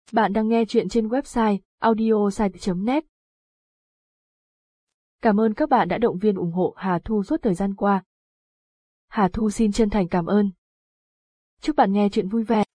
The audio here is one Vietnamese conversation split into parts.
Bạn đang nghe chuyện trên website audiosite.net. Cảm ơn các bạn đã động viên ủng hộ Hà Thu suốt thời gian qua. Hà Thu xin chân thành cảm ơn. Chúc bạn nghe chuyện vui vẻ.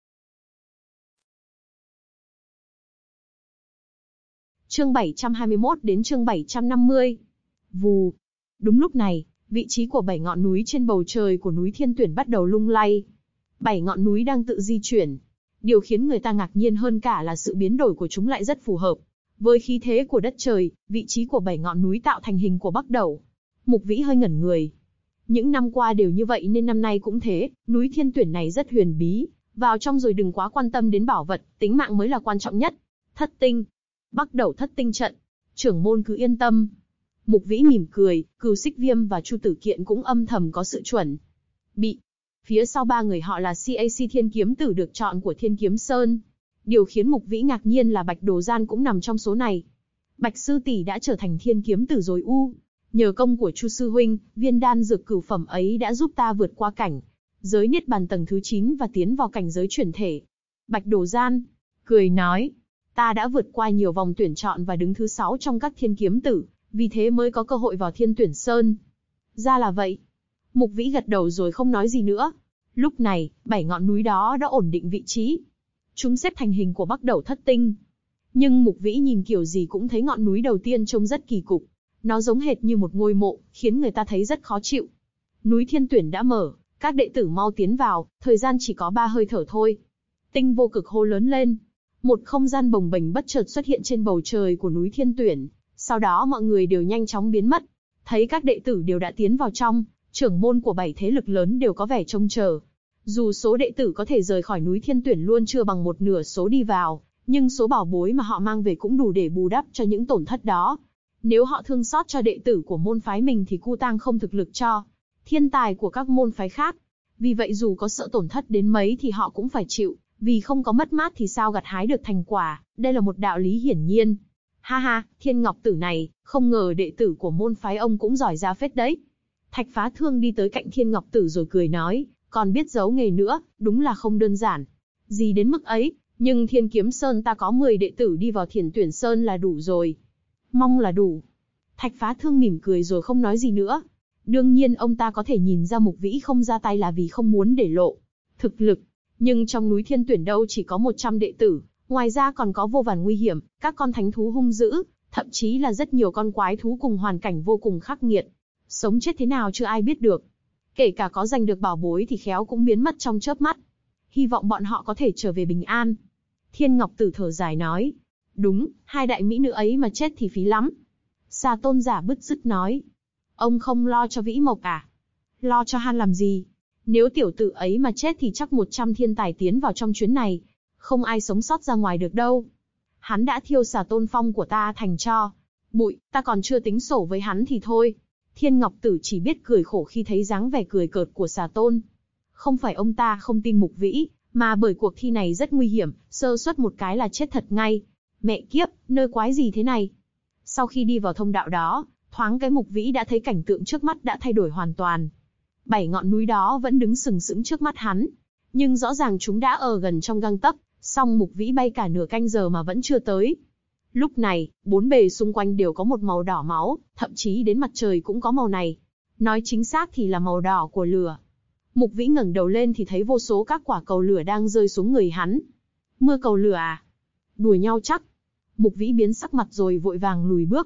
Chương 721 đến chương 750. Vù. Đúng lúc này, vị trí của 7 ngọn núi trên bầu trời của núi Thiên Tuyển bắt đầu lung lay. 7 ngọn núi đang tự di chuyển. Điều khiến người ta ngạc nhiên hơn cả là sự biến đổi của chúng lại rất phù hợp với khí thế của đất trời. Vị trí của 7 ngọn núi tạo thành hình của Bắc Đẩu. Mục Vĩ hơi ngẩn người. Những năm qua đều như vậy nên năm nay cũng thế. Núi Thiên Tuyển này rất huyền bí. Vào trong rồi đừng quá quan tâm đến bảo vật, tính mạng mới là quan trọng nhất. Thất tinh. Bắc Đẩu thất tinh trận. Trưởng môn cứ yên tâm. Mục Vĩ mỉm cười, Cừu Xích Viêm và Chu Tử Kiện cũng âm thầm có sự chuẩn bị. Phía sau ba người họ là CAC Thiên Kiếm Tử được chọn của Thiên Kiếm Sơn. Điều khiến Mục Vĩ ngạc nhiên là Bạch Đồ Gian cũng nằm trong số này. Bạch sư tỷ đã trở thành Thiên Kiếm Tử rồi u. Nhờ công của Chu sư huynh, viên đan dược cửu phẩm ấy đã giúp ta vượt qua cảnh giới niết bàn tầng thứ 9 và tiến vào cảnh giới chuyển thể. Bạch Đồ Gian cười nói, ta đã vượt qua nhiều vòng tuyển chọn và đứng thứ 6 trong các Thiên Kiếm Tử, vì thế mới có cơ hội vào Thiên Tuyển Sơn. Ra là vậy. Mục Vĩ gật đầu rồi không nói gì nữa. Lúc này, 7 ngọn núi đó đã ổn định vị trí. Chúng xếp thành hình của Bắc Đẩu thất tinh. Nhưng Mục Vĩ nhìn kiểu gì cũng thấy ngọn núi đầu tiên trông rất kỳ cục. Nó giống hệt như một ngôi mộ, khiến người ta thấy rất khó chịu. Núi Thiên Tuyển đã mở, các đệ tử mau tiến vào, thời gian chỉ có 3 hơi thở thôi. Tinh Vô Cực hô lớn lên. Một không gian bồng bềnh bất chợt xuất hiện trên bầu trời của núi Thiên Tuyển. Sau đó mọi người đều nhanh chóng biến mất. Thấy các đệ tử đều đã tiến vào trong, trưởng môn của 7 thế lực lớn đều có vẻ trông chờ. Dù số đệ tử có thể rời khỏi núi Thiên Tuyển luôn chưa bằng một nửa số đi vào, nhưng số bảo bối mà họ mang về cũng đủ để bù đắp cho những tổn thất đó. Nếu họ thương xót cho đệ tử của môn phái mình thì cu tang không thực lực cho thiên tài của các môn phái khác. Vì vậy dù có sợ tổn thất đến mấy thì họ cũng phải chịu, vì không có mất mát thì sao gặt hái được thành quả, đây là một đạo lý hiển nhiên. Ha ha, Thiên Ngọc Tử này, không ngờ đệ tử của môn phái ông cũng giỏi ra phết đấy. Thạch Phá Thương đi tới cạnh Thiên Ngọc Tử rồi cười nói, còn biết giấu nghề nữa, đúng là không đơn giản. Gì đến mức ấy, nhưng Thiên Kiếm Sơn ta có 10 đệ tử đi vào Thiên Tuyển Sơn là đủ rồi. Mong là đủ. Thạch Phá Thương mỉm cười rồi không nói gì nữa. Đương nhiên ông ta có thể nhìn ra Mục Vĩ không ra tay là vì không muốn để lộ thực lực. Nhưng trong núi Thiên Tuyển đâu chỉ có 100 đệ tử, ngoài ra còn có vô vàn nguy hiểm, các con thánh thú hung dữ, thậm chí là rất nhiều con quái thú cùng hoàn cảnh vô cùng khắc nghiệt. Sống chết thế nào chưa ai biết được. Kể cả có giành được bảo bối thì khéo cũng biến mất trong chớp mắt. Hy vọng bọn họ có thể trở về bình an. Thiên Ngọc Tử thở dài nói. Đúng, 2 đại mỹ nữ ấy mà chết thì phí lắm. Xà Tôn giả bứt rứt nói. Ông không lo cho Vĩ Mộc à? Lo cho Han làm gì? Nếu tiểu tử ấy mà chết thì chắc 100 thiên tài tiến vào trong chuyến này. Không ai sống sót ra ngoài được đâu. Hắn đã thiêu Xà Tôn Phong của ta thành tro bụi, ta còn chưa tính sổ với hắn thì thôi. Thiên Ngọc Tử chỉ biết cười khổ khi thấy dáng vẻ cười cợt của Xà Tôn. Không phải ông ta không tin Mục Vĩ, mà bởi cuộc thi này rất nguy hiểm, sơ suất một cái là chết thật ngay. Mẹ kiếp, nơi quái gì thế này? Sau khi đi vào thông đạo đó, thoáng cái Mục Vĩ đã thấy cảnh tượng trước mắt đã thay đổi hoàn toàn. 7 ngọn núi đó vẫn đứng sừng sững trước mắt hắn, nhưng rõ ràng chúng đã ở gần trong gang tấc, song Mục Vĩ bay cả nửa canh giờ mà vẫn chưa tới. Lúc này, 4 bề xung quanh đều có một màu đỏ máu, thậm chí đến mặt trời cũng có màu này. Nói chính xác thì là màu đỏ của lửa. Mục Vĩ ngẩng đầu lên thì thấy vô số các quả cầu lửa đang rơi xuống người hắn. Mưa cầu lửa à? Đùa nhau chắc. Mục Vĩ biến sắc mặt rồi vội vàng lùi bước.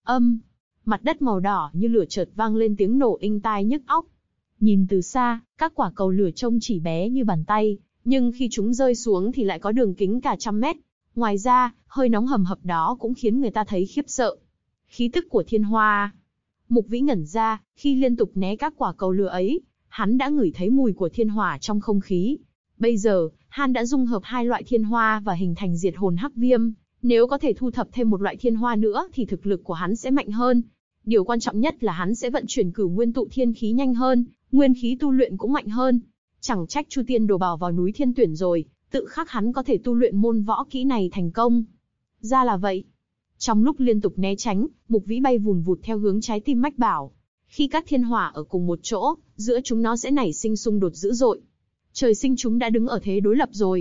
Mặt đất màu đỏ như lửa chợt vang lên tiếng nổ inh tai nhức óc. Nhìn từ xa, các quả cầu lửa trông chỉ bé như bàn tay, nhưng khi chúng rơi xuống thì lại có đường kính cả 100 mét. Ngoài ra, hơi nóng hầm hập đó cũng khiến người ta thấy khiếp sợ. Khí tức của thiên hoa. Mục Vĩ ngẩn ra, khi liên tục né các quả cầu lửa ấy, hắn đã ngửi thấy mùi của thiên hỏa trong không khí. Bây giờ, Han đã dung hợp 2 loại thiên hoa và hình thành diệt hồn hắc viêm. Nếu có thể thu thập thêm một loại thiên hoa nữa thì thực lực của hắn sẽ mạnh hơn. Điều quan trọng nhất là hắn sẽ vận chuyển cửu nguyên tụ thiên khí nhanh hơn, nguyên khí tu luyện cũng mạnh hơn. Chẳng trách Chu Tiên đổ bảo vào núi Thiên Tuyển rồi, tự khắc hắn có thể tu luyện môn võ kỹ này thành công. Ra là vậy. Trong lúc liên tục né tránh, Mục Vĩ bay vùn vụt theo hướng trái tim mách bảo. Khi các thiên hỏa ở cùng một chỗ, giữa chúng nó sẽ nảy sinh xung đột dữ dội. Trời sinh chúng đã đứng ở thế đối lập rồi.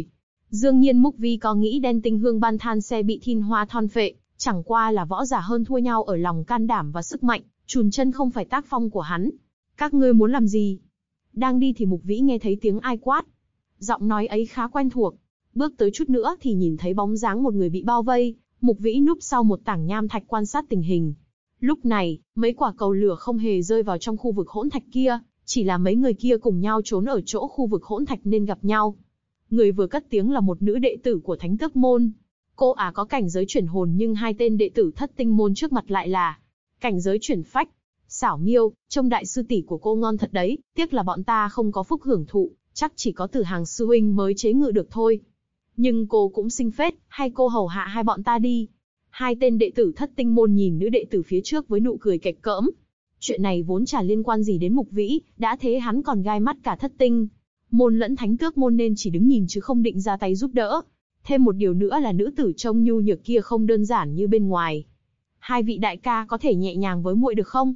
Dương nhiên Mục Vĩ có nghĩ đen tinh hương ban than xe bị Thiên Hoa thôn phệ, chẳng qua là võ giả hơn thua nhau ở lòng can đảm và sức mạnh, chùn chân không phải tác phong của hắn. Các ngươi muốn làm gì? Đang đi thì Mục Vĩ nghe thấy tiếng ai quát. Giọng nói ấy khá quen thuộc. Bước tới chút nữa thì nhìn thấy bóng dáng một người bị bao vây, Mục Vĩ núp sau một tảng nham thạch quan sát tình hình. Lúc này, mấy quả cầu lửa không hề rơi vào trong khu vực hỗn thạch kia, chỉ là mấy người kia cùng nhau trốn ở chỗ khu vực hỗn thạch nên gặp nhau. Người vừa cất tiếng là một nữ đệ tử của Thánh Tước Môn. Cô có cảnh giới chuyển hồn, nhưng hai tên đệ tử Thất Tinh Môn trước mặt lại là cảnh giới chuyển phách. Xảo Miêu, trông đại sư tỷ của cô ngon thật đấy, tiếc là bọn ta không có phúc hưởng thụ, chắc chỉ có Tử Hàng sư huynh mới chế ngự được thôi. Nhưng cô cũng xinh phết, hay cô hầu hạ hai bọn ta đi. Hai tên đệ tử Thất Tinh Môn nhìn nữ đệ tử phía trước với nụ cười kệch cỡm. Chuyện này vốn chả liên quan gì đến Mục Vĩ, đã thế hắn còn gai mắt cả Thất Tinh Môn lẫn Thánh Tước Môn nên chỉ đứng nhìn chứ không định ra tay giúp đỡ. Thêm một điều nữa là nữ tử trông nhu nhược kia không đơn giản như bên ngoài. Hai vị đại ca có thể nhẹ nhàng với muội được không?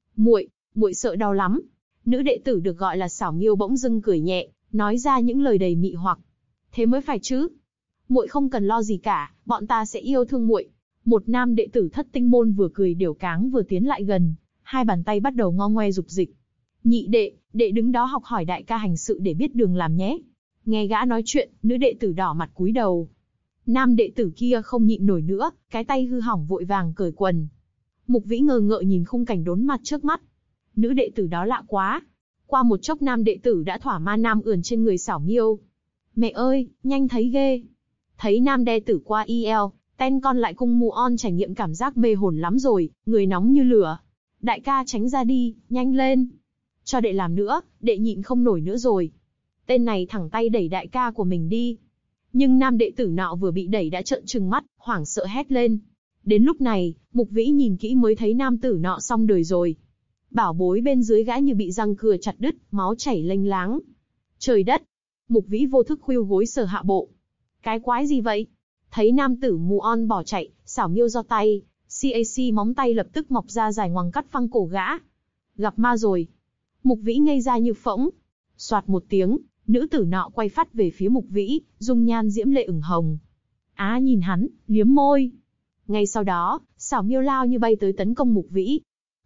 Muội sợ đau lắm. Nữ đệ tử được gọi là Xảo Miêu bỗng dưng cười nhẹ, nói ra những lời đầy mị hoặc. Thế mới phải chứ. Muội không cần lo gì cả, bọn ta sẽ yêu thương muội. Một nam đệ tử Thất Tinh Môn vừa cười điểu cáng vừa tiến lại gần, hai bàn tay bắt đầu ngo ngoe dục dịch. Nhị đệ đứng đó học hỏi đại ca hành sự để biết đường làm nhé. Nghe gã nói chuyện, nữ đệ tử đỏ mặt cúi đầu. Nam đệ tử kia không nhịn nổi nữa, cái tay hư hỏng vội vàng cởi quần. Mục Vĩ ngờ ngợ nhìn khung cảnh đốn mặt trước mắt. Nữ đệ tử đó lạ quá. Qua một chốc nam đệ tử đã thỏa ma nam ườn trên người Xảo Miêu. Mẹ ơi, nhanh thấy ghê. Thấy nam đệ tử qua ten con lại cung mù on trải nghiệm cảm giác mê hồn lắm rồi, người nóng như lửa. Đại ca tránh ra đi, nhanh lên. Cho đệ làm nữa, đệ nhịn không nổi nữa rồi. Tên này thẳng tay đẩy đại ca của mình đi. Nhưng nam đệ tử nọ vừa bị đẩy đã trợn trừng mắt, hoảng sợ hét lên. Đến lúc này, Mục Vĩ nhìn kỹ mới thấy nam tử nọ xong đời rồi. Bảo bối bên dưới gã như bị răng cưa chặt đứt, máu chảy lênh láng. Trời đất! Mục Vĩ vô thức khuỵu gối sờ hạ bộ. Cái quái gì vậy? Thấy nam tử mù on bỏ chạy, Xảo Miêu giơ tay, móng tay lập tức mọc ra dài ngoằng cắt phăng cổ gã. Gặp ma rồi. Mục Vĩ ngây ra như phỗng. Soạt một tiếng, nữ tử nọ quay phắt về phía Mục Vĩ, dung nhan diễm lệ ửng hồng. Nhìn hắn, liếm môi. Ngay sau đó, Xảo Miêu lao như bay tới tấn công Mục Vĩ.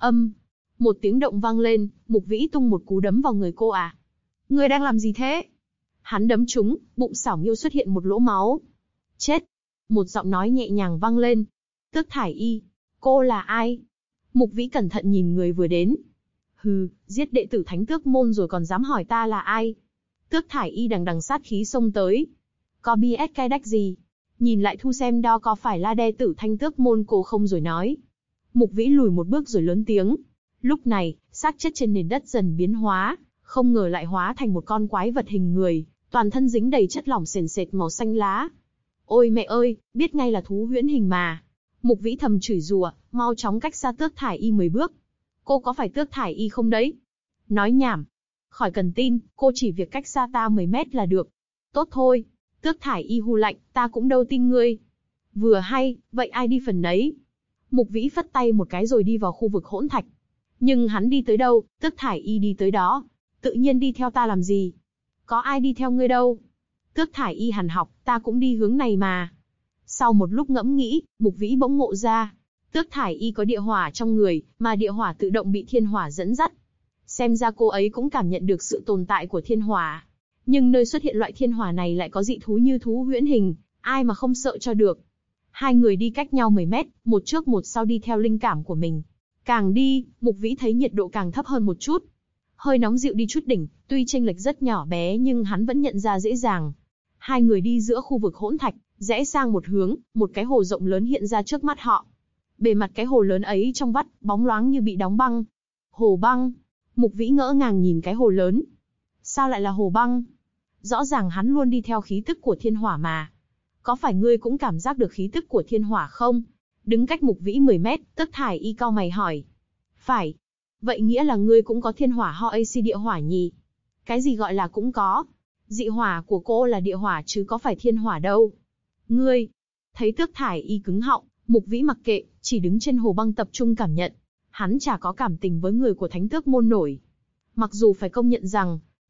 Một tiếng động vang lên, Mục Vĩ tung một cú đấm vào người cô. Ngươi đang làm gì thế? Hắn đấm trúng, bụng Xảo Miêu xuất hiện một lỗ máu. Chết! Một giọng nói nhẹ nhàng vang lên. Tước Thải Y, cô là ai? Mục Vĩ cẩn thận nhìn người vừa đến. Hừ, giết đệ tử Thánh Tước Môn rồi còn dám hỏi ta là ai? Tước Thải Y đằng đằng sát khí xông tới. Có BS cái đách gì? Nhìn lại thu xem đó có phải là đệ tử Thánh Tước Môn cô không rồi nói. Mục Vĩ lùi một bước rồi lớn tiếng. Lúc này, xác chết trên nền đất dần biến hóa, không ngờ lại hóa thành một con quái vật hình người, toàn thân dính đầy chất lỏng sền sệt màu xanh lá. Ôi mẹ ơi, biết ngay là thú huyễn hình mà. Mục Vĩ thầm chửi rủa, mau chóng cách xa Tước Thải Y 10 bước. Cô có phải Tước Thải Y không đấy? Nói nhảm. Khỏi cần tin, cô chỉ việc cách xa ta 10 mét là được. Tốt thôi. Tước Thải Y hừ lạnh, ta cũng đâu tin ngươi. Vừa hay, vậy ai đi phần nấy. Mục Vĩ phất tay một cái rồi đi vào khu vực hỗn thạch. Nhưng hắn đi tới đâu, Tước Thải Y đi tới đó. Tự nhiên đi theo ta làm gì? Có ai đi theo ngươi đâu. Tước Thải Y hằn học, ta cũng đi hướng này mà. Sau một lúc ngẫm nghĩ, Mục Vĩ bỗng ngộ ra. Tước Thải Y có địa hỏa trong người, mà địa hỏa tự động bị thiên hỏa dẫn dắt. Xem ra cô ấy cũng cảm nhận được sự tồn tại của thiên hỏa. Nhưng nơi xuất hiện loại thiên hỏa này lại có dị thú như thú huyễn hình, ai mà không sợ cho được. Hai người đi cách nhau 10 mét, một trước một sau đi theo linh cảm của mình. Càng đi, Mục Vĩ thấy nhiệt độ càng thấp hơn một chút. Hơi nóng dịu đi chút đỉnh, tuy chênh lệch rất nhỏ bé nhưng hắn vẫn nhận ra dễ dàng. Hai người đi giữa khu vực hỗn thạch, rẽ sang một hướng, một cái hồ rộng lớn hiện ra trước mắt họ. Bề mặt cái hồ lớn ấy trong vắt, bóng loáng như bị đóng băng. Hồ băng. Mục Vĩ ngỡ ngàng nhìn cái hồ lớn. Sao lại là hồ băng? Rõ ràng hắn luôn đi theo khí tức của thiên hỏa mà. Có phải ngươi cũng cảm giác được khí tức của thiên hỏa không? Đứng cách Mục Vĩ 10 mét, Tước Thải Y cau mày hỏi. Phải. Vậy nghĩa là ngươi cũng có thiên hỏa ho AC địa hỏa nhỉ? Cái gì gọi là cũng có? Dị hỏa của cô là địa hỏa chứ có phải thiên hỏa đâu. Ngươi. Thấy Tước Thải Y cứng họng, Mục Vĩ mặc kệ, chỉ đứng trên hồ băng tập trung cảm nhận. Hắn chả có cảm tình với người của Thánh Tước Môn nổi. Mặc dù phải công nhận rằng,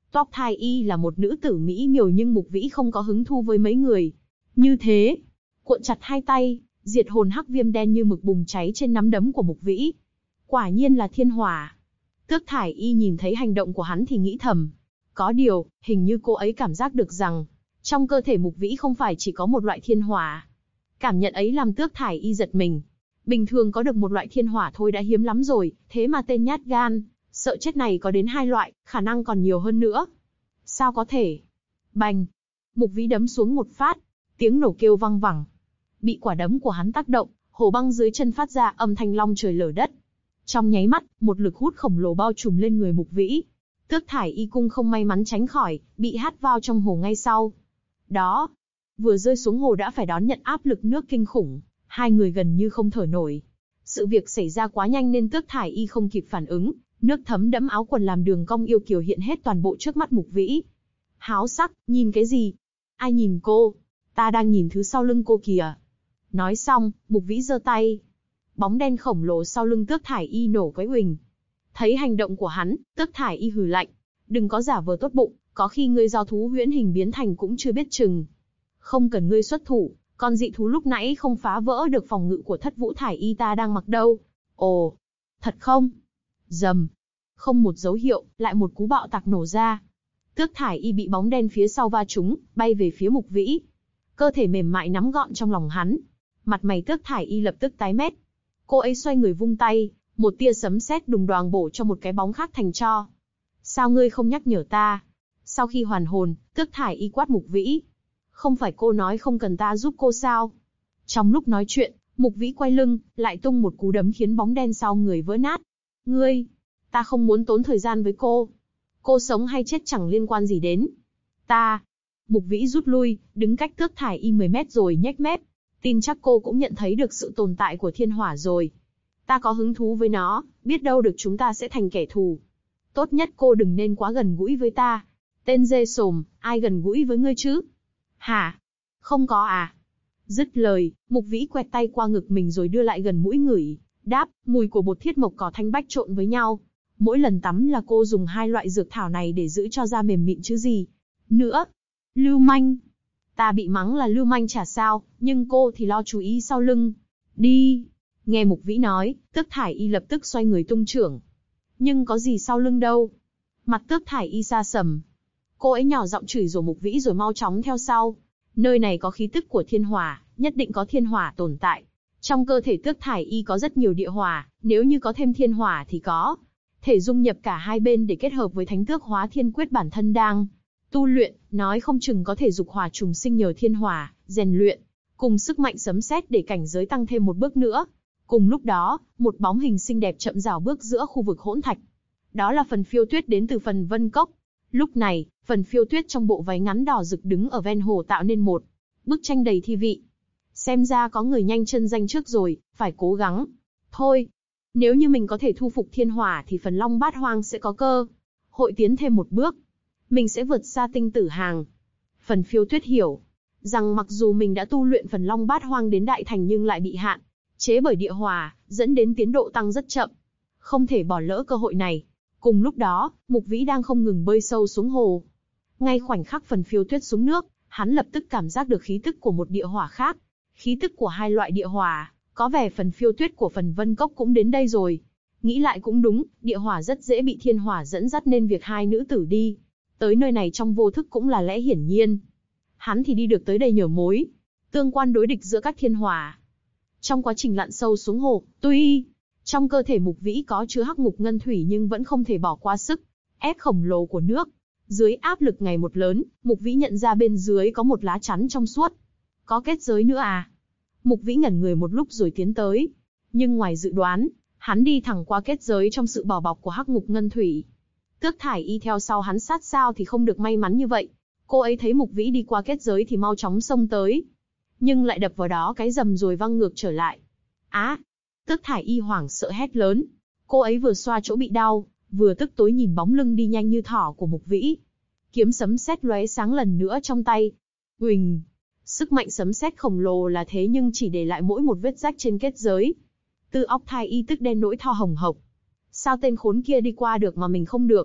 Tóc Thai Y là một nữ tử mỹ miều nhưng Mục Vĩ không có hứng thú với mấy người như thế. Cuộn chặt hai tay, diệt hồn hắc viêm đen như mực bùng cháy trên nắm đấm của Mục Vĩ. Quả nhiên là thiên hỏa. Tước Thải Y nhìn thấy hành động của hắn thì nghĩ thầm. Có điều, hình như cô ấy cảm giác được rằng, trong cơ thể Mục Vĩ không phải chỉ có một loại thiên hỏa. Cảm nhận ấy làm Tước Thải Y giật mình. Bình thường có được một loại thiên hỏa thôi đã hiếm lắm rồi, thế mà tên nhát gan, sợ chết này có đến 2 loại, khả năng còn nhiều hơn nữa. Sao có thể? Bành! Mục Vĩ đấm xuống một phát, tiếng nổ kêu vang vẳng. Bị quả đấm của hắn tác động, hồ băng dưới chân phát ra âm thanh long trời lở đất. Trong nháy mắt, một lực hút khổng lồ bao trùm lên người Mục Vĩ. Tước Thải Y cung không may mắn tránh khỏi, bị hắt vào trong hồ ngay sau. Đó! Vừa rơi xuống hồ đã phải đón nhận áp lực nước kinh khủng, hai người gần như không thở nổi. Sự việc xảy ra quá nhanh nên Tước Thải Y không kịp phản ứng, nước thấm đẫm áo quần làm đường cong yêu kiều hiện hết toàn bộ trước mắt Mục Vĩ. Háo sắc, nhìn cái gì? Ai nhìn cô? Ta đang nhìn thứ sau lưng cô kìa. Nói xong, Mục Vĩ giơ tay. Bóng đen khổng lồ sau lưng Tước Thải Y nổ cái huỳnh. Thấy hành động của hắn, Tước Thải Y hừ lạnh. Đừng có giả vờ tốt bụng, có khi ngươi do thú huyễn hình biến thành cũng chưa biết chừng. Không cần ngươi xuất thủ, con dị thú lúc nãy không phá vỡ được phòng ngự của Thất Vũ Thải Y ta đang mặc đâu. Ồ, thật không? Rầm. Không một dấu hiệu, lại một cú bạo tạc nổ ra. Tước Thải Y bị bóng đen phía sau va trúng, bay về phía Mục Vĩ. Cơ thể mềm mại nắm gọn trong lòng hắn. Mặt mày Tước Thải Y lập tức tái mét. Cô ấy xoay người vung tay, một tia sấm sét đùng đoàng bổ cho một cái bóng khác thành tro. Sao ngươi không nhắc nhở ta? Sau khi hoàn hồn, Tước Thải Y quát Mục Vĩ. Không phải cô nói không cần ta giúp cô sao? Trong lúc nói chuyện, Mục Vĩ quay lưng, lại tung một cú đấm khiến bóng đen sau người vỡ nát. Ngươi, ta không muốn tốn thời gian với cô. Cô sống hay chết chẳng liên quan gì đến ta. Mục Vĩ rút lui, đứng cách Tước Thải Y 10 mét rồi nhếch mép. Tin chắc cô cũng nhận thấy được sự tồn tại của thiên hỏa rồi. Ta có hứng thú với nó, biết đâu được chúng ta sẽ thành kẻ thù. Tốt nhất cô đừng nên quá gần gũi với ta. Tên dê sồm, ai gần gũi với ngươi chứ? Hả? Không có à? Dứt lời, Mục Vĩ quẹt tay qua ngực mình rồi đưa lại gần mũi ngửi. Đáp, mùi của bột thiết mộc cỏ thanh bách trộn với nhau. Mỗi lần tắm là cô dùng 2 loại dược thảo này để giữ cho da mềm mịn chứ gì. Nữa, lưu manh. Ta bị mắng là lưu manh chả sao, nhưng cô thì lo chú ý sau lưng. Đi. Nghe Mục Vĩ nói, Tước Thải Y lập tức xoay người tung chưởng. Nhưng có gì sau lưng đâu. Mặt Tước Thải Y sa sầm. Cô ấy nhỏ giọng chửi rủa Mục Vĩ rồi mau chóng theo sau. Nơi này có khí tức của thiên hỏa, nhất định có thiên hỏa tồn tại. Trong cơ thể Tước Thải Y có rất nhiều địa hỏa, nếu như có thêm thiên hỏa thì có thể dung nhập cả hai bên để kết hợp với Thánh Tước Hóa Thiên Quyết bản thân đang tu luyện, nói không chừng có thể dục hỏa trùng sinh nhờ thiên hỏa, rèn luyện, cùng sức mạnh sấm sét để cảnh giới tăng thêm một bước nữa. Cùng lúc đó, một bóng hình xinh đẹp chậm rào bước giữa khu vực hỗn thạch. Đó là Phần Phiêu Tuyết đến từ Phần Vân Cốc. Lúc này, Phần Phiêu Tuyết trong bộ váy ngắn đỏ rực đứng ở ven hồ tạo nên một bức tranh đầy thi vị. Xem ra có người nhanh chân danh trước rồi, phải cố gắng. Thôi, nếu như mình có thể thu phục thiên hỏa thì Phần Long Bát Hoang sẽ có cơ hội tiến thêm một bước. Mình sẽ vượt xa Tinh Tử Hàng. Phần Phiêu Tuyết hiểu rằng mặc dù mình đã tu luyện Phần Long Bát Hoang đến đại thành nhưng lại bị hạn chế bởi địa hỏa, dẫn đến tiến độ tăng rất chậm. Không thể bỏ lỡ cơ hội này. Cùng lúc đó, Mục Vĩ đang không ngừng bơi sâu xuống hồ. Ngay khoảnh khắc Phần Phiêu Tuyết xuống nước, hắn lập tức cảm giác được khí tức của một địa hỏa khác. Khí tức của 2 loại địa hỏa, có vẻ Phần Phiêu Tuyết của Phần Vân Cốc cũng đến đây rồi. Nghĩ lại cũng đúng, địa hỏa rất dễ bị thiên hỏa dẫn dắt nên việc 2 nữ tử đi tới nơi này trong vô thức cũng là lẽ hiển nhiên. Hắn thì đi được tới đây nhờ mối tương quan đối địch giữa các thiên hỏa. Trong quá trình lặn sâu xuống hồ, tuy trong cơ thể Mục Vĩ có chứa hắc ngục ngân thủy nhưng vẫn không thể bỏ qua sức ép khổng lồ của nước. Dưới áp lực ngày một lớn, Mục Vĩ nhận ra bên dưới có một lá chắn trong suốt. Có kết giới nữa à? Mục Vĩ ngẩn người một lúc rồi tiến tới. Nhưng ngoài dự đoán, hắn đi thẳng qua kết giới trong sự bảo bọc của hắc ngục ngân thủy. Tước Thải Y theo sau hắn sát sao thì không được may mắn như vậy. Cô ấy thấy Mục Vĩ đi qua kết giới thì mau chóng xông tới. Nhưng lại đập vào đó cái rầm rồi văng ngược trở lại. Á! Tước Thải Y hoảng sợ hét lớn. Cô ấy vừa xoa chỗ bị đau, vừa tức tối nhìn bóng lưng đi nhanh như thỏ của Mục Vĩ. Kiếm sấm sét lóe sáng lần nữa trong tay. Huỳnh! Sức mạnh sấm sét khổng lồ là thế nhưng chỉ để lại mỗi một vết rách trên kết giới. Tư Óc Thai Y tức đen nỗi tho hồng hộc. Sao tên khốn kia đi qua được mà mình không được?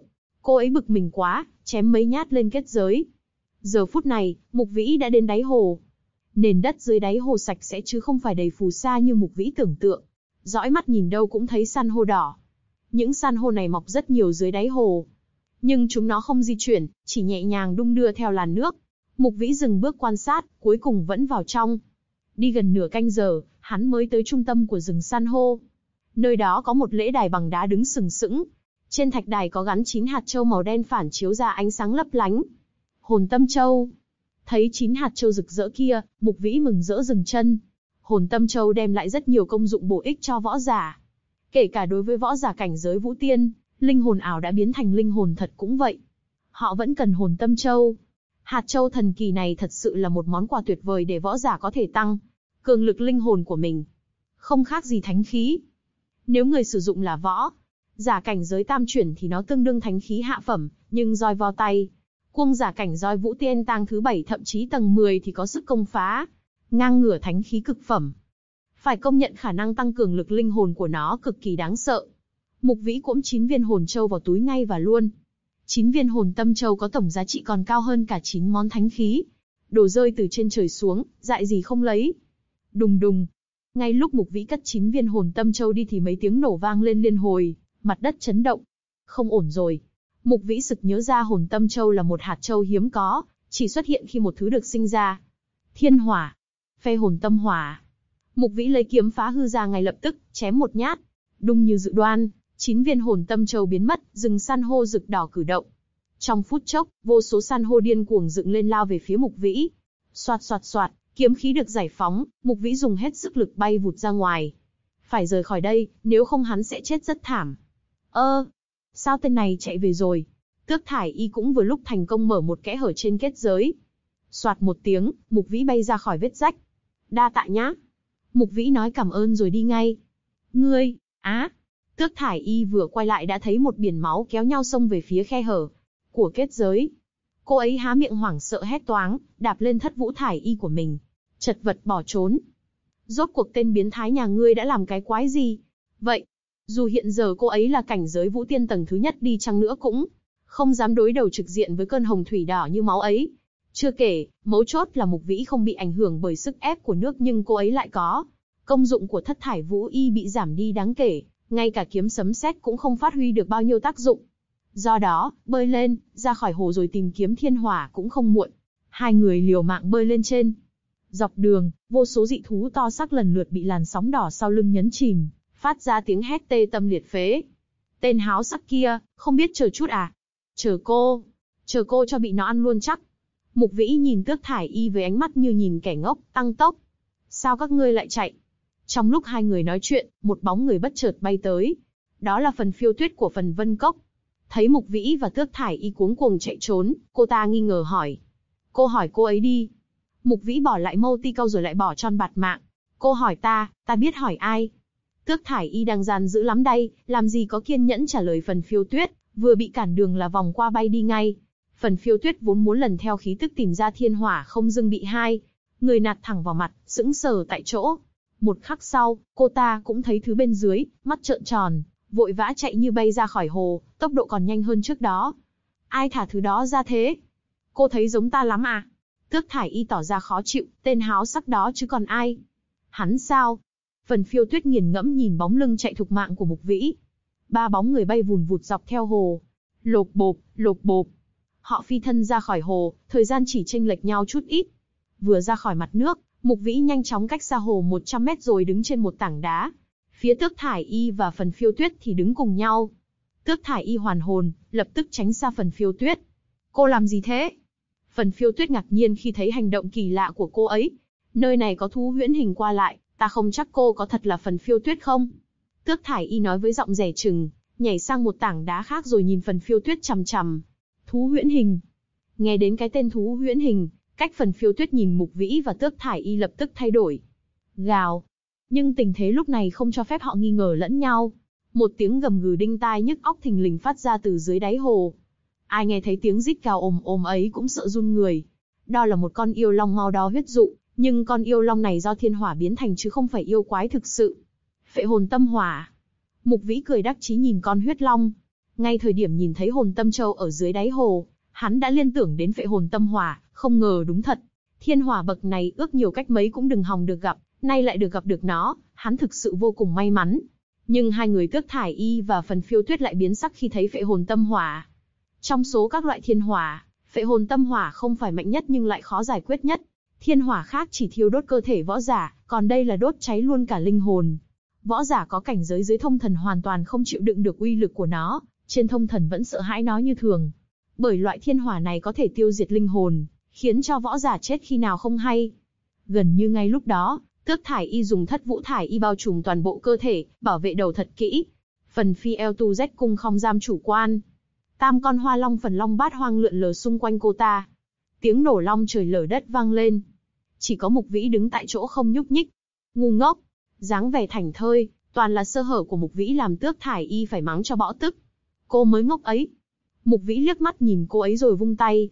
Cô ấy bực mình quá, chém mấy nhát lên kết giới. Giờ phút này, Mục Vĩ đã đến đáy hồ. Nền đất dưới đáy hồ sạch sẽ chứ không phải đầy phù sa như Mục Vĩ tưởng tượng. Dõi mắt nhìn đâu cũng thấy san hô đỏ. Những san hô này mọc rất nhiều dưới đáy hồ. Nhưng chúng nó không di chuyển, chỉ nhẹ nhàng đung đưa theo làn nước. Mục Vĩ dừng bước quan sát, cuối cùng vẫn vào trong. Đi gần nửa canh giờ, hắn mới tới trung tâm của rừng san hô. Nơi đó có một lễ đài bằng đá đứng sừng sững. Trên thạch đài có gắn 9 hạt châu màu đen phản chiếu ra ánh sáng lấp lánh. Hồn tâm châu. Thấy 9 hạt châu rực rỡ kia, Mục Vĩ mừng rỡ dừng chân. Hồn tâm châu đem lại rất nhiều công dụng bổ ích cho võ giả. Kể cả đối với võ giả cảnh giới vũ tiên, linh hồn ảo đã biến thành linh hồn thật cũng vậy. Họ vẫn cần hồn tâm châu. Hạt châu thần kỳ này thật sự là một món quà tuyệt vời để võ giả có thể tăng cường lực linh hồn của mình. Không khác gì thánh khí. Nếu người sử dụng là võ giả cảnh giới tam chuyển thì nó tương đương thánh khí hạ phẩm, nhưng roi vo tay. Cuông giả cảnh giới vũ tiên tang thứ 7 thậm chí tầng 10 thì có sức công phá ngang ngửa thánh khí cực phẩm. Phải công nhận khả năng tăng cường lực linh hồn của nó cực kỳ đáng sợ. Mục Vĩ cũng 9 viên hồn châu vào túi ngay và luôn. 9 viên hồn tâm châu có tổng giá trị còn cao hơn cả 9 món thánh khí. Đổ rơi từ trên trời xuống, dại gì không lấy. Đùng đùng. Ngay lúc Mục Vĩ cất 9 viên hồn tâm châu đi thì mấy tiếng nổ vang lên liên hồi, mặt đất chấn động. Không ổn rồi. Mục Vĩ sực nhớ ra hồn tâm châu là một hạt châu hiếm có, chỉ xuất hiện khi một thứ được sinh ra. Thiên hỏa. Phe hồn tâm hỏa. Mục Vĩ lấy kiếm phá hư ra ngay lập tức, chém một nhát. Đung như dự đoán, 9 viên hồn tâm châu biến mất, rừng san hô rực đỏ cử động. Trong phút chốc, vô số san hô điên cuồng dựng lên lao về phía Mục Vĩ. Soạt soạt soạt, kiếm khí được giải phóng, Mục Vĩ dùng hết sức lực bay vụt ra ngoài. Phải rời khỏi đây, nếu không hắn sẽ chết rất thảm. Sao tên này chạy về rồi? Tước Thải Y cũng vừa lúc thành công mở một kẽ hở trên kết giới. Soạt một tiếng, Mục Vĩ bay ra khỏi vết rách. Đa tạ nhá. Mục Vĩ nói cảm ơn rồi đi ngay. Ngươi, Tước Thải Y vừa quay lại đã thấy một biển máu kéo nhau xông về phía khe hở của kết giới. Cô ấy há miệng hoảng sợ hét toáng, đạp lên Thất Vũ Thải Y của mình, chật vật bỏ trốn. Rốt cuộc tên biến thái nhà ngươi đã làm cái quái gì? Vậy, dù hiện giờ cô ấy là cảnh giới vũ tiên tầng thứ nhất đi chăng nữa cũng không dám đối đầu trực diện với cơn hồng thủy đỏ như máu ấy. Chưa kể, mấu chốt là Mục Vĩ không bị ảnh hưởng bởi sức ép của nước nhưng cô ấy lại có. Công dụng của Thất Thải Vũ Y bị giảm đi đáng kể, ngay cả kiếm sấm sét cũng không phát huy được bao nhiêu tác dụng. Do đó, bơi lên, ra khỏi hồ rồi tìm kiếm thiên hỏa cũng không muộn. Hai người liều mạng bơi lên trên. Dọc đường, vô số dị thú to xác lần lượt bị làn sóng đỏ sau lưng nhấn chìm, phát ra tiếng hét tê tâm liệt phế. Tên háo sắc kia, không biết chờ chút à? Chờ cô cho bị nó ăn luôn chắc. Mục Vĩ nhìn Tước Thải Y với ánh mắt như nhìn kẻ ngốc, tăng tốc. Sao các ngươi lại chạy? Trong lúc hai người nói chuyện, một bóng người bất chợt bay tới. Đó là Phần Phiêu Tuyết của Phần Vân Cốc. Thấy Mục Vĩ và Tước Thải Y cuống cuồng chạy trốn, cô ta nghi ngờ hỏi. Cô hỏi cô ấy đi. Mục Vĩ bỏ lại mâu ti câu rồi lại bỏ tròn bạt mạng. Cô hỏi ta biết hỏi ai? Tước Thải Y đang gian dữ lắm đây, làm gì có kiên nhẫn trả lời Phần Phiêu Tuyết, vừa bị cản đường là vòng qua bay đi ngay. Phần Phiêu Tuyết vốn muốn lần theo khí tức tìm ra thiên hỏa không dưng bị hai người nạt thẳng vào mặt, sững sờ tại chỗ. Một khắc sau, cô ta cũng thấy thứ bên dưới, mắt trợn tròn, vội vã chạy như bay ra khỏi hồ, tốc độ còn nhanh hơn trước đó. Ai thả thứ đó ra thế? Cô thấy giống ta lắm à? Tước Thải Y tỏ ra khó chịu, tên háo sắc đó chứ còn ai? Hắn sao? Phần Phiêu Tuyết nghiền ngẫm nhìn bóng lưng chạy thục mạng của Mục Vĩ. Ba bóng người bay vùn vụt dọc theo hồ. Lộp bộp. Họ phi thân ra khỏi hồ, thời gian chỉ chênh lệch nhau chút ít. Vừa ra khỏi mặt nước, Mục Vĩ nhanh chóng cách xa hồ 100 mét rồi đứng trên một tảng đá. Phía Tước Thải Y và Phần Phiêu Tuyết thì đứng cùng nhau. Tước Thải Y hoàn hồn, lập tức tránh xa Phần Phiêu Tuyết. Cô làm gì thế? Phần Phiêu Tuyết ngạc nhiên khi thấy hành động kỳ lạ của cô ấy. Nơi này có thú huyễn hình qua lại, ta không chắc cô có thật là Phần Phiêu Tuyết không? Tước Thải Y nói với giọng dè chừng, nhảy sang một tảng đá khác rồi nhìn Phần Phiêu Tuyết chằm chằm. Thú huyễn hình. Nghe đến cái tên thú huyễn hình, cách Phần Phiêu Tuyết nhìn Mục Vĩ và Tước Thải Y lập tức thay đổi. Gào. Nhưng tình thế lúc này không cho phép họ nghi ngờ lẫn nhau. Một tiếng gầm gừ đinh tai nhức óc thình lình phát ra từ dưới đáy hồ. Ai nghe thấy tiếng rít gào ồm ồm ấy cũng sợ run người. Đó là một con yêu long mau đo huyết dụ, nhưng con yêu long này do thiên hỏa biến thành chứ không phải yêu quái thực sự. Phệ hồn tâm hỏa. Mục Vĩ cười đắc chí nhìn con huyết long. Ngay thời điểm nhìn thấy hồn tâm châu ở dưới đáy hồ, hắn đã liên tưởng đến phệ hồn tâm hỏa, không ngờ đúng thật. Thiên hỏa bậc này ước nhiều cách mấy cũng đừng hòng được gặp, nay lại được gặp được nó, hắn thực sự vô cùng may mắn. Nhưng hai người Tước Thải Y và Phần Phiêu Tuyết lại biến sắc khi thấy phệ hồn tâm hỏa. Trong số các loại thiên hỏa, phệ hồn tâm hỏa không phải mạnh nhất nhưng lại khó giải quyết nhất. Thiên hỏa khác chỉ thiêu đốt cơ thể võ giả, còn đây là đốt cháy luôn cả linh hồn. Võ giả có cảnh giới dưới thông thần hoàn toàn không chịu đựng được uy lực của nó, trên thông thần vẫn sợ hãi nó như thường. Bởi loại thiên hỏa này có thể tiêu diệt linh hồn, khiến cho võ giả chết khi nào không hay. Gần như ngay lúc đó, Tước Thải Y dùng Thất Vũ Thải Y bao trùm toàn bộ cơ thể, bảo vệ đầu thật kỹ. Phần Phi eo tu rét cung không dám chủ quan. Tam con hoa long phần long bát hoang lượn lờ xung quanh cô ta. Tiếng nổ long trời lở đất vang lên. Chỉ có Mục Vĩ đứng tại chỗ không nhúc nhích. Ngu ngốc, dáng vẻ thảnh thơi, toàn là sơ hở của Mục Vĩ làm Tước Thải Y phải mắng cho bõ tức. Cô mới ngốc ấy. Mục Vĩ liếc mắt nhìn cô ấy rồi vung tay.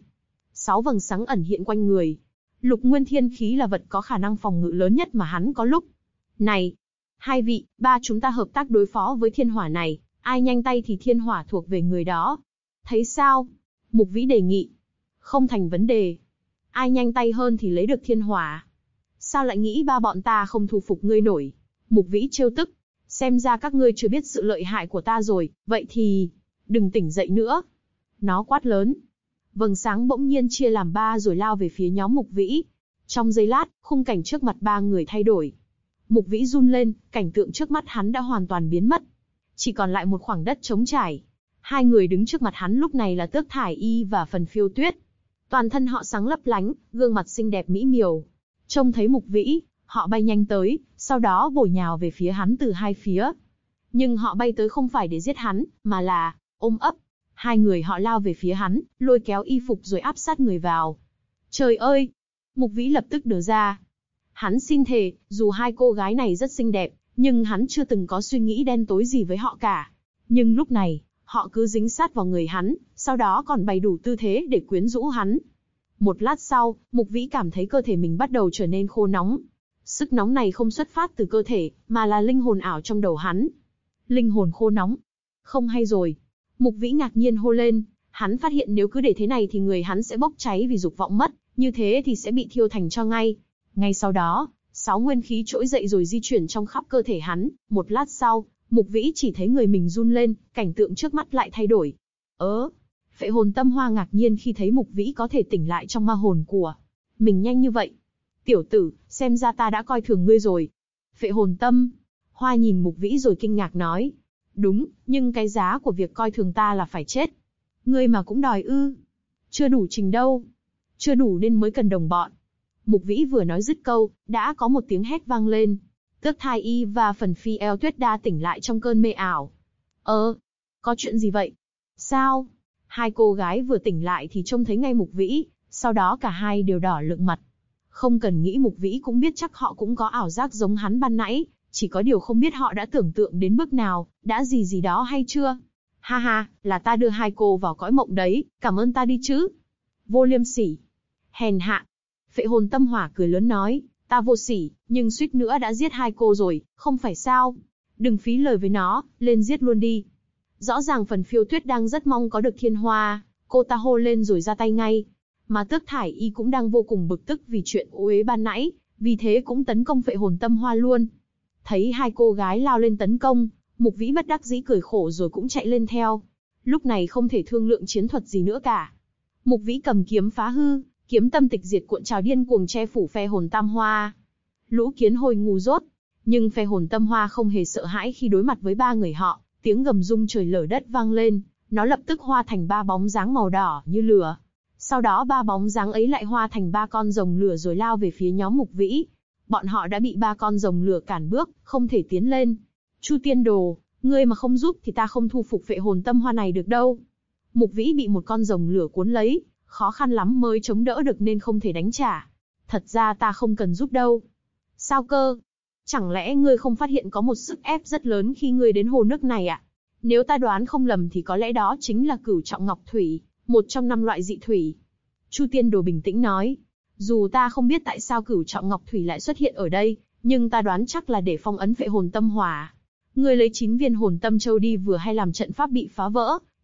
6 vầng sáng ẩn hiện quanh người. Lục Nguyên Thiên Khí là vật có khả năng phòng ngự lớn nhất mà hắn có lúc. Này, hai vị, ba chúng ta hợp tác đối phó với thiên hỏa này, ai nhanh tay thì thiên hỏa thuộc về người đó. Thấy sao? Mục Vĩ đề nghị. Không thành vấn đề. Ai nhanh tay hơn thì lấy được thiên hỏa. Sao lại nghĩ ba bọn ta không thu phục ngươi nổi? Mục Vĩ trêu tức. Xem ra các ngươi chưa biết sự lợi hại của ta rồi, vậy thì đừng tỉnh dậy nữa. Nó quát lớn. Vầng sáng bỗng nhiên chia làm 3 rồi lao về phía nhóm Mục Vĩ. Trong giây lát, khung cảnh trước mặt 3 người thay đổi. Mục Vĩ run lên, cảnh tượng trước mắt hắn đã hoàn toàn biến mất. Chỉ còn lại một khoảng đất trống trải. Hai người đứng trước mặt hắn lúc này là Tước Thải Y và Phần Phiêu Tuyết. Toàn thân họ sáng lấp lánh, gương mặt xinh đẹp mỹ miều. Trông thấy Mục Vĩ, họ bay nhanh tới, sau đó bổ nhào về phía hắn từ hai phía. Nhưng họ bay tới không phải để giết hắn, mà là ôm ấp. Hai người họ lao về phía hắn, lôi kéo y phục rồi áp sát người vào. Trời ơi! Mục Vĩ lập tức đờ ra. Hắn xin thề, dù hai cô gái này rất xinh đẹp, nhưng hắn chưa từng có suy nghĩ đen tối gì với họ cả. Nhưng lúc này, họ cứ dính sát vào người hắn, sau đó còn bày đủ tư thế để quyến rũ hắn. Một lát sau, Mục Vĩ cảm thấy cơ thể mình bắt đầu trở nên khô nóng. Sức nóng này không xuất phát từ cơ thể, mà là linh hồn ảo trong đầu hắn. Linh hồn khô nóng. Không hay rồi. Mục Vĩ ngạc nhiên hô lên, hắn phát hiện nếu cứ để thế này thì người hắn sẽ bốc cháy vì dục vọng mất, như thế thì sẽ bị thiêu thành tro ngay. Ngay sau đó, 6 nguyên khí trỗi dậy rồi di chuyển trong khắp cơ thể hắn, một lát sau, Mục Vĩ chỉ thấy người mình run lên, cảnh tượng trước mắt lại thay đổi. Phệ hồn tâm hoa ngạc nhiên khi thấy Mục Vĩ có thể tỉnh lại trong ma hồn của mình nhanh như vậy. Tiểu tử, xem ra ta đã coi thường ngươi rồi. Phệ hồn tâm hoa nhìn Mục Vĩ rồi kinh ngạc nói. Đúng, nhưng cái giá của việc coi thường ta là phải chết. Ngươi mà cũng đòi ư? Chưa đủ trình đâu. Chưa đủ nên mới cần đồng bọn. Mục Vĩ vừa nói dứt câu, đã có một tiếng hét vang lên. Tước Thải Y và Phần Phi eo Tuyết Đa tỉnh lại trong cơn mê ảo. Có chuyện gì vậy? Sao? Hai cô gái vừa tỉnh lại thì trông thấy ngay Mục Vĩ, sau đó cả hai đều đỏ lựng mặt. Không cần nghĩ Mục Vĩ cũng biết chắc họ cũng có ảo giác giống hắn ban nãy, chỉ có điều không biết họ đã tưởng tượng đến bước nào, đã gì đó hay chưa. Ha ha, là ta đưa hai cô vào cõi mộng đấy, cảm ơn ta đi chứ. Vô liêm sỉ. Hèn hạ. Phệ hồn tâm hỏa cười lớn nói, ta vô sỉ, nhưng suýt nữa đã giết hai cô rồi, không phải sao. Đừng phí lời với nó, lên giết luôn đi. Rõ ràng Phần Phiêu Tuyết đang rất mong có được thiên hoa, cô ta hô lên rồi ra tay ngay. Mà Tước Thải Y cũng đang vô cùng bực tức vì chuyện ô uế ban nãy, vì thế cũng tấn công phệ hồn tâm hoa luôn. Thấy hai cô gái lao lên tấn công, Mục Vĩ bất đắc dĩ cười khổ rồi cũng chạy lên theo. Lúc này không thể thương lượng chiến thuật gì nữa cả. Mục Vĩ cầm kiếm phá hư, kiếm tâm tịch diệt cuộn trào điên cuồng che phủ phe hồn tam hoa. Lũ kiến hồi ngu dốt, nhưng phe hồn tâm hoa không hề sợ hãi khi đối mặt với ba người họ. Tiếng gầm rung trời lở đất vang lên, nó lập tức hoa thành 3 bóng dáng màu đỏ như lửa. Sau đó 3 bóng dáng ấy lại hoa thành 3 con rồng lửa rồi lao về phía nhóm Mục Vĩ. Bọn họ đã bị 3 con rồng lửa cản bước, không thể tiến lên. Chu Tiên Đồ, ngươi mà không giúp thì ta không thu phục phệ hồn tâm hoa này được đâu. Mục Vĩ bị một con rồng lửa cuốn lấy, khó khăn lắm mới chống đỡ được nên không thể đánh trả. Thật ra ta không cần giúp đâu. Sao cơ? Chẳng lẽ ngươi không phát hiện có một sức ép rất lớn khi ngươi đến hồ nước này à? Nếu ta đoán không lầm thì có lẽ đó chính là Cửu Trọng Ngọc Thủy, một trong 5 loại dị thủy. Chu Tiên Đồ bình tĩnh nói. Dù ta không biết tại sao Cửu Trọng Ngọc Thủy lại xuất hiện ở đây, nhưng ta đoán chắc là để phong ấn phệ hồn tâm hỏa. Ngươi lấy 9 viên hồn tâm châu đi vừa hay làm trận pháp bị phá vỡ,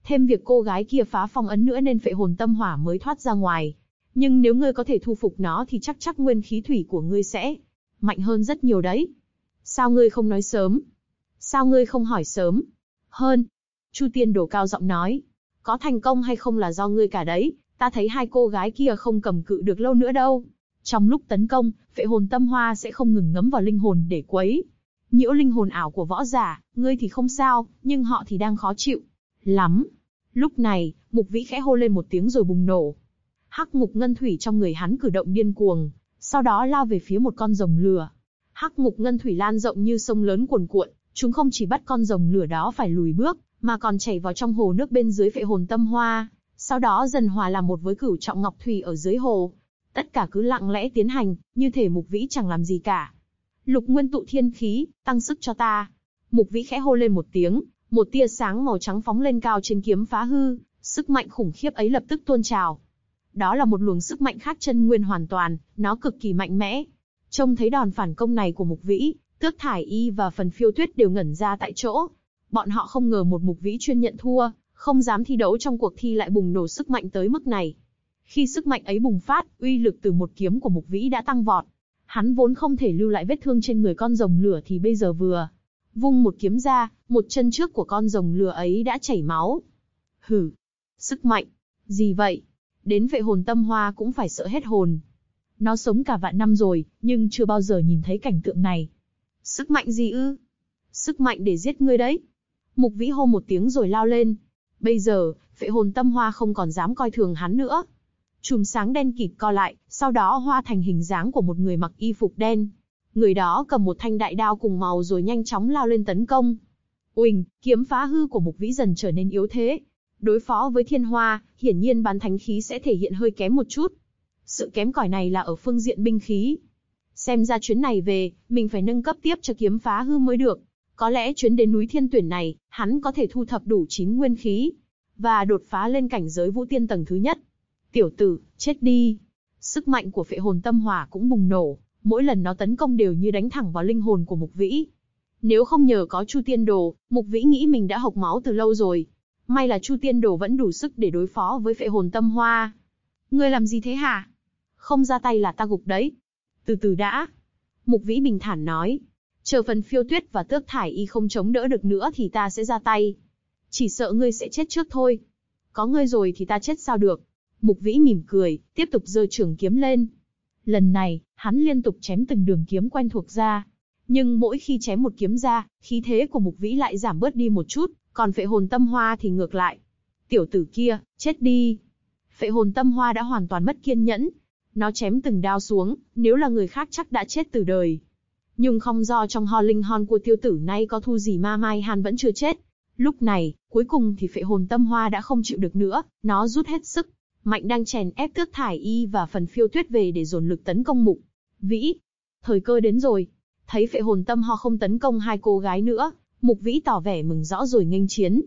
Thêm việc cô gái kia phá phong ấn nữa nên phệ hồn tâm hỏa mới thoát ra ngoài. Nhưng nếu ngươi có thể thu phục nó thì chắc nguyên khí thủy của ngươi sẽ mạnh hơn rất nhiều đấy. Sao ngươi không nói sớm? Sao ngươi không hỏi sớm? Hơn. Chu Tiên Đồ cao giọng nói. Có thành công hay không là do ngươi cả đấy, ta thấy hai cô gái kia không cầm cự được lâu nữa đâu. Trong lúc tấn công, phệ hồn tâm hoa sẽ không ngừng ngấm vào linh hồn để quấy nhiễu linh hồn ảo của võ giả, ngươi thì không sao, nhưng họ thì đang khó chịu lắm. Lúc này, Mục Vĩ khẽ hô lên một tiếng rồi bùng nổ. Hắc ngục ngân thủy trong người hắn cử động điên cuồng, sau đó lao về phía một con rồng lửa. Hắc ngục ngân thủy lan rộng như sông lớn cuồn cuộn, chúng không chỉ bắt con rồng lửa đó phải lùi bước, mà còn chảy vào trong hồ nước bên dưới phệ hồn tâm hoa, sau đó dần hòa làm một với cửu trọng ngọc thủy ở dưới hồ. Tất cả cứ lặng lẽ tiến hành, như thể Mục Vĩ chẳng làm gì cả. Lục nguyên tụ thiên khí, tăng sức cho ta. Mục Vĩ khẽ hô lên một tiếng, một tia sáng màu trắng phóng lên cao trên kiếm phá hư, sức mạnh khủng khiếp ấy lập tức tuôn trào. Đó là một luồng sức mạnh khác chân nguyên hoàn toàn, nó cực kỳ mạnh mẽ. Trông thấy đòn phản công này của Mục Vĩ, Tước Thải Y và Phần Phiêu Tuyết đều ngẩn ra tại chỗ. Bọn họ không ngờ một Mục Vĩ chuyên nhận thua, không dám thi đấu trong cuộc thi lại bùng nổ sức mạnh tới mức này. Khi sức mạnh ấy bùng phát, uy lực từ một kiếm của Mục Vĩ đã tăng vọt. Hắn vốn không thể lưu lại vết thương trên người con rồng lửa thì bây giờ vừa vung một kiếm ra, một chân trước của con rồng lửa ấy đã chảy máu. Hử, sức mạnh, gì vậy? Đến phệ hồn tâm hoa cũng phải sợ hết hồn. Nó sống cả vạn năm rồi, nhưng chưa bao giờ nhìn thấy cảnh tượng này. Sức mạnh gì ư? Sức mạnh để giết ngươi đấy. Mục Vĩ hô một tiếng rồi lao lên. Bây giờ, phệ hồn tâm hoa không còn dám coi thường hắn nữa. Chùm sáng đen kịt co lại, sau đó hóa thành hình dáng của một người mặc y phục đen. Người đó cầm một thanh đại đao cùng màu rồi nhanh chóng lao lên tấn công. Uỳnh, kiếm phá hư của Mục Vĩ dần trở nên yếu thế. Đối phó với thiên hoa, hiển nhiên bán thánh khí sẽ thể hiện hơi kém một chút. Sự kém cỏi này là ở phương diện binh khí. Xem ra chuyến này về, mình phải nâng cấp tiếp cho kiếm phá hư mới được. Có lẽ chuyến đến núi Thiên Tuyển này, hắn có thể thu thập đủ 9 nguyên khí, và đột phá lên cảnh giới vũ tiên tầng thứ nhất. Tiểu tử, chết đi. Sức mạnh của phệ hồn tâm hỏa cũng bùng nổ, mỗi lần nó tấn công đều như đánh thẳng vào linh hồn của Mục Vĩ. Nếu không nhờ có Chu Tiên Đồ, Mục Vĩ nghĩ mình đã hộc máu từ lâu rồi. May là Chu Tiên Đồ vẫn đủ sức để đối phó với phệ hồn tâm hoa. Ngươi làm gì thế hả? Không ra tay là ta gục đấy. Từ từ đã. Mục Vĩ bình thản nói. Chờ Phần Phiêu Tuyết và Tước Thải Y không chống đỡ được nữa thì ta sẽ ra tay. Chỉ sợ ngươi sẽ chết trước thôi. Có ngươi rồi thì ta chết sao được. Mục Vĩ mỉm cười, tiếp tục giơ trường kiếm lên. Lần này, hắn liên tục chém từng đường kiếm quen thuộc ra. Nhưng mỗi khi chém một kiếm ra, khí thế của Mục Vĩ lại giảm bớt đi một chút, còn phệ hồn tâm hoa thì ngược lại. Tiểu tử kia, chết đi. Phệ hồn tâm hoa đã hoàn toàn mất kiên nhẫn. Nó chém từng đao xuống, nếu là người khác chắc đã chết từ đời. Nhưng không do trong ho linh hon của tiêu tử nay có thu gì ma mai han vẫn chưa chết. Lúc này, cuối cùng thì phệ hồn tâm hoa đã không chịu được nữa, nó rút hết sức. Mạnh đang chèn ép Tước Thải Y và Phần Phiêu Tuyết về để dồn lực tấn công Mục Vĩ. Thời cơ đến rồi. Thấy phệ hồn tâm hoa không tấn công hai cô gái nữa, Mục Vĩ tỏ vẻ mừng rõ rồi nghênh chiến.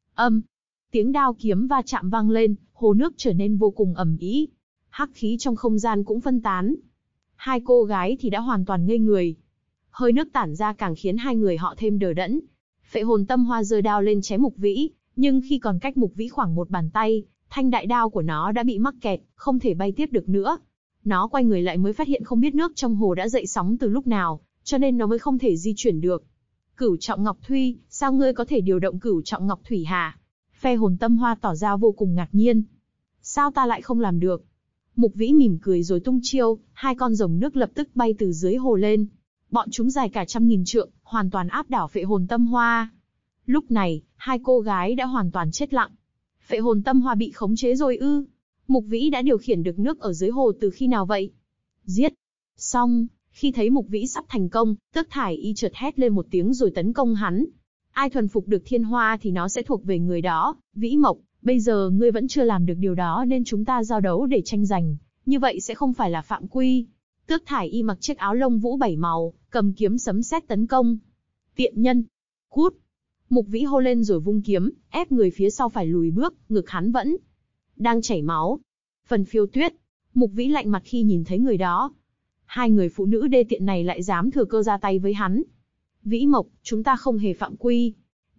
Tiếng đao kiếm va chạm vang lên, hồ nước trở nên vô cùng ầm ĩ. Hắc khí trong không gian cũng phân tán. Hai cô gái thì đã hoàn toàn ngây người. Hơi nước tản ra càng khiến hai người họ thêm đờ đẫn. Phệ hồn tâm hoa giơ đao lên chém Mục Vĩ, nhưng khi còn cách Mục Vĩ khoảng một bàn tay, thanh đại đao của nó đã bị mắc kẹt, không thể bay tiếp được nữa. Nó quay người lại mới phát hiện không biết nước trong hồ đã dậy sóng từ lúc nào, cho nên nó mới không thể di chuyển được. Cửu trọng ngọc thủy, sao ngươi có thể điều động cửu trọng ngọc thủy hả? Phệ hồn tâm hoa tỏ ra vô cùng ngạc nhiên. Sao ta lại không làm được? Mục Vĩ mỉm cười rồi tung chiêu, hai con rồng nước lập tức bay từ dưới hồ lên. Bọn chúng dài cả 100.000 trượng, hoàn toàn áp đảo phệ hồn tâm hoa. Lúc này, hai cô gái đã hoàn toàn chết lặng. Phệ hồn tâm hoa bị khống chế rồi ư? Mục Vĩ đã điều khiển được nước ở dưới hồ từ khi nào vậy? Giết! Xong, khi thấy Mục Vĩ sắp thành công, Tước Thải Y chợt hét lên một tiếng rồi tấn công hắn. Ai thuần phục được thiên hoa thì nó sẽ thuộc về người đó. Vĩ Mộc, bây giờ ngươi vẫn chưa làm được điều đó nên chúng ta giao đấu để tranh giành, như vậy sẽ không phải là phạm quy. Tước Thải Y mặc chiếc áo lông vũ 7 màu, cầm kiếm sấm sét tấn công. Tiện nhân! Cút! Mục Vĩ hô lên rồi vung kiếm, ép người phía sau phải lùi bước, ngực hắn vẫn đang chảy máu. Phần Phiêu Tuyết, Mục Vĩ lạnh mặt khi nhìn thấy người đó. Hai người phụ nữ đê tiện này lại dám thừa cơ ra tay với hắn. Vĩ Mộc, chúng ta không hề phạm quy.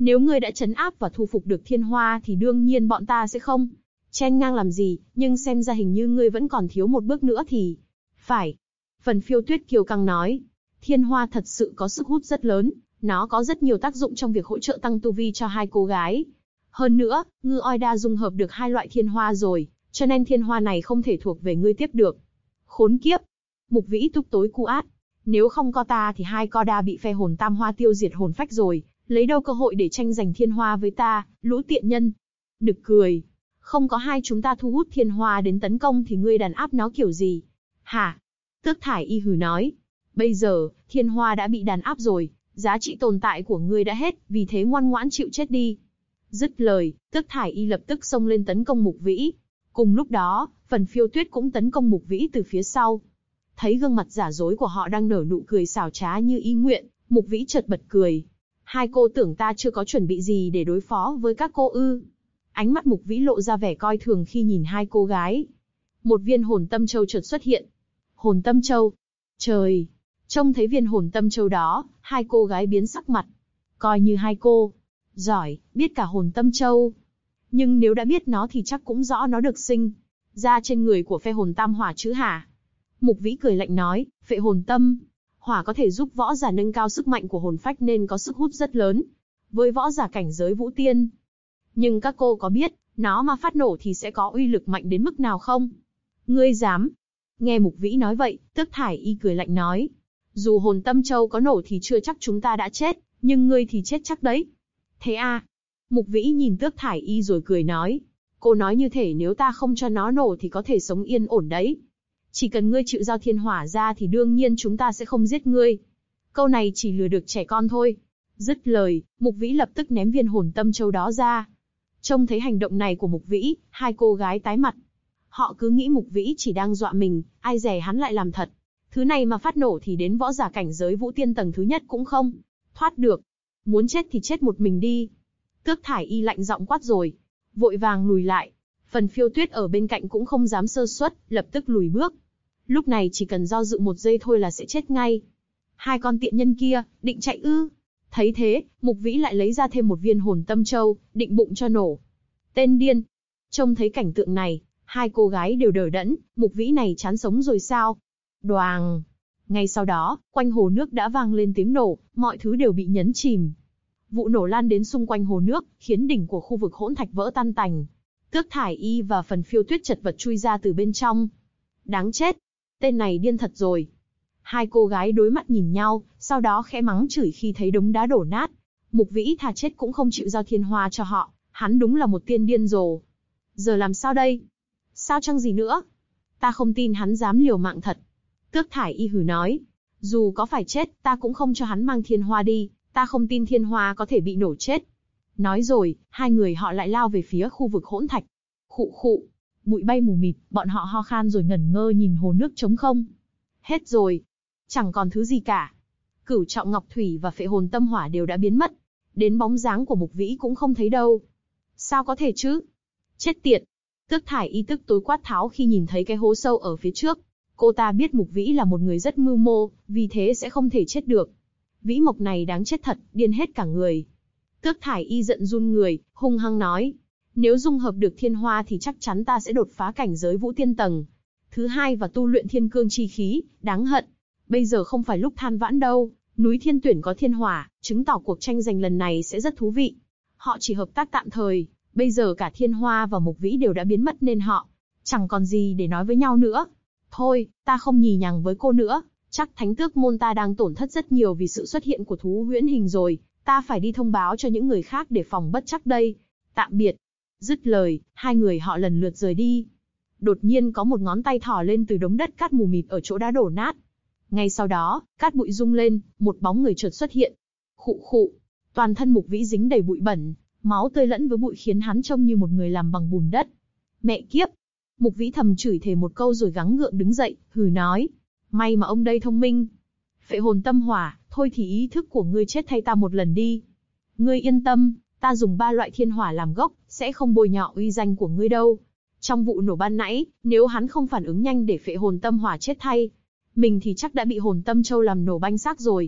Nếu ngươi đã trấn áp và thu phục được thiên hoa thì đương nhiên bọn ta sẽ không chen ngang làm gì, nhưng xem ra hình như ngươi vẫn còn thiếu một bước nữa thì... Phải. Phần Phiêu Tuyết kiêu căng nói. Thiên hoa thật sự có sức hút rất lớn, nó có rất nhiều tác dụng trong việc hỗ trợ tăng tu vi cho hai cô gái. Hơn nữa, Ngư Oai đã dung hợp được hai loại thiên hoa rồi, cho nên thiên hoa này không thể thuộc về ngươi tiếp được. Khốn kiếp! Mục Vĩ tức tối cu át. Nếu không có ta thì hai co đa bị phe hồn tam hoa tiêu diệt hồn phách rồi, lấy đâu cơ hội để tranh giành thiên hoa với ta, lũ tiện nhân. Nực cười. Không có hai chúng ta thu hút thiên hoa đến tấn công thì ngươi đàn áp nó kiểu gì? Hả? Tước Thải Y hừ nói. Bây giờ, thiên hoa đã bị đàn áp rồi, giá trị tồn tại của ngươi đã hết, vì thế ngoan ngoãn chịu chết đi. Dứt lời, Tước Thải Y lập tức xông lên tấn công Mục Vĩ. Cùng lúc đó, Phần Phiêu Tuyết cũng tấn công Mục Vĩ từ phía sau. Thấy gương mặt giả dối của họ đang nở nụ cười xảo trá như ý nguyện, Mục Vĩ chợt bật cười. Hai cô tưởng ta chưa có chuẩn bị gì để đối phó với các cô ư? Ánh mắt Mục Vĩ lộ ra vẻ coi thường khi nhìn hai cô gái. Một viên hồn tâm châu chợt xuất hiện. Hồn tâm châu? Trời! Trông thấy viên hồn tâm châu đó, hai cô gái biến sắc mặt. Coi như hai cô giỏi, biết cả hồn tâm châu. Nhưng nếu đã biết nó thì chắc cũng rõ nó được sinh ra trên người của phe hồn tam hỏa chứ hả? Mục Vĩ cười lạnh nói, phệ hồn tâm hỏa có thể giúp võ giả nâng cao sức mạnh của hồn phách nên có sức hút rất lớn với võ giả cảnh giới vũ tiên. Nhưng các cô có biết, nó mà phát nổ thì sẽ có uy lực mạnh đến mức nào không? Ngươi dám? Nghe Mục Vĩ nói vậy, Tước Thải Y cười lạnh nói, dù hồn tâm châu có nổ thì chưa chắc chúng ta đã chết, nhưng ngươi thì chết chắc đấy. Thế à? Mục Vĩ nhìn Tước Thải Y rồi cười nói, cô nói như thể nếu ta không cho nó nổ thì có thể sống yên ổn đấy. Chỉ cần ngươi chịu giao thiên hỏa ra thì đương nhiên chúng ta sẽ không giết ngươi. Câu này chỉ lừa được trẻ con thôi. Dứt lời, Mục Vĩ lập tức ném viên hồn tâm châu đó ra. Trông thấy hành động này của Mục Vĩ, hai cô gái tái mặt. Họ cứ nghĩ Mục Vĩ chỉ đang dọa mình, ai dè hắn lại làm thật. Thứ này mà phát nổ thì đến võ giả cảnh giới vũ tiên tầng thứ nhất cũng không thoát được. Muốn chết thì chết một mình đi. Tước Thải Y lạnh giọng quát rồi, vội vàng lùi lại. Phần Phiêu Tuyết ở bên cạnh cũng không dám sơ suất, lập tức lùi bước. Lúc này chỉ cần do dự một giây thôi là sẽ chết ngay. Hai con tiện nhân kia, định chạy ư? Thấy thế, Mục Vĩ lại lấy ra thêm một viên hồn tâm châu, định bụng cho nổ. Tên điên! Trông thấy cảnh tượng này, hai cô gái đều đờ đẫn, Mục Vĩ này chán sống rồi sao? Đoàng! Ngay sau đó, quanh hồ nước đã vang lên tiếng nổ, mọi thứ đều bị nhấn chìm. Vụ nổ lan đến xung quanh hồ nước, khiến đỉnh của khu vực hỗn thạch vỡ tan tành. Tước Thải Y và Phần Phiêu Tuyết chật vật chui ra từ bên trong. Đáng chết! Tên này điên thật rồi. Hai cô gái đối mắt nhìn nhau, sau đó khẽ mắng chửi khi thấy đống đá đổ nát. Mục Vĩ thà chết cũng không chịu giao thiên hoa cho họ, hắn đúng là một tiên điên rồ. Giờ làm sao đây? Sao chăng gì nữa? Ta không tin hắn dám liều mạng thật. Tước Thải Y hừ nói, dù có phải chết, ta cũng không cho hắn mang thiên hoa đi, ta không tin thiên hoa có thể bị nổ chết. Nói rồi, hai người họ lại lao về phía khu vực hỗn thạch. Khụ khụ, bụi bay mù mịt, bọn họ ho khan rồi ngẩn ngơ nhìn hồ nước trống không. Hết rồi, chẳng còn thứ gì cả. Cửu trọng ngọc thủy và phệ hồn tâm hỏa đều đã biến mất, đến bóng dáng của Mục Vĩ cũng không thấy đâu. Sao có thể chứ? Chết tiệt! Tước Thải Y tức tối quát tháo khi nhìn thấy cái hố sâu ở phía trước. Cô ta biết Mục Vĩ là một người rất mưu mô, vì thế sẽ không thể chết được. Vĩ Mộc này đáng chết thật, điên hết cả người. Tước Thải Y giận run người, hung hăng nói, nếu dung hợp được thiên hoa thì chắc chắn ta sẽ đột phá cảnh giới vũ tiên tầng thứ hai và tu luyện thiên cương chi khí. Đáng hận, bây giờ không phải lúc than vãn đâu. Núi Thiên Tuyển có thiên hỏa, chứng tỏ cuộc tranh giành lần này sẽ rất thú vị. Họ chỉ hợp tác tạm thời, bây giờ cả thiên hoa và Mục Vĩ đều đã biến mất nên họ chẳng còn gì để nói với nhau nữa. Thôi, ta không nhì nhằng với cô nữa, chắc Thánh Tước môn ta đang tổn thất rất nhiều vì sự xuất hiện của thú huyễn hình rồi, ta phải đi thông báo cho những người khác để phòng bất trắc đây. Tạm biệt. Dứt lời, hai người họ lần lượt rời đi. Đột nhiên có một ngón tay thò lên từ đống đất cát mù mịt ở chỗ đá đổ nát. Ngay sau đó, cát bụi rung lên, một bóng người chợt xuất hiện. Khụ khụ, toàn thân Mục Vĩ dính đầy bụi bẩn, máu tươi lẫn với bụi khiến hắn trông như một người làm bằng bùn đất. Mẹ kiếp! Mục Vĩ thầm chửi thề một câu rồi gắng gượng đứng dậy, hừ nói. May mà ông đây thông minh. Phệ hồn tâm hỏa, thôi thì ý thức của ngươi chết thay ta một lần đi. Ngươi yên tâm, ta dùng 3 loại thiên hỏa làm gốc, sẽ không bôi nhọ uy danh của ngươi đâu. Trong vụ nổ ban nãy, nếu hắn không phản ứng nhanh để phệ hồn tâm hỏa chết thay, mình thì chắc đã bị hồn tâm châu làm nổ banh xác rồi.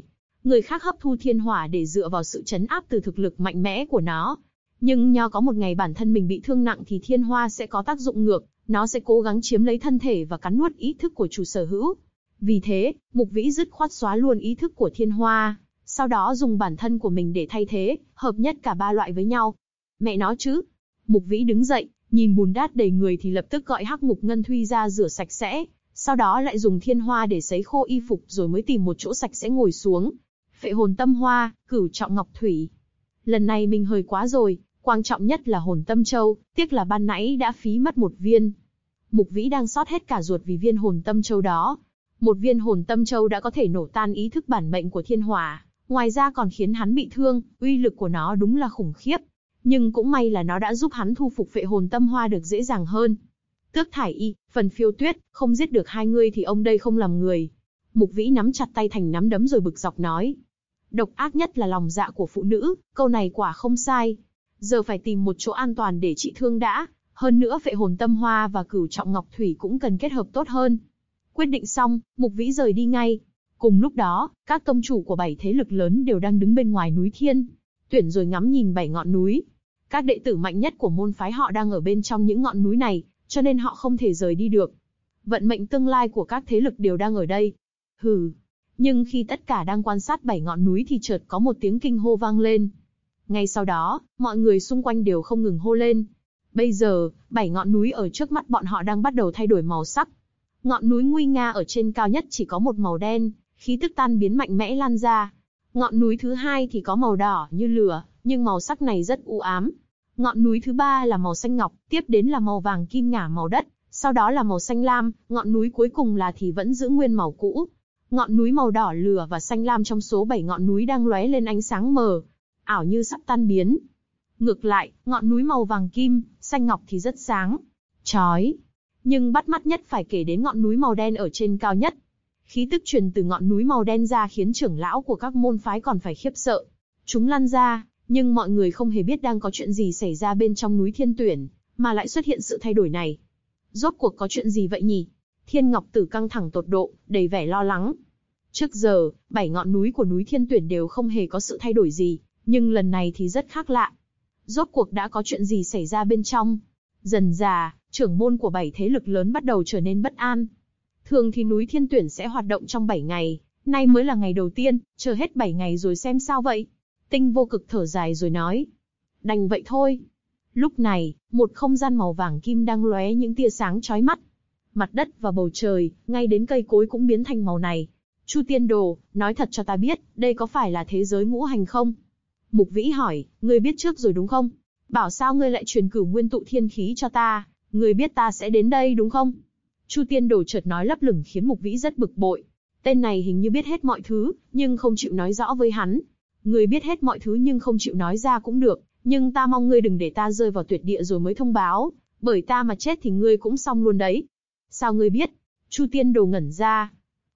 Người khác hấp thu thiên hỏa để dựa vào sự trấn áp từ thực lực mạnh mẽ của nó. Nhưng nho có một ngày bản thân mình bị thương nặng thì thiên hoa sẽ có tác dụng ngược, nó sẽ cố gắng chiếm lấy thân thể và cắn nuốt ý thức của chủ sở hữu. Vì thế, Mục Vĩ dứt khoát xóa luôn ý thức của thiên hoa, sau đó dùng bản thân của mình để thay thế, hợp nhất cả ba loại với nhau. Mẹ nó chứ. Mục Vĩ đứng dậy, nhìn bùn đát đầy người thì lập tức gọi Hắc Ngục Ngân Thuy ra rửa sạch sẽ, sau đó lại dùng thiên hoa để sấy khô y phục rồi mới tìm một chỗ sạch sẽ ngồi xuống. Phệ hồn tâm hoa, cửu trọng ngọc thủy. Lần này mình hơi quá rồi, quan trọng nhất là hồn tâm châu, tiếc là ban nãy đã phí mất một viên. Mục Vĩ đang xót hết cả ruột vì viên hồn tâm châu đó. Một viên hồn tâm châu đã có thể nổ tan ý thức bản mệnh của thiên hỏa, ngoài ra còn khiến hắn bị thương, uy lực của nó đúng là khủng khiếp. Nhưng cũng may là nó đã giúp hắn thu phục phệ hồn tâm hoa được dễ dàng hơn. Tước Thải Y, Phần Phiêu Tuyết, không giết được hai ngươi thì ông đây không làm người. Mục Vĩ nắm chặt tay thành nắm đấm rồi bực dọc nói. Độc ác nhất là lòng dạ của phụ nữ, câu này quả không sai. Giờ phải tìm một chỗ an toàn để trị thương đã, hơn nữa phệ hồn tâm hoa và cửu trọng ngọc thủy cũng cần kết hợp tốt hơn. Quyết định xong, Mục Vĩ rời đi ngay. Cùng lúc đó, các tông chủ của 7 thế lực lớn đều đang đứng bên ngoài núi Thiên Tuyển rồi ngắm nhìn 7 ngọn núi. Các đệ tử mạnh nhất của môn phái họ đang ở bên trong những ngọn núi này, cho nên họ không thể rời đi được. Vận mệnh tương lai của các thế lực đều đang ở đây. Hừ. Nhưng khi tất cả đang quan sát 7 ngọn núi thì chợt có một tiếng kinh hô vang lên. Ngay sau đó, mọi người xung quanh đều không ngừng hô lên. Bây giờ, 7 ngọn núi ở trước mắt bọn họ đang bắt đầu thay đổi màu sắc. Ngọn núi nguy nga ở trên cao nhất chỉ có một màu đen, khí tức tan biến mạnh mẽ lan ra. Ngọn núi thứ hai thì có màu đỏ như lửa, nhưng màu sắc này rất u ám. Ngọn núi thứ ba là màu xanh ngọc, tiếp đến là màu vàng kim ngả màu đất, sau đó là màu xanh lam, ngọn núi cuối cùng là thì vẫn giữ nguyên màu cũ. Ngọn núi màu đỏ lửa và xanh lam trong số 7 ngọn núi đang lóe lên ánh sáng mờ, ảo như sắp tan biến. Ngược lại, ngọn núi màu vàng kim, xanh ngọc thì rất sáng, chói. Nhưng bắt mắt nhất phải kể đến ngọn núi màu đen ở trên cao nhất. Khí tức truyền từ ngọn núi màu đen ra khiến trưởng lão của các môn phái còn phải khiếp sợ. Chúng lăn ra, nhưng mọi người không hề biết đang có chuyện gì xảy ra bên trong núi Thiên Tuyển, mà lại xuất hiện sự thay đổi này. Rốt cuộc có chuyện gì vậy nhỉ? Thiên Ngọc Tử căng thẳng tột độ, đầy vẻ lo lắng. Trước giờ, 7 ngọn núi của núi Thiên Tuyển đều không hề có sự thay đổi gì, nhưng lần này thì rất khác lạ. Rốt cuộc đã có chuyện gì xảy ra bên trong? Dần dà, trưởng môn của 7 thế lực lớn bắt đầu trở nên bất an. Thường thì núi Thiên Tuyển sẽ hoạt động trong 7 ngày, nay mới là ngày đầu tiên, chờ hết 7 ngày rồi xem sao vậy. Tinh Vô Cực thở dài rồi nói. Đành vậy thôi. Lúc này, một không gian màu vàng kim đang lóe những tia sáng chói mắt. Mặt đất và bầu trời, ngay đến cây cối cũng biến thành màu này. Chu Tiên Đồ, nói thật cho ta biết, đây có phải là thế giới ngũ hành không? Mục Vĩ hỏi, ngươi biết trước rồi đúng không? Bảo sao ngươi lại truyền cửu nguyên tụ thiên khí cho ta, ngươi biết ta sẽ đến đây đúng không? Chu Tiên Đồ chợt nói lấp lửng khiến Mục Vĩ rất bực bội. Tên này hình như biết hết mọi thứ, nhưng không chịu nói rõ với hắn. Ngươi biết hết mọi thứ nhưng không chịu nói ra cũng được, nhưng ta mong ngươi đừng để ta rơi vào tuyệt địa rồi mới thông báo, bởi ta mà chết thì ngươi cũng xong luôn đấy. Sao ngươi biết? Chu Tiên Đồ ngẩn ra.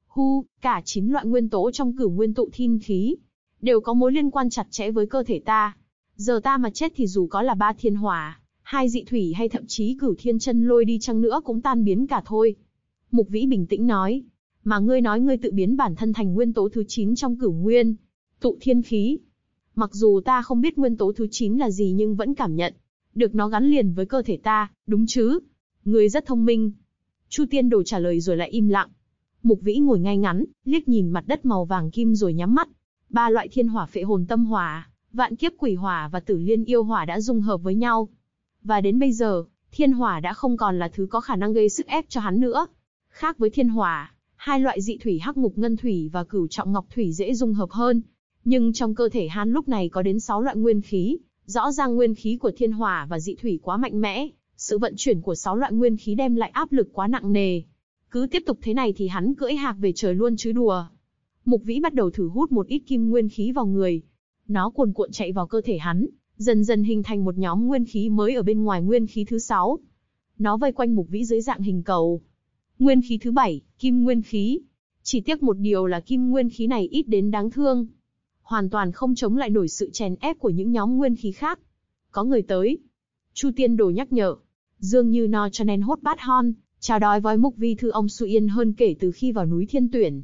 Cả 9 loại nguyên tố trong cửu nguyên tụ thiên khí đều có mối liên quan chặt chẽ với cơ thể ta. Giờ ta mà chết thì dù có là 3 thiên hỏa, 2 dị thủy hay thậm chí cửu thiên chân lôi đi chăng nữa cũng tan biến cả thôi. Mục Vĩ bình tĩnh nói. Mà ngươi nói ngươi tự biến bản thân thành nguyên tố thứ 9 trong cửu nguyên tụ thiên khí. Mặc dù ta không biết nguyên tố thứ 9 là gì nhưng vẫn cảm nhận được nó gắn liền với cơ thể ta, đúng chứ? Ngươi rất thông minh. Chu Tiên Đồ trả lời rồi lại im lặng. Mục Vĩ ngồi ngay ngắn, liếc nhìn mặt đất màu vàng kim rồi nhắm mắt. 3 loại thiên hỏa phệ hồn tâm hỏa, vạn kiếp quỷ hỏa và tử liên yêu hỏa đã dung hợp với nhau. Và đến bây giờ, thiên hỏa đã không còn là thứ có khả năng gây sức ép cho hắn nữa. Khác với thiên hỏa, 2 loại dị thủy hắc ngục ngân thủy và cửu trọng ngọc thủy dễ dung hợp hơn. Nhưng trong cơ thể hắn lúc này có đến 6 loại nguyên khí, rõ ràng nguyên khí của thiên hỏa và dị thủy quá mạnh mẽ, sự vận chuyển của 6 loại nguyên khí đem lại áp lực quá nặng nề. Cứ tiếp tục thế này thì hắn cưỡi hạc về trời luôn chứ đùa. Mục Vĩ bắt đầu thử hút một ít kim nguyên khí vào người. Nó cuồn cuộn chạy vào cơ thể hắn, dần dần hình thành một nhóm nguyên khí mới ở bên ngoài nguyên khí thứ 6. Nó vây quanh Mục Vĩ dưới dạng hình cầu. Nguyên khí thứ 7, kim nguyên khí. Chỉ tiếc một điều là kim nguyên khí này ít đến đáng thương. Hoàn toàn không chống lại nổi sự chèn ép của những nhóm nguyên khí khác. Có người tới. Chu Tiên Đồ nhắc nhở. Dương Như No cho nên hốt bát hon, chào đói với Mục Vi thư ông Su Yên hơn kể từ khi vào núi Thiên Tuyển.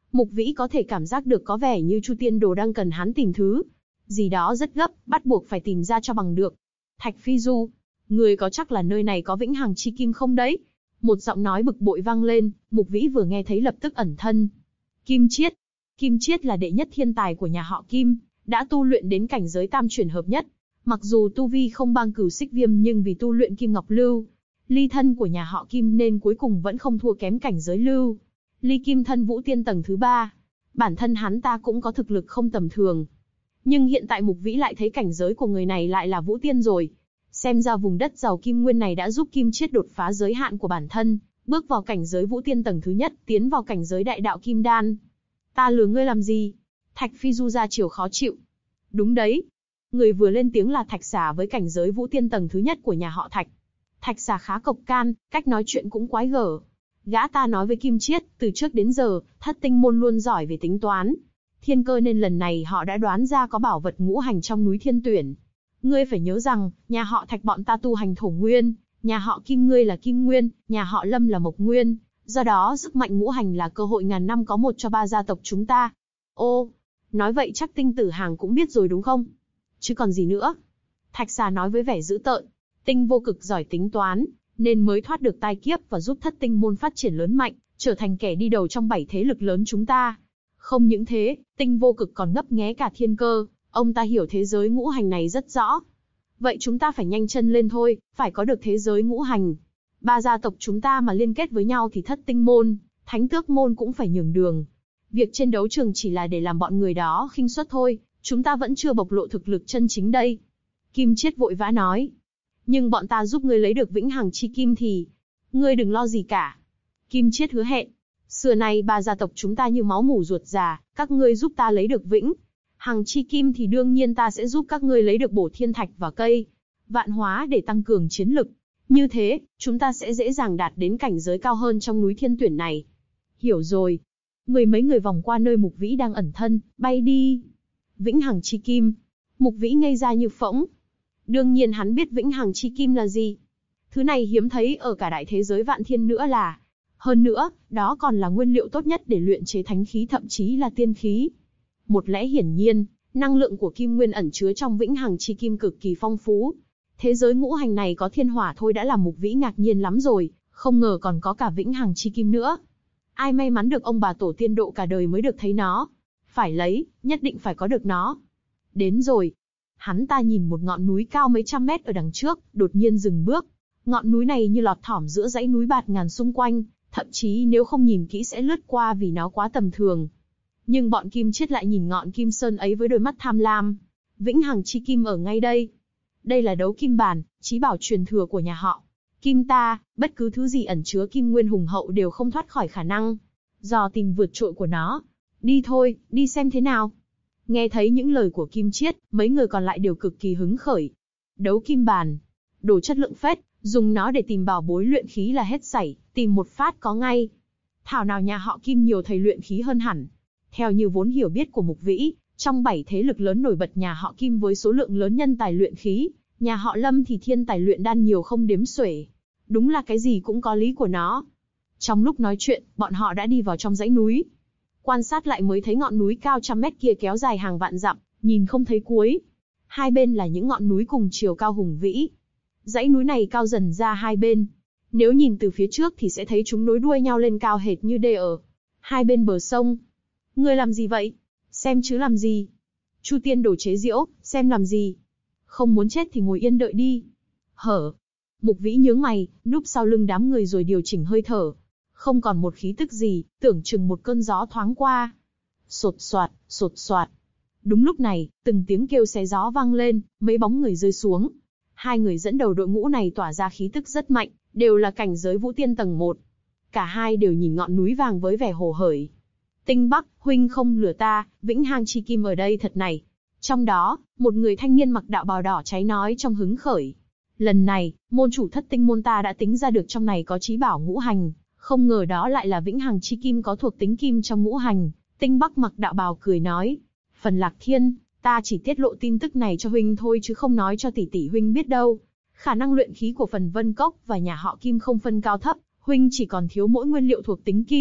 Mục Vĩ có thể cảm giác được có vẻ như Chu Tiên Đồ đang cần hắn tìm thứ gì đó rất gấp, bắt buộc phải tìm ra cho bằng được. Thạch Phi Du, người có chắc là nơi này có vĩnh hằng chi kim không đấy? Một giọng nói bực bội vang lên, Mục Vĩ vừa nghe thấy lập tức ẩn thân. Kim Chiết. Kim Chiết là đệ nhất thiên tài của nhà họ Kim, đã tu luyện đến cảnh giới tam chuyển hợp nhất. Mặc dù tu vi không bằng Cửu Xích Viêm nhưng vì tu luyện Kim Ngọc Lưu, ly thân của nhà họ Kim nên cuối cùng vẫn không thua kém cảnh giới Lưu Ly Kim thân Vũ Tiên tầng thứ 3. Bản thân hắn ta cũng có thực lực không tầm thường. Nhưng hiện tại Mục Vĩ lại thấy cảnh giới của người này lại là Vũ Tiên rồi. Xem ra vùng đất giàu kim nguyên này đã giúp Kim Chiết đột phá giới hạn của bản thân, bước vào cảnh giới Vũ Tiên tầng thứ nhất, tiến vào cảnh giới đại đạo Kim Đan. Ta lừa ngươi làm gì? Thạch Phi Du ra chiều khó chịu. Đúng đấy. Người vừa lên tiếng là Thạch Xà với cảnh giới Vũ Tiên tầng thứ nhất của nhà họ Thạch. Thạch Xà khá cộc can, cách nói chuyện cũng quái gở. Gã ta nói với Kim Chiết, từ trước đến giờ, Thất Tinh môn luôn giỏi về tính toán. Thiên cơ nên lần này họ đã đoán ra có bảo vật ngũ hành trong núi Thiên Tuyển. Ngươi phải nhớ rằng, nhà họ Thạch bọn ta tu hành thổ nguyên, nhà họ Kim ngươi là kim nguyên, nhà họ Lâm là mộc nguyên. Do đó sức mạnh ngũ hành là cơ hội ngàn năm có một cho ba gia tộc chúng ta. Ô, nói vậy chắc Tinh Tử Hàng cũng biết rồi đúng không? Chứ còn gì nữa? Thạch Xà nói với vẻ dữ tợn. Tinh Vô Cực giỏi tính toán, nên mới thoát được tai kiếp và giúp Thất Tinh môn phát triển lớn mạnh, trở thành kẻ đi đầu trong 7 thế lực lớn chúng ta. Không những thế, Tinh Vô Cực còn ngấp nghé cả thiên cơ, ông ta hiểu thế giới ngũ hành này rất rõ. Vậy chúng ta phải nhanh chân lên thôi, phải có được thế giới ngũ hành. Ba gia tộc chúng ta mà liên kết với nhau thì Thất Tinh môn, Thánh Tước môn cũng phải nhường đường. Việc trên đấu trường chỉ là để làm bọn người đó khinh suất thôi, chúng ta vẫn chưa bộc lộ thực lực chân chính đây. Kim Chiết vội vã nói. Nhưng bọn ta giúp ngươi lấy được vĩnh hằng chi kim thì, ngươi đừng lo gì cả. Kim Chiết hứa hẹn. Xưa nay ba gia tộc chúng ta như máu mủ ruột già, các ngươi giúp ta lấy được vĩnh hằng chi kim thì đương nhiên ta sẽ giúp các ngươi lấy được bổ thiên thạch và cây vạn hóa để tăng cường chiến lực. Như thế, chúng ta sẽ dễ dàng đạt đến cảnh giới cao hơn trong núi Thiên Tuyển này. Hiểu rồi. Mười mấy người vòng qua nơi Mục Vĩ đang ẩn thân, bay đi. Vĩnh hằng chi kim. Mục Vĩ ngây ra như phỗng. Đương nhiên hắn biết vĩnh hằng chi kim là gì. Thứ này hiếm thấy ở cả đại thế giới vạn thiên nữa là. Hơn nữa, đó còn là nguyên liệu tốt nhất để luyện chế thánh khí thậm chí là tiên khí. Một lẽ hiển nhiên, năng lượng của kim nguyên ẩn chứa trong vĩnh hằng chi kim cực kỳ phong phú. Thế giới ngũ hành này có thiên hỏa thôi đã làm Mục Vĩ ngạc nhiên lắm rồi, không ngờ còn có cả vĩnh hằng chi kim nữa. Ai may mắn được ông bà tổ tiên độ cả đời mới được thấy nó. Phải lấy, nhất định phải có được nó. Đến rồi. Hắn ta nhìn một ngọn núi cao mấy trăm mét ở đằng trước, đột nhiên dừng bước. Ngọn núi này như lọt thỏm giữa dãy núi bạt ngàn xung quanh, thậm chí nếu không nhìn kỹ sẽ lướt qua vì nó quá tầm thường. Nhưng bọn Kim Chiết lại nhìn ngọn kim sơn ấy với đôi mắt tham lam. Vĩnh hằng chi kim ở ngay đây. Đây là đấu kim bản, chí bảo truyền thừa của nhà họ Kim ta, bất cứ thứ gì ẩn chứa kim nguyên hùng hậu đều không thoát khỏi khả năng dò tìm vượt trội của nó. Đi thôi, đi xem thế nào. Nghe thấy những lời của Kim Chiết, mấy người còn lại đều cực kỳ hứng khởi. Đấu kim bàn, đồ chất lượng phết, dùng nó để tìm bảo bối luyện khí là hết sảy, tìm một phát có ngay. Thảo nào nhà họ Kim nhiều thầy luyện khí hơn hẳn. Theo như vốn hiểu biết của Mục Vĩ, trong 7 thế lực lớn nổi bật nhà họ Kim với số lượng lớn nhân tài luyện khí, nhà họ Lâm thì thiên tài luyện đan nhiều không đếm xuể. Đúng là cái gì cũng có lý của nó. Trong lúc nói chuyện, bọn họ đã đi vào trong dãy núi. Quan sát lại mới thấy ngọn núi cao trăm mét kia kéo dài hàng vạn dặm, nhìn không thấy cuối. Hai bên là những ngọn núi cùng chiều cao hùng vĩ. Dãy núi này cao dần ra hai bên. Nếu nhìn từ phía trước thì sẽ thấy chúng nối đuôi nhau lên cao hệt như đê ở hai bên bờ sông. Ngươi làm gì vậy? Xem chứ làm gì? Chu Tiên Đồ chế giễu, xem làm gì? Không muốn chết thì ngồi yên đợi đi. Hở. Mục Vĩ nhướng mày, núp sau lưng đám người rồi điều chỉnh hơi thở. Không còn một khí tức gì, tưởng chừng một cơn gió thoáng qua. Sột soạt, sột soạt. Đúng lúc này, từng tiếng kêu xé gió vang lên, mấy bóng người rơi xuống. Hai người dẫn đầu đội ngũ này tỏa ra khí tức rất mạnh, đều là cảnh giới Vũ Tiên tầng 1. Cả hai đều nhìn ngọn núi vàng với vẻ hồ hởi. Tinh Bắc, huynh không lừa ta, vĩnh hằng chi kim ở đây thật này. Trong đó, một người thanh niên mặc đạo bào đỏ cháy nói trong hứng khởi. Lần này, môn chủ Thất Tinh môn ta đã tính ra được trong này có chí bảo ngũ hành, không ngờ đó lại là vĩnh hằng chi kim có thuộc tính kim trong ngũ hành. Tinh Bắc mặc đạo bào cười nói, Phần Lạc Thiên, ta chỉ tiết lộ tin tức này cho huynh thôi chứ không nói cho tỷ tỷ huynh biết đâu. Khả năng luyện khí của Phần Vân Cốc và nhà họ Kim không phân cao thấp, huynh chỉ còn thiếu mỗi nguyên liệu thuộc tính kim,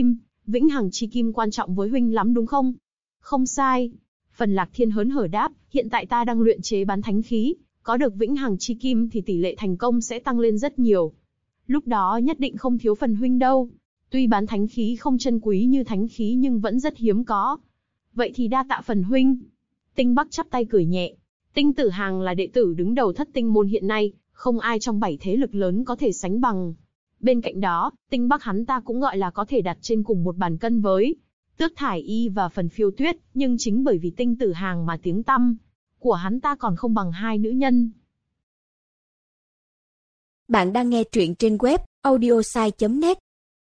Vĩnh hằng chi kim quan trọng với huynh lắm đúng không? Không sai. Phần Lạc Thiên hớn hở đáp, hiện tại ta đang luyện chế bán thánh khí, có được vĩnh hằng chi kim thì tỷ lệ thành công sẽ tăng lên rất nhiều. Lúc đó nhất định không thiếu phần huynh đâu. Tuy bán thánh khí không chân quý như thánh khí nhưng vẫn rất hiếm có. Vậy thì đa tạ phần huynh. Tinh Bắc chắp tay cười nhẹ. Tinh Tử Hàng là đệ tử đứng đầu thất tinh môn hiện nay, không ai trong 7 thế lực lớn có thể sánh bằng. Bên cạnh đó, Tinh Bắc hắn ta cũng gọi là có thể đặt trên cùng một bàn cân với Tước Thải Y và phần Phiêu Tuyết, nhưng chính bởi vì Tinh Tử Hàng mà tiếng tăm của hắn ta còn không bằng hai nữ nhân. Bạn đang nghe truyện trên web audiosai.net.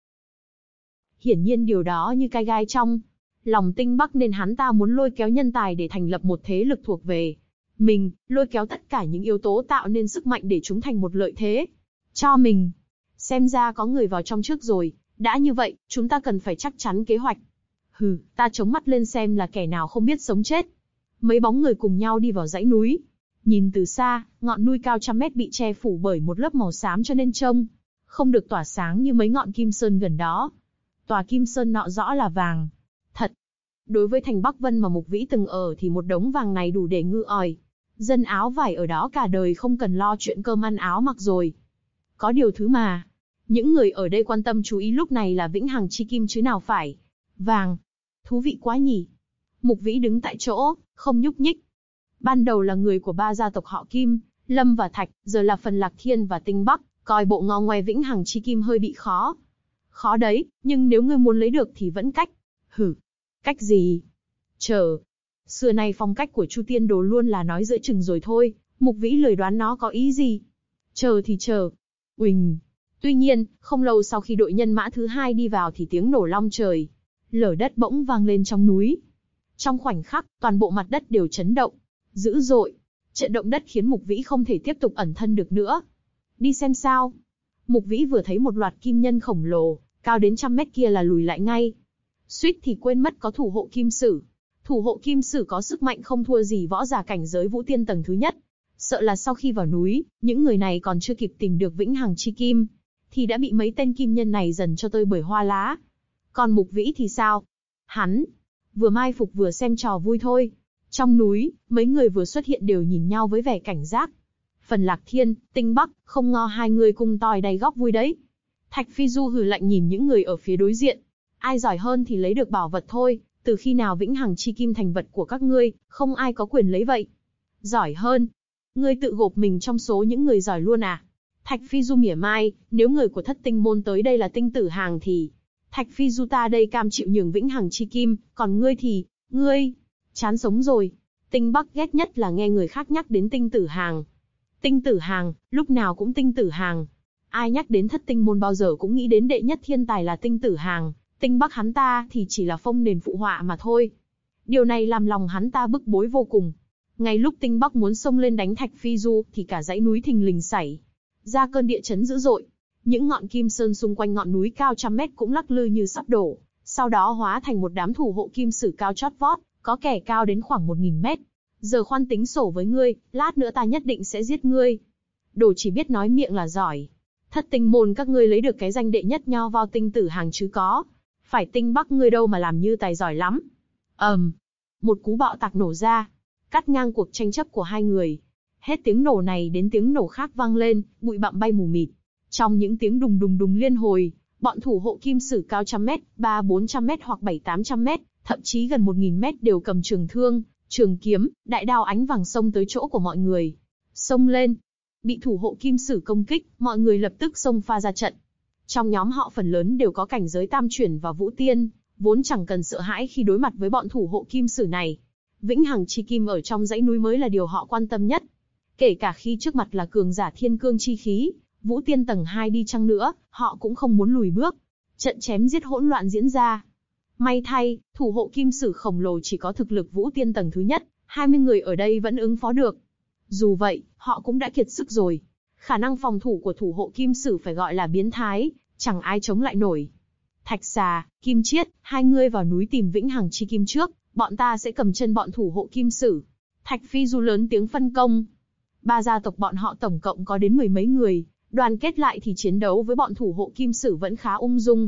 Hiển nhiên điều đó như cay gai trong lòng Tinh Bắc nên hắn ta muốn lôi kéo nhân tài để thành lập một thế lực thuộc về mình, lôi kéo tất cả những yếu tố tạo nên sức mạnh để chúng thành một lợi thế cho mình. Xem ra có người vào trong trước rồi, đã như vậy, chúng ta cần phải chắc chắn kế hoạch. Hừ, ta chống mắt lên xem là kẻ nào không biết sống chết. Mấy bóng người cùng nhau đi vào dãy núi. Nhìn từ xa, ngọn núi cao trăm mét bị che phủ bởi một lớp màu xám cho nên trông không được tỏa sáng như mấy ngọn kim sơn gần đó. Tòa kim sơn nọ rõ là vàng thật. Đối với thành Bắc Vân mà Mục Vĩ từng ở thì một đống vàng này đủ để ngư ỏi dân áo vải ở đó cả đời không cần lo chuyện cơm ăn áo mặc rồi. Có điều thứ mà những người ở đây quan tâm chú ý lúc này là vĩnh hằng chi kim chứ nào phải vàng. Thú vị quá nhỉ. Mục Vĩ đứng tại chỗ, không nhúc nhích. Ban đầu là người của ba gia tộc họ Kim, Lâm và Thạch, giờ là phần Lạc Thiên và Tinh Bắc, coi bộ ngó ngoe vĩnh hằng chi kim hơi bị khó. Khó đấy, nhưng nếu ngươi muốn lấy được thì vẫn cách. Hử, cách gì? Chờ. Xưa nay phong cách của Chu Tiên Đồ luôn là nói giữa chừng rồi thôi, Mục Vĩ lười đoán nó có ý gì. Chờ thì chờ. Uỳnh. Tuy nhiên, không lâu sau khi đội nhân mã thứ hai đi vào thì tiếng nổ long trời lở đất bỗng vang lên trong núi. Trong khoảnh khắc, toàn bộ mặt đất đều chấn động dữ dội. Trận động đất khiến Mục Vĩ không thể tiếp tục ẩn thân được nữa. Đi xem sao. Mục Vĩ vừa thấy một loạt kim nhân khổng lồ, cao đến 100 mét kia là lùi lại ngay. Suýt thì quên mất có thủ hộ kim sử. Thủ hộ kim sử có sức mạnh không thua gì võ giả cảnh giới vũ tiên tầng thứ nhất. Sợ là sau khi vào núi, những người này còn chưa kịp tìm được vĩnh hằng chi kim, thì đã bị mấy tên kim nhân này dần cho tơi bởi hoa lá. Còn Mục Vĩ thì sao? Hắn vừa mai phục vừa xem trò vui thôi. Trong núi, mấy người vừa xuất hiện đều nhìn nhau với vẻ cảnh giác. Phần Lạc Thiên, Tinh Bắc, không ngờ hai người cùng tòi đầy góc vui đấy. Thạch Phi Du hừ lạnh nhìn những người ở phía đối diện. Ai giỏi hơn thì lấy được bảo vật thôi, từ khi nào vĩnh hằng chi kim thành vật của các ngươi, không ai có quyền lấy vậy. Giỏi hơn? Ngươi tự gộp mình trong số những người giỏi luôn à? Thạch Phi Du mỉa mai, nếu người của thất tinh môn tới đây là Tinh Tử Hàng thì Thạch Phi Du ta đây cam chịu nhường vĩnh hằng chi kim, còn ngươi thì, ngươi, chán sống rồi. Tinh Bắc ghét nhất là nghe người khác nhắc đến Tinh Tử Hàng. Tinh Tử Hàng, lúc nào cũng Tinh Tử Hàng. Ai nhắc đến thất tinh môn bao giờ cũng nghĩ đến đệ nhất thiên tài là Tinh Tử Hàng, Tinh Bắc hắn ta thì chỉ là phông nền phụ họa mà thôi. Điều này làm lòng hắn ta bức bối vô cùng. Ngay lúc Tinh Bắc muốn xông lên đánh Thạch Phi Du thì cả dãy núi thình lình xảy ra cơn địa chấn dữ dội. Những ngọn kim sơn xung quanh ngọn núi cao 100 mét cũng lắc lư như sắp đổ, sau đó hóa thành một đám thủ hộ kim sử cao chót vót, có kẻ cao đến khoảng 1000 mét. Giờ khoan tính sổ với ngươi, lát nữa ta nhất định sẽ giết ngươi. Đồ chỉ biết nói miệng là giỏi. Thất tinh môn các ngươi lấy được cái danh đệ nhất nho vào Tinh Tử Hàng chứ có. Phải Tinh Bắc ngươi đâu mà làm như tài giỏi lắm. Một cú bạo tạc nổ ra, cắt ngang cuộc tranh chấp của hai người. Hết tiếng nổ này đến tiếng nổ khác vang lên, bụi bặm bay mù mịt. Trong những tiếng đùng đùng đùng liên hồi, bọn thủ hộ kim sử cao 100 mét, 300-400 mét hoặc 700-800 mét, thậm chí gần 1000 mét đều cầm trường thương, trường kiếm, đại đao ánh vàng xông tới chỗ của mọi người. Xông lên. Bị thủ hộ kim sử công kích, mọi người lập tức xông pha ra trận. Trong nhóm họ phần lớn đều có cảnh giới tam chuyển và vũ tiên, vốn chẳng cần sợ hãi khi đối mặt với bọn thủ hộ kim sử này. Vĩnh hằng chi kim ở trong dãy núi mới là điều họ quan tâm nhất. Kể cả khi trước mặt là cường giả thiên cương chi khí, vũ tiên tầng 2 đi chăng nữa, họ cũng không muốn lùi bước. Trận chém giết hỗn loạn diễn ra. May thay, thủ hộ kim sử khổng lồ chỉ có thực lực vũ tiên tầng thứ nhất, 20 người ở đây vẫn ứng phó được. Dù vậy, họ cũng đã kiệt sức rồi. Khả năng phòng thủ của thủ hộ kim sử phải gọi là biến thái, chẳng ai chống lại nổi. Thạch Xà, Kim Chiết, hai người vào núi tìm vĩnh hằng chi kim trước, bọn ta sẽ cầm chân bọn thủ hộ kim sử. Thạch Phi Du lớn tiếng phân công. Ba gia tộc bọn họ tổng cộng có đến 10 mấy người, đoàn kết lại thì chiến đấu với bọn thủ hộ kim sử vẫn khá ung dung.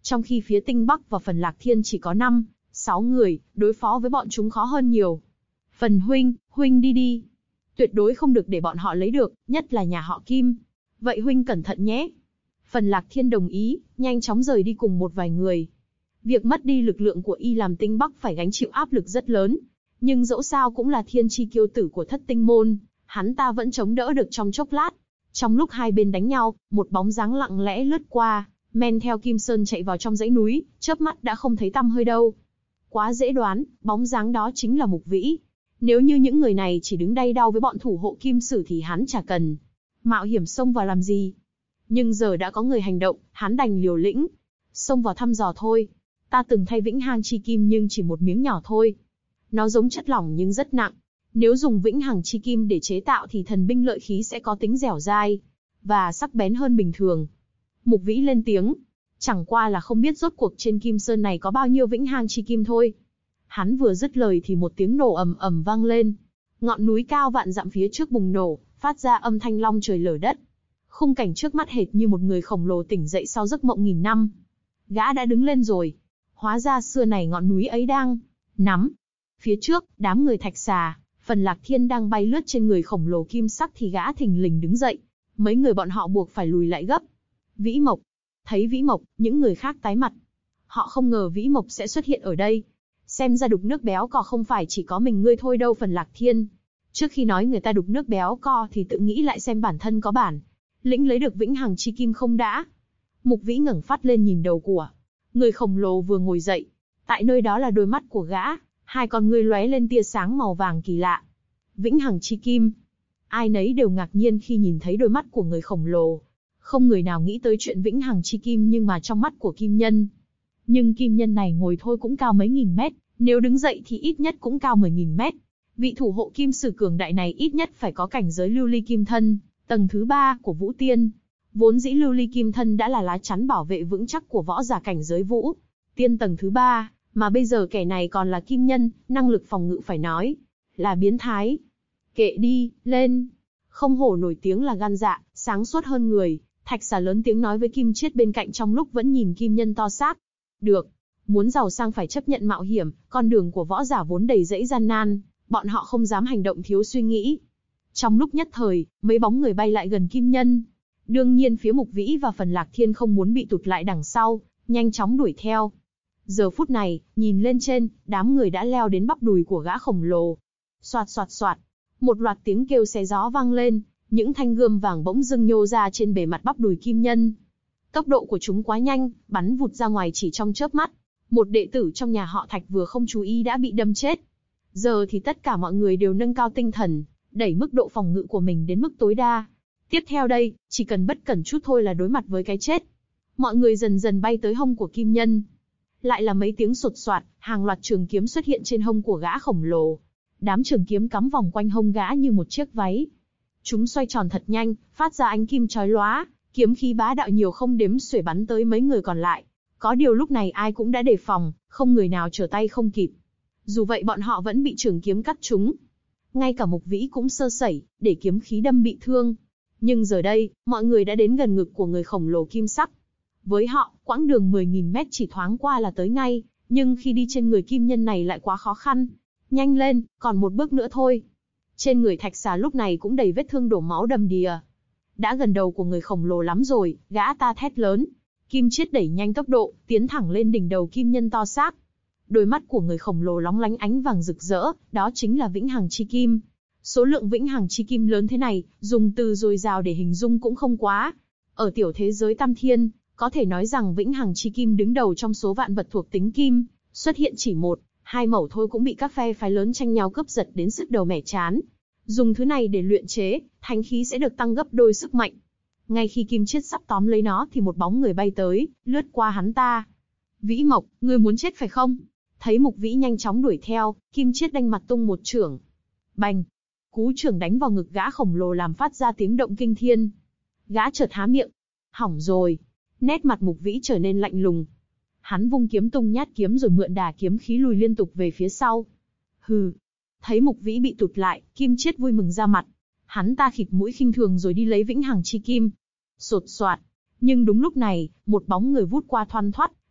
Trong khi phía Tinh Bắc và Phần Lạc Thiên chỉ có 5, 6 người, đối phó với bọn chúng khó hơn nhiều. Phần huynh đi đi. Tuyệt đối không được để bọn họ lấy được, nhất là nhà họ Kim. Vậy huynh cẩn thận nhé. Phần Lạc Thiên đồng ý, nhanh chóng rời đi cùng một vài người. Việc mất đi lực lượng của y làm Tinh Bắc phải gánh chịu áp lực rất lớn. Nhưng dẫu sao cũng là thiên chi kiêu tử của Thất Tinh Môn, hắn ta vẫn chống đỡ được trong chốc lát. Trong lúc hai bên đánh nhau, một bóng dáng lặng lẽ lướt qua, men theo Kim Sơn chạy vào trong dãy núi, chớp mắt đã không thấy tăm hơi đâu. Quá dễ đoán, bóng dáng đó chính là Mục Vĩ. Nếu như những người này chỉ đứng đay đau với bọn thủ hộ Kim Sử thì hắn chả cần mạo hiểm xông vào làm gì. Nhưng giờ đã có người hành động, hắn đành liều lĩnh, xông vào thăm dò thôi. Ta từng thay Vĩnh Hằng Chi Kim nhưng chỉ một miếng nhỏ thôi. Nó giống chất lỏng nhưng rất nặng. Nếu dùng Vĩnh Hằng Chi Kim để chế tạo thì thần binh lợi khí sẽ có tính dẻo dai và sắc bén hơn bình thường. Mục Vĩ lên tiếng, chẳng qua là không biết rốt cuộc trên Kim Sơn này có bao nhiêu Vĩnh Hằng Chi Kim thôi. Hắn vừa dứt lời thì một tiếng nổ ầm ầm vang lên. Ngọn núi cao vạn dặm phía trước bùng nổ, phát ra âm thanh long trời lở đất. Khung cảnh trước mắt hệt như một người khổng lồ tỉnh dậy sau giấc mộng nghìn năm. Gã đã đứng lên rồi. Hóa ra xưa này ngọn núi ấy đang nắm. Phía trước, đám người Thạch Xà, Phần Lạc Thiên đang bay lướt trên người khổng lồ kim sắc thì gã thình lình đứng dậy. Mấy người bọn họ buộc phải lùi lại gấp. Vĩ Mộc. Thấy Vĩ Mộc, những người khác tái mặt. Họ không ngờ Vĩ Mộc sẽ xuất hiện ở đây. Xem ra đục nước béo cò không phải chỉ có mình ngươi thôi đâu Phần Lạc Thiên. Trước khi nói người ta đục nước béo co thì tự nghĩ lại xem bản thân có bản lĩnh lấy được Vĩnh Hằng Chi Kim không đã. Mục Vĩ ngẩng phát lên nhìn đầu của người khổng lồ vừa ngồi dậy. Tại nơi đó là đôi mắt của gã, hai con ngươi lóe lên tia sáng màu vàng kỳ lạ. Vĩnh Hằng Chi Kim. Ai nấy đều ngạc nhiên khi nhìn thấy đôi mắt của người khổng lồ. Không người nào nghĩ tới chuyện Vĩnh Hằng Chi Kim nhưng mà trong mắt của Kim Nhân. Nhưng Kim Nhân này ngồi thôi cũng cao mấy nghìn mét, nếu đứng dậy thì ít nhất cũng cao 10.000 mét. Vị thủ hộ Kim Sử cường đại này ít nhất phải có cảnh giới lưu ly kim thân, tầng thứ 3 của Vũ Tiên. Vốn dĩ lưu ly kim thân đã là lá chắn bảo vệ vững chắc của võ giả cảnh giới Vũ Tiên tầng thứ 3, mà bây giờ kẻ này còn là Kim Nhân, năng lực phòng ngự phải nói là biến thái. Kệ đi, lên. Không hổ nổi tiếng là gan dạ, sáng suốt hơn người, Thạch Xà lớn tiếng nói với Kim Chiết bên cạnh trong lúc vẫn nhìn Kim Nhân to xác. Được, muốn giàu sang phải chấp nhận mạo hiểm, con đường của võ giả vốn đầy rẫy gian nan, bọn họ không dám hành động thiếu suy nghĩ. Trong lúc nhất thời, mấy bóng người bay lại gần Kim Nhân. Đương nhiên phía Mục Vĩ và Phần Lạc Thiên không muốn bị tụt lại đằng sau, nhanh chóng đuổi theo. Giờ phút này, nhìn lên trên, đám người đã leo đến bắp đùi của gã khổng lồ. Soạt soạt soạt, một loạt tiếng kêu xé gió vang lên, những thanh gươm vàng bỗng dưng nhô ra trên bề mặt bắp đùi Kim Nhân. Tốc độ của chúng quá nhanh, bắn vụt ra ngoài chỉ trong chớp mắt. Một đệ tử trong nhà họ Thạch vừa không chú ý đã bị đâm chết. Giờ thì tất cả mọi người đều nâng cao tinh thần, đẩy mức độ phòng ngự của mình đến mức tối đa. Tiếp theo đây, chỉ cần bất cẩn chút thôi là đối mặt với cái chết. Mọi người dần dần bay tới hông của Kim Nhân. Lại là mấy tiếng sột soạt, hàng loạt trường kiếm xuất hiện trên hông của gã khổng lồ. Đám trường kiếm cắm vòng quanh hông gã như một chiếc váy. Chúng xoay tròn thật nhanh, phát ra ánh kim chói lóa, kiếm khí bá đạo nhiều không đếm xuể bắn tới mấy người còn lại. Có điều lúc này ai cũng đã đề phòng, không người nào trở tay không kịp. Dù vậy bọn họ vẫn bị trường kiếm cắt trúng. Ngay cả Mục Vĩ cũng sơ sẩy, để kiếm khí đâm bị thương. Nhưng giờ đây, mọi người đã đến gần ngực của người khổng lồ kim sắc. Với họ, quãng đường 10.000 mét chỉ thoáng qua là tới ngay, nhưng khi đi trên người Kim Nhân này lại quá khó khăn. Nhanh lên, còn một bước nữa thôi. Trên người Thạch Xà lúc này cũng đầy vết thương đổ máu đầm đìa. Đã gần đầu của người khổng lồ lắm rồi, gã ta thét lớn. Kim Chiết đẩy nhanh tốc độ, tiến thẳng lên đỉnh đầu Kim Nhân to xác. Đôi mắt của người khổng lồ lóng lánh ánh vàng rực rỡ, đó chính là Vĩnh Hằng Chi Kim. Số lượng Vĩnh Hằng Chi Kim lớn thế này, dùng từ dồi dào để hình dung cũng không quá. Ở tiểu thế giới Tam Thiên, có thể nói rằng Vĩnh Hằng Chi Kim đứng đầu trong số vạn vật thuộc tính Kim, xuất hiện chỉ 1, 2 mẩu thôi cũng bị các phe phái lớn tranh nhau cướp giật đến sứt đầu mẻ trán. Dùng thứ này để luyện chế, thánh khí sẽ được tăng gấp đôi sức mạnh. Ngay khi Kim Chiết sắp tóm lấy nó thì một bóng người bay tới, lướt qua hắn ta. Vĩ Mộc, ngươi muốn chết phải không? Thấy Mục Vĩ nhanh chóng đuổi theo, Kim Chiết đanh mặt tung một chưởng. Bành! Cú chưởng đánh vào ngực gã khổng lồ làm phát ra tiếng động kinh thiên. Gã chợt há miệng. Hỏng rồi! Nét mặt Mục Vĩ trở nên lạnh lùng. Hắn vung kiếm tung nhát kiếm rồi mượn đà kiếm khí lùi liên tục về phía sau. Hừ! Thấy Mục Vĩ bị tụt lại, Kim Chiết vui mừng ra mặt. Hắn ta khịt mũi khinh thường rồi đi lấy Vĩnh Hằng Chi Kim. Sột soạt! Nhưng đúng lúc này, một bóng người vút qua thoăn thoắt,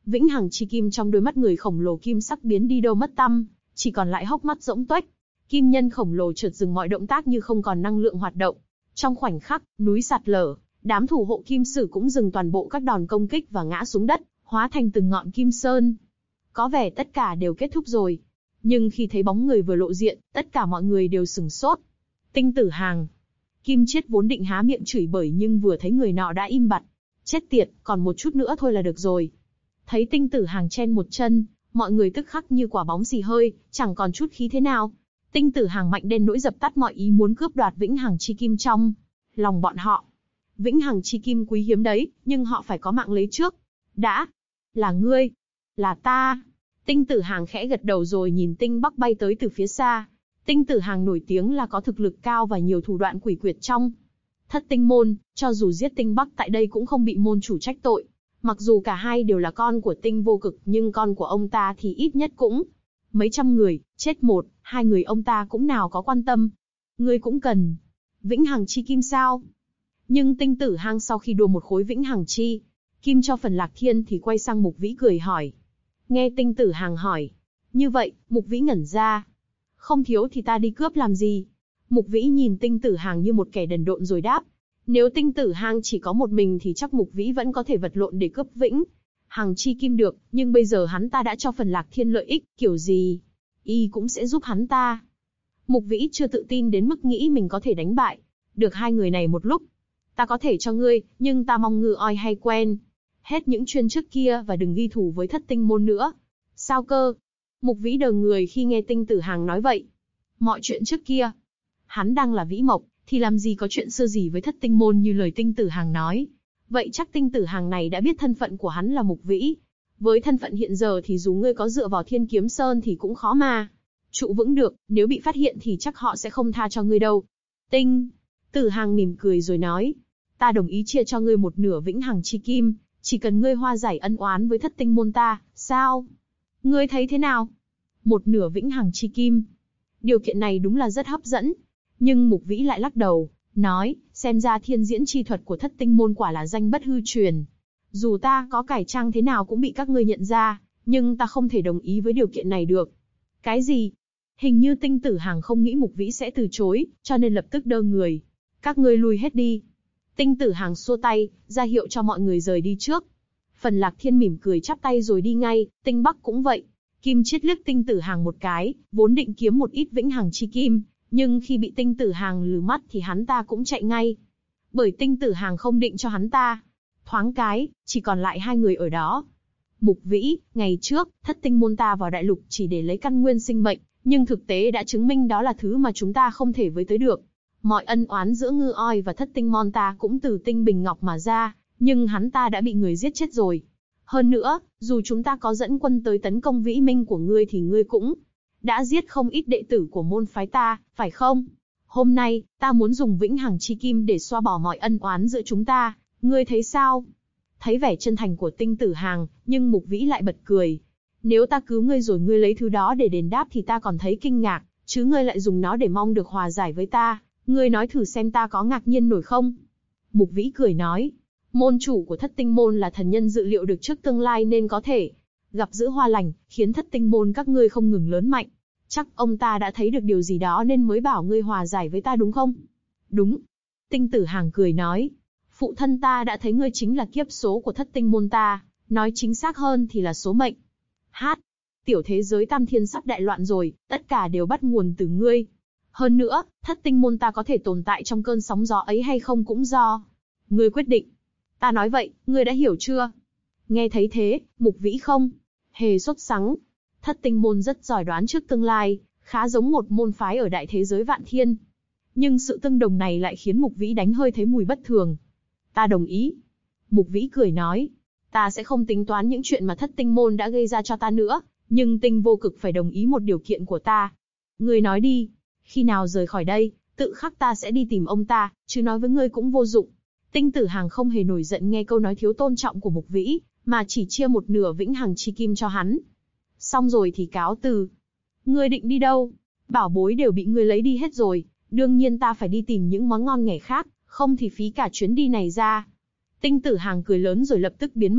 Vĩnh hằng chi kim trong đôi mắt người khổng lồ kim sắc biến đi đâu mất tăm, chỉ còn lại hốc mắt rỗng tuếch. Kim nhân khổng lồ chợt dừng mọi động tác như không còn năng lượng hoạt động. Trong khoảnh khắc, núi sạt lở, đám thủ hộ kim sử cũng dừng toàn bộ các đòn công kích và ngã xuống đất, hóa thành từng ngọn kim sơn. Có vẻ tất cả đều kết thúc rồi. Nhưng khi thấy bóng người vừa lộ diện, tất cả mọi người đều sửng sốt. Tinh Tử Hàng. Kim Chiết vốn định há miệng chửi bới nhưng vừa thấy người nọ đã im bặt. Chết tiệt, còn một chút nữa thôi là được rồi. Thấy Tinh Tử Hàng chen một chân, mọi người tức khắc như quả bóng xì hơi, chẳng còn chút khí thế nào. Tinh Tử Hàng mạnh đến nỗi dập tắt mọi ý muốn cướp đoạt Vĩnh Hằng Chi Kim trong lòng bọn họ. Vĩnh Hằng Chi Kim quý hiếm đấy, nhưng họ phải có mạng lấy trước. Đã, là ngươi, là ta. Tinh Tử Hàng khẽ gật đầu rồi nhìn Tinh Bắc bay tới từ phía xa. Tinh Tử Hàng nổi tiếng là có thực lực cao và nhiều thủ đoạn quỷ quyệt trong Thất Tinh môn, cho dù giết Tinh Bắc tại đây cũng không bị môn chủ trách tội. Mặc dù cả hai đều là con của Tinh Vô Cực, nhưng con của ông ta thì ít nhất cũng mấy trăm người, chết một, hai người ông ta cũng nào có quan tâm. Ngươi cũng cần Vĩnh Hằng Chi Kim sao? Nhưng Tinh Tử Hàng sau khi đua một khối Vĩnh Hằng Chi Kim cho phần Lạc Thiên thì quay sang Mục Vĩ cười hỏi. Nghe Tinh Tử Hàng hỏi như vậy, Mục Vĩ ngẩn ra. Không thiếu thì ta đi cướp làm gì? Mục Vĩ nhìn Tinh Tử Hàng như một kẻ đần độn rồi đáp. Nếu Tinh Tử Hàng chỉ có một mình thì chắc Mục Vĩ vẫn có thể vật lộn để cướp Vĩnh Hằng Chi Kim được, nhưng bây giờ hắn ta đã cho phần Lạc Thiên lợi ích, kiểu gì y cũng sẽ giúp hắn ta. Mục Vĩ chưa tự tin đến mức nghĩ mình có thể đánh bại được hai người này một lúc. Ta có thể cho ngươi, nhưng ta mong ngư oi hay quen hết những chuyên trước kia và đừng ghi thù với Thất Tinh môn nữa. Sao cơ? Mục Vĩ đờ người khi nghe Tinh Tử Hàng nói vậy. Mọi chuyện trước kia, hắn đang là Vĩ Mộc, thì làm gì có chuyện xưa gì với Thất Tinh môn như lời Tinh Tử Hàng nói. Vậy chắc Tinh Tử Hàng này đã biết thân phận của hắn là Mục Vĩ. Với thân phận hiện giờ thì dù ngươi có dựa vào Thiên Kiếm Sơn thì cũng khó mà trụ vững được, nếu bị phát hiện thì chắc họ sẽ không tha cho ngươi đâu. Tinh Tử Hàng mỉm cười rồi nói, ta đồng ý chia cho ngươi một nửa Vĩnh Hằng Chi Kim, chỉ cần ngươi hóa giải ân oán với Thất Tinh môn ta, sao? Ngươi thấy thế nào? Một nửa Vĩnh Hằng Chi Kim. Điều kiện này đúng là rất hấp dẫn. Nhưng Mục Vĩ lại lắc đầu, nói, xem ra thiên diễn chi thuật của Thất Tinh môn quả là danh bất hư truyền. Dù ta có cải trang thế nào cũng bị các ngươi nhận ra, nhưng ta không thể đồng ý với điều kiện này được. Cái gì? Hình như Tinh Tử Hàng không nghĩ Mục Vĩ sẽ từ chối, cho nên lập tức đơ người. Các ngươi lui hết đi. Tinh Tử Hàng xua tay, ra hiệu cho mọi người rời đi trước. Phần Lạc Thiên mỉm cười chắp tay rồi đi ngay, Tinh Bắc cũng vậy. Kim Chiết liếc Tinh Tử Hàng một cái, vốn định kiếm một ít Vĩnh Hằng Chi Kim, nhưng khi bị Tinh Tử Hàng lừ mắt thì hắn ta cũng chạy ngay. Bởi Tinh Tử Hàng không định cho hắn ta. Thoáng cái, chỉ còn lại hai người ở đó. Mục Vĩ, ngày trước, Thất Tinh môn ta vào đại lục chỉ để lấy căn nguyên sinh mệnh, nhưng thực tế đã chứng minh đó là thứ mà chúng ta không thể với tới được. Mọi ân oán giữa Ngư Oi và Thất Tinh môn ta cũng từ Tinh Bình Ngọc mà ra, nhưng hắn ta đã bị người giết chết rồi. Hơn nữa, dù chúng ta có dẫn quân tới tấn công Vĩ Minh của ngươi thì ngươi cũng đã giết không ít đệ tử của môn phái ta, phải không? Hôm nay, ta muốn dùng Vĩnh Hằng Chi Kim để xoa bỏ mọi ân oán giữa chúng ta, ngươi thấy sao? Thấy vẻ chân thành của Tinh Tử Hàng, nhưng Mục Vĩ lại bật cười. Nếu ta cứu ngươi rồi ngươi lấy thứ đó để đền đáp thì ta còn thấy kinh ngạc, chứ ngươi lại dùng nó để mong được hòa giải với ta, ngươi nói thử xem ta có ngạc nhiên nổi không? Mục Vĩ cười nói, môn chủ của Thất Tinh môn là thần nhân dự liệu được trước tương lai nên có thể gặp giữ hoa lành, khiến Thất Tinh môn các ngươi không ngừng lớn mạnh. Chắc ông ta đã thấy được điều gì đó nên mới bảo ngươi hòa giải với ta đúng không? Đúng. Tinh Tử Hàng cười nói, phụ thân ta đã thấy ngươi chính là kiếp số của Thất Tinh môn ta, nói chính xác hơn thì là số mệnh. Hát, tiểu thế giới tam thiên sắp đại loạn rồi, tất cả đều bắt nguồn từ ngươi. Hơn nữa, Thất Tinh môn ta có thể tồn tại trong cơn sóng gió ấy hay không cũng do ngươi quyết định. Ta nói vậy, ngươi đã hiểu chưa? Nghe thấy thế, Mục Vĩ không hề sốt sắng. Thất Tinh môn rất giỏi đoán trước tương lai, khá giống một môn phái ở đại thế giới vạn thiên. Nhưng sự tương đồng này lại khiến Mục Vĩ đánh hơi thấy mùi bất thường. Ta đồng ý. Mục Vĩ cười nói, ta sẽ không tính toán những chuyện mà Thất Tinh môn đã gây ra cho ta nữa, nhưng Tinh Vô Cực phải đồng ý một điều kiện của ta. Ngươi nói đi, khi nào rời khỏi đây, tự khắc ta sẽ đi tìm ông ta, chứ nói với ngươi cũng vô dụng. Tinh Tử Hàng không hề nổi giận nghe câu nói thiếu tôn trọng của Mục Vĩ, mà chỉ chia một nửa Vĩnh Hằng Chi Kim cho hắn. Xong rồi thì cáo từ. Ngươi định đi đâu? Bảo bối đều bị ngươi lấy đi hết rồi, đương nhiên ta phải đi tìm những món ngon nghẻ khác, không thì phí cả chuyến đi này ra. Tinh Tử Hàng cười lớn rồi lập tức biến mất.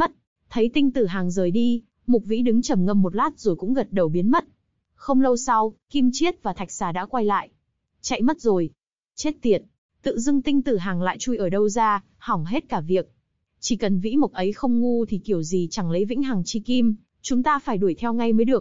Thấy Tinh Tử Hàng rời đi, Mục Vĩ đứng trầm ngâm một lát rồi cũng gật đầu biến mất. Không lâu sau, Kim Chiết và Thạch Xà đã quay lại. Chạy mất rồi. Chết tiệt. Tự dưng Tinh Tử Hàng lại chui ở đâu ra, hỏng hết cả việc. Chỉ cần Vĩ Mộc ấy không ngu thì kiểu gì chẳng lấy Vĩnh Hằng Chi Kim, chúng ta phải đuổi theo ngay mới được.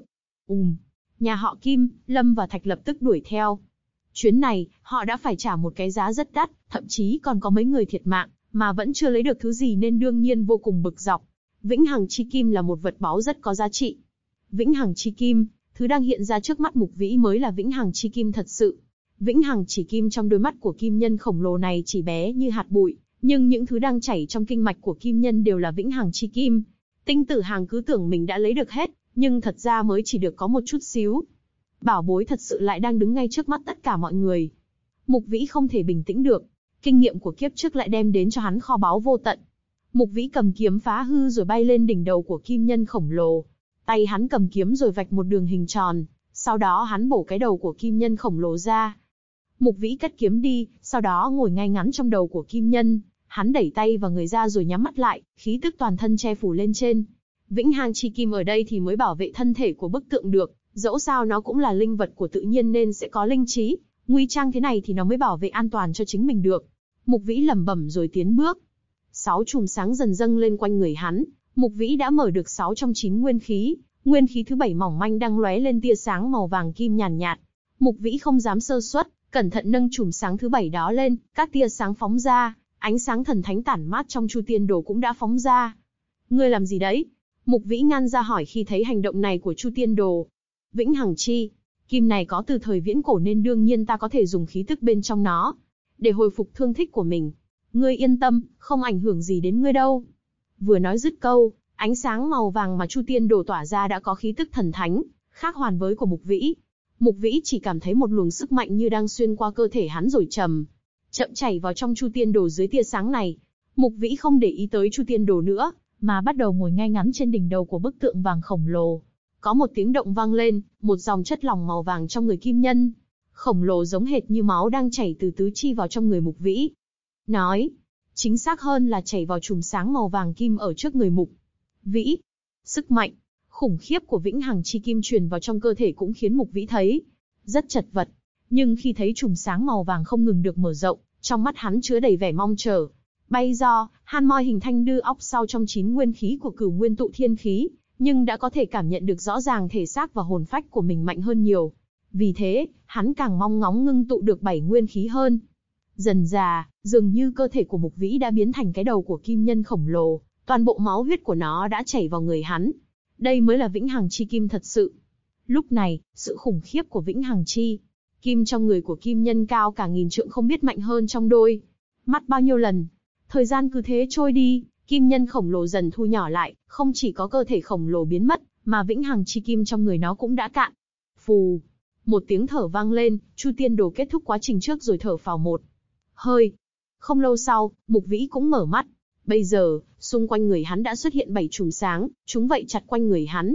Nhà họ Kim, Lâm và Thạch lập tức đuổi theo. Chuyến này, họ đã phải trả một cái giá rất đắt, thậm chí còn có mấy người thiệt mạng, mà vẫn chưa lấy được thứ gì nên đương nhiên vô cùng bực dọc. Vĩnh Hằng Chi Kim là một vật báu rất có giá trị. Vĩnh Hằng Chi Kim, thứ đang hiện ra trước mắt Mục Vĩ mới là Vĩnh Hằng Chi Kim thật sự. Vĩnh Hằng chỉ kim trong đôi mắt của kim nhân khổng lồ này chỉ bé như hạt bụi, nhưng những thứ đang chảy trong kinh mạch của kim nhân đều là Vĩnh Hằng Chi Kim. Tinh Tử Hàng cứ tưởng mình đã lấy được hết, nhưng thật ra mới chỉ được có một chút xíu. Bảo bối thật sự lại đang đứng ngay trước mắt tất cả mọi người. Mục Vĩ không thể bình tĩnh được. Kinh nghiệm của kiếp trước lại đem đến cho hắn kho báu vô tận. Mục Vĩ cầm kiếm phá hư rồi bay lên đỉnh đầu của kim nhân khổng lồ. Tay hắn cầm kiếm rồi vạch một đường hình tròn, sau đó hắn bổ cái đầu của kim nhân khổng lồ ra. Mục Vĩ cất kiếm đi, sau đó ngồi ngay ngắn trong đầu của kim nhân. Hắn đẩy tay vào người ra rồi nhắm mắt lại, khí tức toàn thân che phủ lên trên. Vĩnh Hằng Chi Kim ở đây thì mới bảo vệ thân thể của bức tượng được, dẫu sao nó cũng là linh vật của tự nhiên nên sẽ có linh trí, nguy trang thế này thì nó mới bảo vệ an toàn cho chính mình được. Mục Vĩ lẩm bẩm rồi tiến bước. 6 chùm sáng dần dâng lên quanh người hắn, Mục Vĩ đã mở được 6 trong 9 nguyên khí thứ 7 mỏng manh đang lóe lên tia sáng màu vàng kim nhàn nhạt. Mục Vĩ không dám sơ suất, cẩn thận nâng chùm sáng thứ 7 đó lên, các tia sáng phóng ra, ánh sáng thần thánh tản mát trong Chu Tiên Đồ cũng đã phóng ra. Ngươi làm gì đấy? Mục Vĩ ngăn ra hỏi khi thấy hành động này của Chu Tiên Đồ. Vĩnh Hằng Chi Kim này có từ thời viễn cổ nên đương nhiên ta có thể dùng khí tức bên trong nó để hồi phục thương tích của mình. Ngươi yên tâm, không ảnh hưởng gì đến ngươi đâu. Vừa nói dứt câu, ánh sáng màu vàng mà Chu Tiên Đồ tỏa ra đã có khí tức thần thánh, khác hoàn với của Mục Vĩ. Mục Vĩ chỉ cảm thấy một luồng sức mạnh như đang xuyên qua cơ thể hắn rồi chậm chảy vào trong Chu Tiên Đồ dưới tia sáng này. Mục Vĩ không để ý tới Chu Tiên Đồ nữa, mà bắt đầu ngồi ngay ngắn trên đỉnh đầu của bức tượng vàng khổng lồ. Có một tiếng động vang lên, một dòng chất lỏng màu vàng trong người kim nhân khổng lồ giống hệt như máu đang chảy từ tứ chi vào trong người Mục Vĩ. Nói chính xác hơn là chảy vào chùm sáng màu vàng kim ở trước người Mục Vĩ. Sức mạnh khủng khiếp của Vĩnh Hằng Chi Kim truyền vào trong cơ thể cũng khiến Mục Vĩ thấy rất chật vật. Nhưng khi thấy chùm sáng màu vàng không ngừng được mở rộng, trong mắt hắn chứa đầy vẻ mong chờ. Bay do, han moi hình thanh đư óc sau trong 9 nguyên khí của Cửu Nguyên Tụ Thiên Khí, nhưng đã có thể cảm nhận được rõ ràng thể xác và hồn phách của mình mạnh hơn nhiều. Vì thế, hắn càng mong ngóng ngưng tụ được 7 nguyên khí hơn. Dần dà, dường như cơ thể của Mục Vĩ đã biến thành cái đầu của kim nhân khổng lồ, toàn bộ máu huyết của nó đã chảy vào người hắn. Đây mới là Vĩnh Hằng Chi Kim thật sự. Lúc này, sự khủng khiếp của Vĩnh Hằng Chi Kim trong người của kim nhân cao cả 1000 trượng không biết mạnh hơn trong đôi mắt bao nhiêu lần. Thời gian cứ thế trôi đi, kim nhân khổng lồ dần thu nhỏ lại, không chỉ có cơ thể khổng lồ biến mất, mà Vĩnh Hằng Chi Kim trong người nó cũng đã cạn. Phù, một tiếng thở vang lên, Chu Tiên Đồ kết thúc quá trình trước rồi thở phào một hơi. Không lâu sau, Mục Vĩ cũng mở mắt. Bây giờ, xung quanh người hắn đã xuất hiện 7 chùm sáng, chúng vậy chặt quanh người hắn.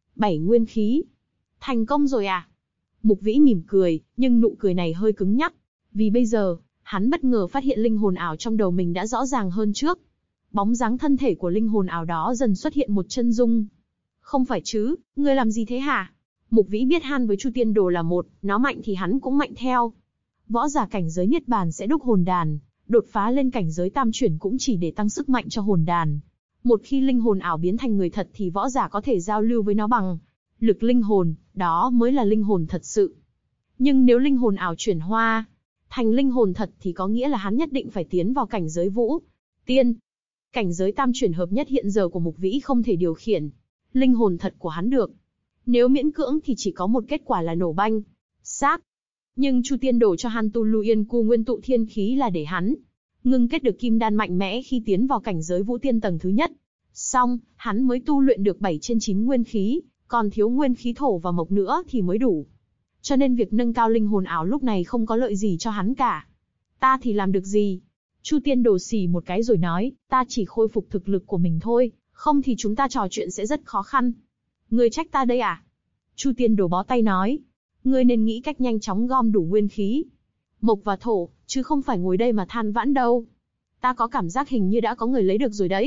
7 nguyên khí. Thành công rồi à? Mục Vĩ mỉm cười, nhưng nụ cười này hơi cứng nhắc, vì bây giờ, hắn bất ngờ phát hiện linh hồn ảo trong đầu mình đã rõ ràng hơn trước. Bóng dáng thân thể của linh hồn ảo đó dần xuất hiện một chân dung. Không phải chứ, ngươi làm gì thế hả? Mục Vĩ biết han với Chu Tiên Đồ là một, nó mạnh thì hắn cũng mạnh theo. Võ giả cảnh giới Niết Bàn sẽ đúc hồn đàn, đột phá lên cảnh giới tam chuyển cũng chỉ để tăng sức mạnh cho hồn đàn. Một khi linh hồn ảo biến thành người thật thì võ giả có thể giao lưu với nó bằng lực linh hồn, đó mới là linh hồn thật sự. Nhưng nếu linh hồn ảo chuyển hóa thành linh hồn thật thì có nghĩa là hắn nhất định phải tiến vào cảnh giới vũ tiên. Cảnh giới tam chuyển hợp nhất hiện giờ của Mục Vĩ không thể điều khiển linh hồn thật của hắn được. Nếu miễn cưỡng thì chỉ có một kết quả là nổ banh xác. Nhưng Chu Tiên Đồ cho hắn tu Lưu Yên Cu Nguyên Tụ Thiên Khí là để hắn ngưng kết được kim đan mạnh mẽ khi tiến vào cảnh giới vũ tiên tầng thứ nhất. Xong, hắn mới tu luyện được 7 trên 9 nguyên khí, còn thiếu nguyên khí thổ và mộc nữa thì mới đủ. Cho nên việc nâng cao linh hồn ảo lúc này không có lợi gì cho hắn cả. Ta thì làm được gì? Chu Tiên Đồ xì một cái rồi nói, ta chỉ khôi phục thực lực của mình thôi, không thì chúng ta trò chuyện sẽ rất khó khăn. Ngươi trách ta đây à? Chu Tiên Đồ bó tay nói, ngươi nên nghĩ cách nhanh chóng gom đủ nguyên khí mộc và thổ, chứ không phải ngồi đây mà than vãn đâu. Ta có cảm giác hình như đã có người lấy được rồi đấy.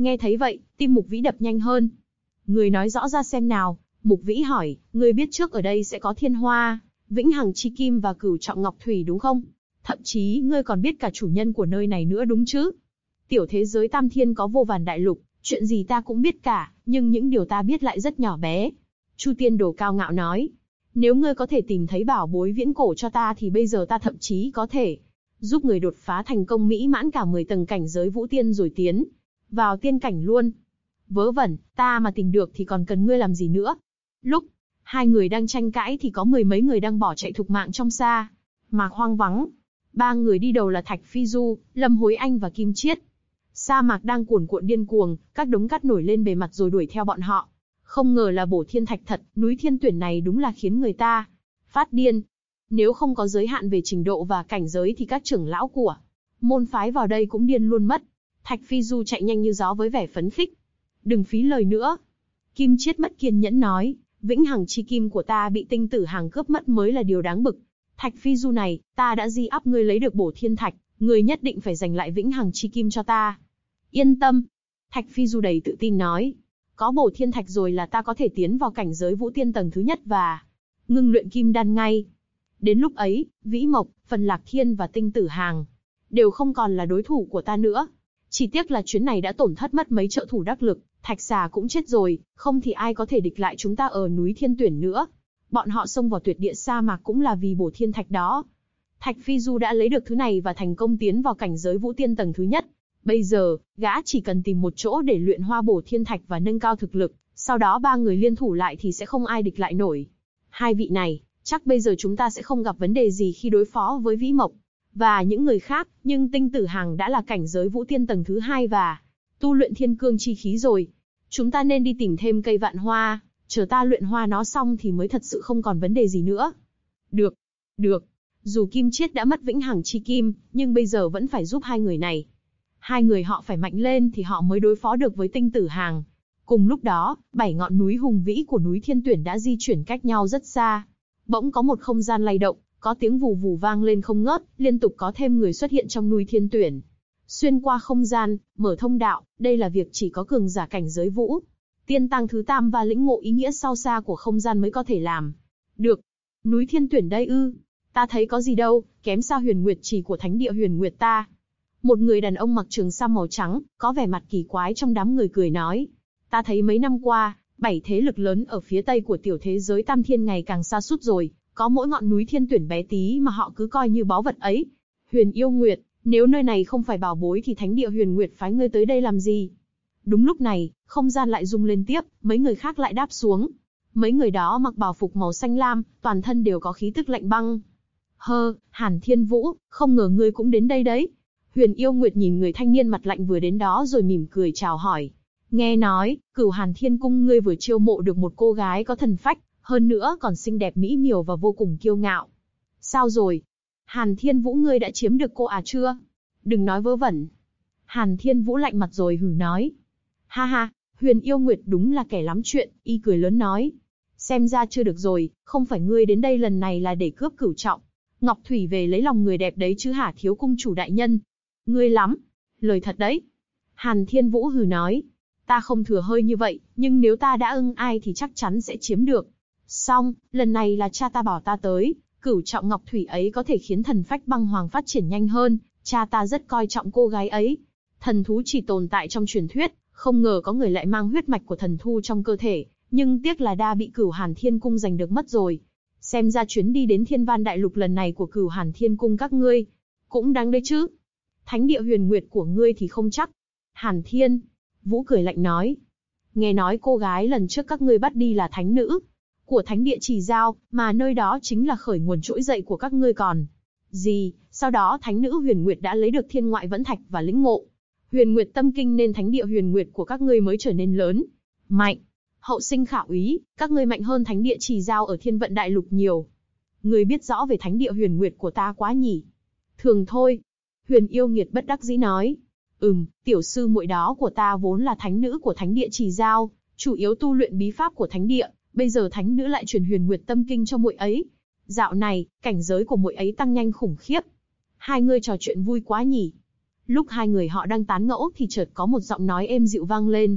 Nghe thấy vậy, tim Mục Vĩ đập nhanh hơn. Người nói rõ ra xem nào, Mục Vĩ hỏi, ngươi biết trước ở đây sẽ có Thiên Hoa, Vĩnh Hằng Chi Kim và Cửu Trọng Ngọc Thủy đúng không? Thậm chí ngươi còn biết cả chủ nhân của nơi này nữa đúng chứ? Tiểu thế giới Tam Thiên có vô vàn đại lục, chuyện gì ta cũng biết cả, nhưng những điều ta biết lại rất nhỏ bé. Chu Tiên Đồ cao ngạo nói, nếu ngươi có thể tìm thấy bảo bối viễn cổ cho ta thì bây giờ ta thậm chí có thể giúp người đột phá thành công mỹ mãn cả 10 tầng cảnh giới vũ tiên rồi tiến vào tiên cảnh luôn. Vớ vẩn, ta mà tìm được thì còn cần ngươi làm gì nữa? Lúc hai người đang tranh cãi thì có 10 mấy người đang bỏ chạy thục mạng trong sa mạc hoang vắng. 3 người đi đầu là Thạch Phi Du, Lâm Hối Anh và Kim Chiết. Sa mạc đang cuồn cuộn điên cuồng, các đống cát nổi lên bề mặt rồi đuổi theo bọn họ. Không ngờ là bổ thiên thạch thật, núi Thiên Tuyển này đúng là khiến người ta phát điên. Nếu không có giới hạn về trình độ và cảnh giới thì các trưởng lão của môn phái vào đây cũng điên luôn mất. Thạch Phi Du chạy nhanh như gió với vẻ phấn khích. Đừng phí lời nữa. Kim Chiết mất kiên nhẫn nói, Vĩnh Hằng Chi Kim của ta bị Tinh Tử Hàng cướp mất mới là điều đáng bực. Thạch Phi Du này, ta đã di áp ngươi lấy được bổ thiên thạch, ngươi nhất định phải giành lại Vĩnh Hằng Chi Kim cho ta. Yên tâm. Thạch Phi Du đầy tự tin nói, có bổ thiên thạch rồi là ta có thể tiến vào cảnh giới vũ tiên tầng thứ nhất và ngưng luyện kim đan ngay. Đến lúc ấy, Vĩ Mộc, Phần Lạc Thiên và Tinh Tử Hàng đều không còn là đối thủ của ta nữa. Chỉ tiếc là chuyến này đã tổn thất mất mấy trợ thủ đắc lực, Thạch Xà cũng chết rồi, không thì ai có thể địch lại chúng ta ở núi Thiên Tuyển nữa. Bọn họ xông vào tuyệt địa sa mạc cũng là vì bổ thiên thạch đó. Thạch Phi Du đã lấy được thứ này và thành công tiến vào cảnh giới vũ tiên tầng thứ nhất. Bây giờ, gã chỉ cần tìm một chỗ để luyện hoa bổ thiên thạch và nâng cao thực lực, sau đó 3 người liên thủ lại thì sẽ không ai địch lại nổi. Hai vị này, chắc bây giờ chúng ta sẽ không gặp vấn đề gì khi đối phó với Vĩ Mộc và những người khác, nhưng Tinh Tử Hàng đã là cảnh giới vũ tiên tầng thứ 2 và tu luyện thiên cương chi khí rồi. Chúng ta nên đi tìm thêm cây vạn hoa, chờ ta luyện hoa nó xong thì mới thật sự không còn vấn đề gì nữa. Được. Dù Kim Chiết đã mất Vĩnh Hằng Chi Kim, nhưng bây giờ vẫn phải giúp hai người này. Hai người họ phải mạnh lên thì họ mới đối phó được với Tinh Tử Hàng. Cùng lúc đó, 7 ngọn núi hùng vĩ của núi Thiên Tuyển đã di chuyển cách nhau rất xa. Bỗng có một không gian lay động, có tiếng vù vù vang lên không ngớt, liên tục có thêm người xuất hiện trong núi Thiên Tuyển. Xuyên qua không gian, mở thông đạo, đây là việc chỉ có cường giả cảnh giới vũ tiên tang thứ tam và lĩnh ngộ ý nghĩa sâu xa của không gian mới có thể làm được. Núi Thiên Tuyển đây ư? Ta thấy có gì đâu, kém sao Huyền Nguyệt Chỉ của Thánh Địa Huyền Nguyệt ta. Một người đàn ông mặc trường sam màu trắng, có vẻ mặt kỳ quái trong đám người cười nói. Ta thấy mấy năm qua, 7 thế lực lớn ở phía tây của tiểu thế giới Tam Thiên ngày càng xa sút rồi, có mỗi ngọn núi Thiên Tuyển bé tí mà họ cứ coi như báu vật ấy. Huyền Yêu Nguyệt, nếu nơi này không phải bảo bối thì Thánh Địa Huyền Nguyệt phái ngươi tới đây làm gì? Đúng lúc này, không gian lại rung lên tiếp, mấy người khác lại đáp xuống. Mấy người đó mặc bào phục màu xanh lam, toàn thân đều có khí tức lạnh băng. Hàn Thiên Vũ, không ngờ ngươi cũng đến đây đấy. Huyền Yêu Nguyệt nhìn người thanh niên mặt lạnh vừa đến đó rồi mỉm cười chào hỏi. Nghe nói, Cửu Hàn Thiên Cung ngươi vừa chiêu mộ được một cô gái có thần phách, hơn nữa còn xinh đẹp mỹ miều và vô cùng kiêu ngạo. Sao rồi? Hàn Thiên Vũ ngươi đã chiếm được cô à chưa? Đừng nói vớ vẩn. Hàn Thiên Vũ lạnh mặt rồi hừ nói. Ha ha, Huyền Yêu Nguyệt đúng là kẻ lắm chuyện, y cười lớn nói. Xem ra chưa được rồi, không phải ngươi đến đây lần này là để cướp Cửu Trọng Ngọc Thủy về lấy lòng người đẹp đấy chứ hả thiếu cung chủ đại nhân? Ngươi lắm, lời thật đấy. Hàn Thiên Vũ hừ nói. Ta không thừa hơi như vậy, nhưng nếu ta đã ưng ai thì chắc chắn sẽ chiếm được. Xong, lần này là cha ta bảo ta tới, Cửu Trọng Ngọc Thủy ấy có thể khiến thần phách băng hoàng phát triển nhanh hơn, cha ta rất coi trọng cô gái ấy. Thần thú chỉ tồn tại trong truyền thuyết, không ngờ có người lại mang huyết mạch của thần thu trong cơ thể, nhưng tiếc là đã bị Cửu Hàn Thiên Cung giành được mất rồi. Xem ra chuyến đi đến Thiên Van Đại Lục lần này của Cửu Hàn Thiên Cung các ngươi cũng đáng đấy chứ. Thánh Địa Huyền Nguyệt của ngươi thì không chắc. Hàn Thiên Vũ cười lạnh nói. Nghe nói cô gái lần trước các ngươi bắt đi là thánh nữ của Thánh Địa Trì Giao, mà nơi đó chính là khởi nguồn trỗi dậy của các ngươi còn gì. Sau đó thánh nữ Huyền Nguyệt đã lấy được Thiên Ngoại Vẫn Thạch và lĩnh ngộ Huyền Nguyệt Tâm Kinh nên Thánh Địa Huyền Nguyệt của các ngươi mới trở nên lớn, mạnh. Hậu sinh khả úy, các ngươi mạnh hơn Thánh Địa Trì Giao ở Thiên Vận Đại Lục nhiều. Ngươi biết rõ về Thánh Địa Huyền Nguyệt của ta quá nhỉ? Thường thôi. Huyền Yêu Nghiệt bất đắc dĩ nói. Tiểu sư muội đó của ta vốn là thánh nữ của Thánh Địa Trì Giao, chủ yếu tu luyện bí pháp của Thánh Địa, bây giờ thánh nữ lại truyền Huyền Nguyệt Tâm Kinh cho muội ấy. Dạo này, cảnh giới của muội ấy tăng nhanh khủng khiếp. Hai ngươi trò chuyện vui quá nhỉ? Lúc hai người họ đang tán gẫu thì chợt có một giọng nói êm dịu vang lên.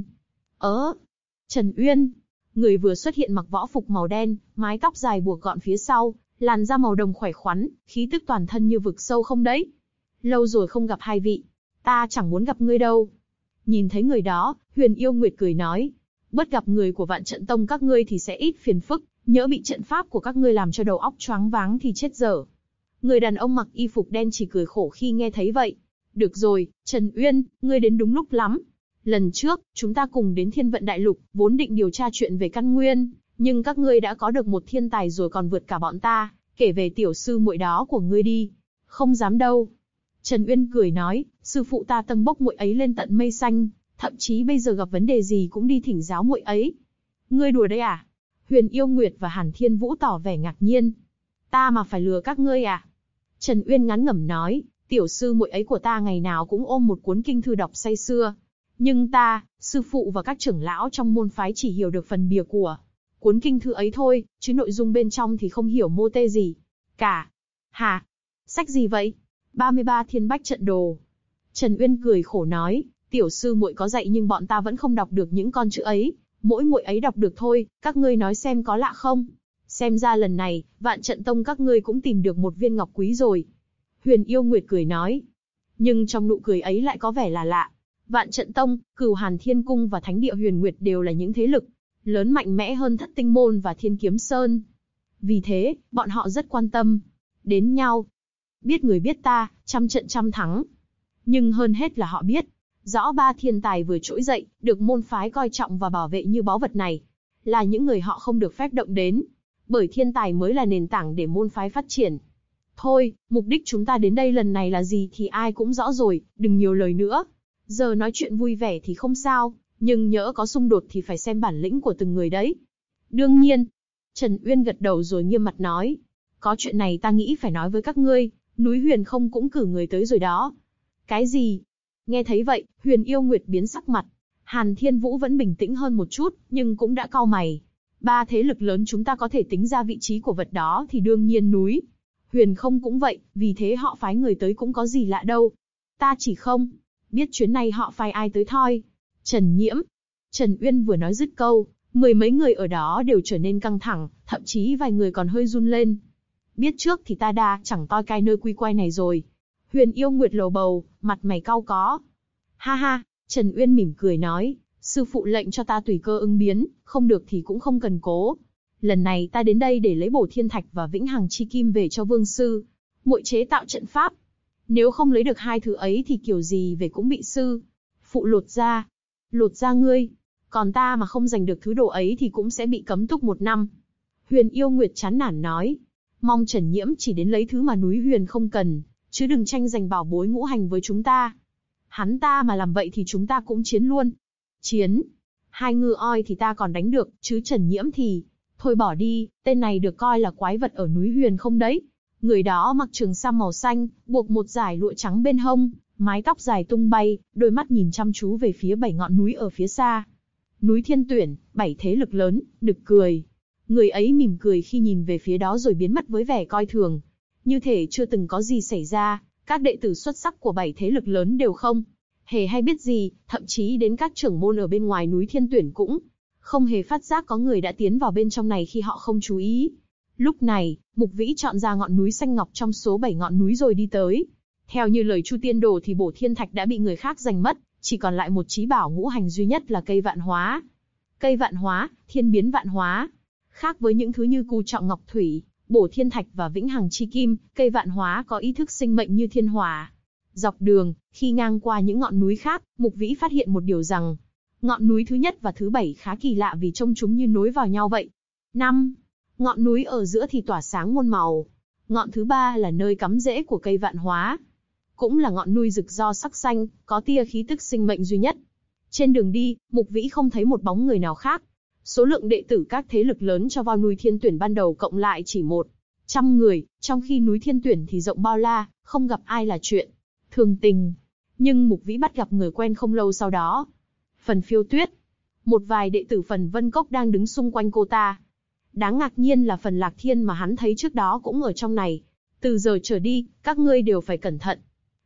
Trần Uyên. Người vừa xuất hiện mặc võ phục màu đen, mái tóc dài buộc gọn phía sau, làn da màu đồng khỏe khoắn, khí tức toàn thân như vực sâu không đấy. Lâu rồi không gặp hai vị, ta chẳng muốn gặp ngươi đâu. Nhìn thấy người đó, Huyền Yêu Nguyệt cười nói, bớt gặp người của Vạn Trận Tông các ngươi thì sẽ ít phiền phức, nhỡ bị trận pháp của các ngươi làm cho đầu óc choáng váng thì chết dở. Người đàn ông mặc y phục đen chỉ cười khổ khi nghe thấy vậy. Được rồi, Trần Uyên, ngươi đến đúng lúc lắm. Lần trước, chúng ta cùng đến Thiên Vận Đại Lục, vốn định điều tra chuyện về căn nguyên, nhưng các ngươi đã có được một thiên tài rồi còn vượt cả bọn ta, kể về tiểu sư muội đó của ngươi đi. Không dám đâu. Trần Uyên cười nói, sư phụ ta tâng bốc muội ấy lên tận mây xanh, thậm chí bây giờ gặp vấn đề gì cũng đi thỉnh giáo muội ấy. Ngươi đùa đấy à? Huyền Yêu Nguyệt và Hàn Thiên Vũ tỏ vẻ ngạc nhiên. Ta mà phải lừa các ngươi à? Trần Uyên ngắn ngẩm nói, tiểu sư muội ấy của ta ngày nào cũng ôm một cuốn kinh thư đọc say sưa. Nhưng ta, sư phụ và các trưởng lão trong môn phái chỉ hiểu được phần bìa của cuốn kinh thư ấy thôi, chứ nội dung bên trong thì không hiểu mô tê gì cả. Hả? Sách gì vậy? 33 Thiên Bách Trận Đồ. Trần Uyên cười khổ nói, tiểu sư muội có dạy nhưng bọn ta vẫn không đọc được những con chữ ấy, mỗi muội ấy đọc được thôi, các ngươi nói xem có lạ không? Xem ra lần này, Vạn Trận Tông các ngươi cũng tìm được một viên ngọc quý rồi. Huyền Yêu Nguyệt cười nói. Nhưng trong nụ cười ấy lại có vẻ là lạ. Vạn Trận Tông, Cửu Hàn Thiên Cung và Thánh Địa Huyền Nguyệt đều là những thế lực lớn mạnh mẽ hơn Thất Tinh Môn và Thiên Kiếm Sơn. Vì thế, bọn họ rất quan tâm đến nhau. Biết người biết ta, trăm trận trăm thắng. Nhưng hơn hết là họ biết rõ ba thiên tài vừa trỗi dậy, được môn phái coi trọng và bảo vệ như báu vật này, là những người họ không được phép động đến. Bởi thiên tài mới là nền tảng để môn phái phát triển. Thôi, mục đích chúng ta đến đây lần này là gì thì ai cũng rõ rồi, đừng nhiều lời nữa. Giờ nói chuyện vui vẻ thì không sao, nhưng nhỡ có xung đột thì phải xem bản lĩnh của từng người đấy. Đương nhiên. Trần Uyên gật đầu rồi nghiêm mặt nói. Có chuyện này ta nghĩ phải nói với các ngươi, núi Huyền không cũng cử người tới rồi đó. Cái gì? Nghe thấy vậy, Huyền Yêu Nguyệt biến sắc mặt. Hàn Thiên Vũ vẫn bình tĩnh hơn một chút, nhưng cũng đã cau mày. Ba thế lực lớn chúng ta có thể tính ra vị trí của vật đó thì đương nhiên núi Huyền không cũng vậy, vì thế họ phái người tới cũng có gì lạ đâu. Ta chỉ không biết chuyến này họ phái ai tới thôi. Trần Nhiễm. Trần Uyên vừa nói dứt câu, mười mấy người ở đó đều trở nên căng thẳng, thậm chí vài người còn hơi run lên. Biết trước thì ta đã chẳng toi cai nơi quy quay này rồi. Huyền Yêu Nguyệt lầu bầu, mặt mày cau có. Ha ha, Trần Uyên mỉm cười nói, sư phụ lệnh cho ta tùy cơ ứng biến, không được thì cũng không cần cố. Lần này ta đến đây để lấy Bổ Thiên Thạch và Vĩnh Hằng Chi Kim về cho vương sư, muội chế tạo trận pháp. Nếu không lấy được hai thứ ấy thì kiểu gì về cũng bị sư phụ lột ra. Lột ra ngươi, còn ta mà không giành được thứ đồ ấy thì cũng sẽ bị cấm túc 1 năm. Huyền Yêu Nguyệt chán nản nói, mong Trần Nhiễm chỉ đến lấy thứ mà núi Huyền không cần, chứ đừng tranh giành bảo bối ngũ hành với chúng ta. Hắn ta mà làm vậy thì chúng ta cũng chiến luôn. Chiến? Hai ngư oi thì ta còn đánh được, chứ Trần Nhiễm thì... Thôi bỏ đi, tên này được coi là quái vật ở núi Huyền không đấy. Người đó mặc trường sam màu xanh, buộc một dải lụa trắng bên hông, mái tóc dài tung bay, đôi mắt nhìn chăm chú về phía 7 ngọn núi ở phía xa. Núi Thiên Tuyển, 7 thế lực lớn, nực cười. Người ấy mỉm cười khi nhìn về phía đó rồi biến mất với vẻ coi thường. Như thể chưa từng có gì xảy ra, các đệ tử xuất sắc của 7 thế lực lớn đều không hề hay biết gì, thậm chí đến các trưởng môn ở bên ngoài núi Thiên Tuyển cũng không hề phát giác có người đã tiến vào bên trong này khi họ không chú ý. Lúc này, Mục Vĩ chọn ra ngọn núi xanh ngọc trong số 7 ngọn núi rồi đi tới. Theo như lời Chu Tiên Đồ thì Bổ Thiên Thạch đã bị người khác giành mất, chỉ còn lại một chí bảo ngũ hành duy nhất là cây vạn hóa. Cây vạn hóa, thiên biến vạn hóa. Khác với những thứ như Cù Trọng Ngọc Thủy, Bổ Thiên Thạch và Vĩnh Hằng Chi Kim, cây vạn hóa có ý thức sinh mệnh như thiên hỏa. Dọc đường, khi ngang qua những ngọn núi khác, Mục Vĩ phát hiện một điều rằng, ngọn núi thứ nhất và thứ 7 khá kỳ lạ vì trông chúng như nối vào nhau vậy. 5. Ngọn núi ở giữa thì tỏa sáng muôn màu. Ngọn thứ 3 là nơi cắm rễ của cây vạn hóa. Cũng là ngọn núi rực do sắc xanh, có tia khí tức sinh mệnh duy nhất. Trên đường đi, Mục Vĩ không thấy một bóng người nào khác. Số lượng đệ tử các thế lực lớn cho vào núi Thiên Tuyển ban đầu cộng lại chỉ 100 người, trong khi núi Thiên Tuyển thì rộng bao la, không gặp ai là chuyện thường tình. Nhưng Mục Vĩ bắt gặp người quen không lâu sau đó. Phần Phiêu Tuyết. Một vài đệ tử Phần Vân Cốc đang đứng xung quanh cô ta. Đáng ngạc nhiên là Phần Lạc Thiên mà hắn thấy trước đó cũng ở trong này. Từ giờ trở đi, các ngươi đều phải cẩn thận.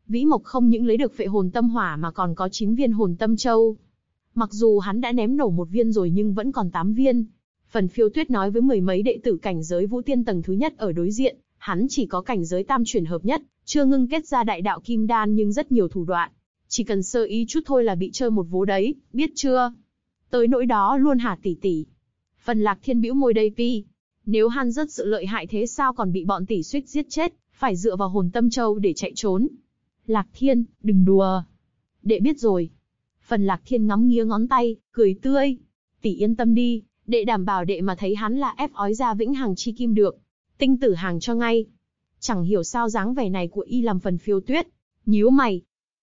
Vĩ Mộc không những lấy được phệ hồn tâm hỏa mà còn có 9 viên hồn tâm châu. Mặc dù hắn đã ném nổ một viên rồi nhưng vẫn còn 8 viên. Phần Phiêu Tuyết nói với mười mấy đệ tử cảnh giới Vũ Tiên tầng thứ nhất ở đối diện, hắn chỉ có cảnh giới tam chuyển hợp nhất, chưa ngưng kết ra đại đạo kim đan nhưng rất nhiều thủ đoạn. Chỉ cần sơ ý chút thôi là bị chơi một vố đấy, biết chưa? Tới nỗi đó luôn hả tỷ tỷ? Phần Lạc Thiên bĩu môi đây pi. Nếu hắn rất sự lợi hại thế sao còn bị bọn tỷ suýt giết chết, phải dựa vào hồn tâm châu để chạy trốn. Lạc Thiên, đừng đùa. Đệ biết rồi. Phần Lạc Thiên ngắm nghía ngón tay, cười tươi. Tỷ yên tâm đi, đệ đảm bảo đệ mà thấy hắn là ép ói ra vĩnh hằng chi kim được. Tinh tử hàng cho ngay. Chẳng hiểu sao dáng vẻ này của y làm Phần Phiêu Tuyết nhíu mày.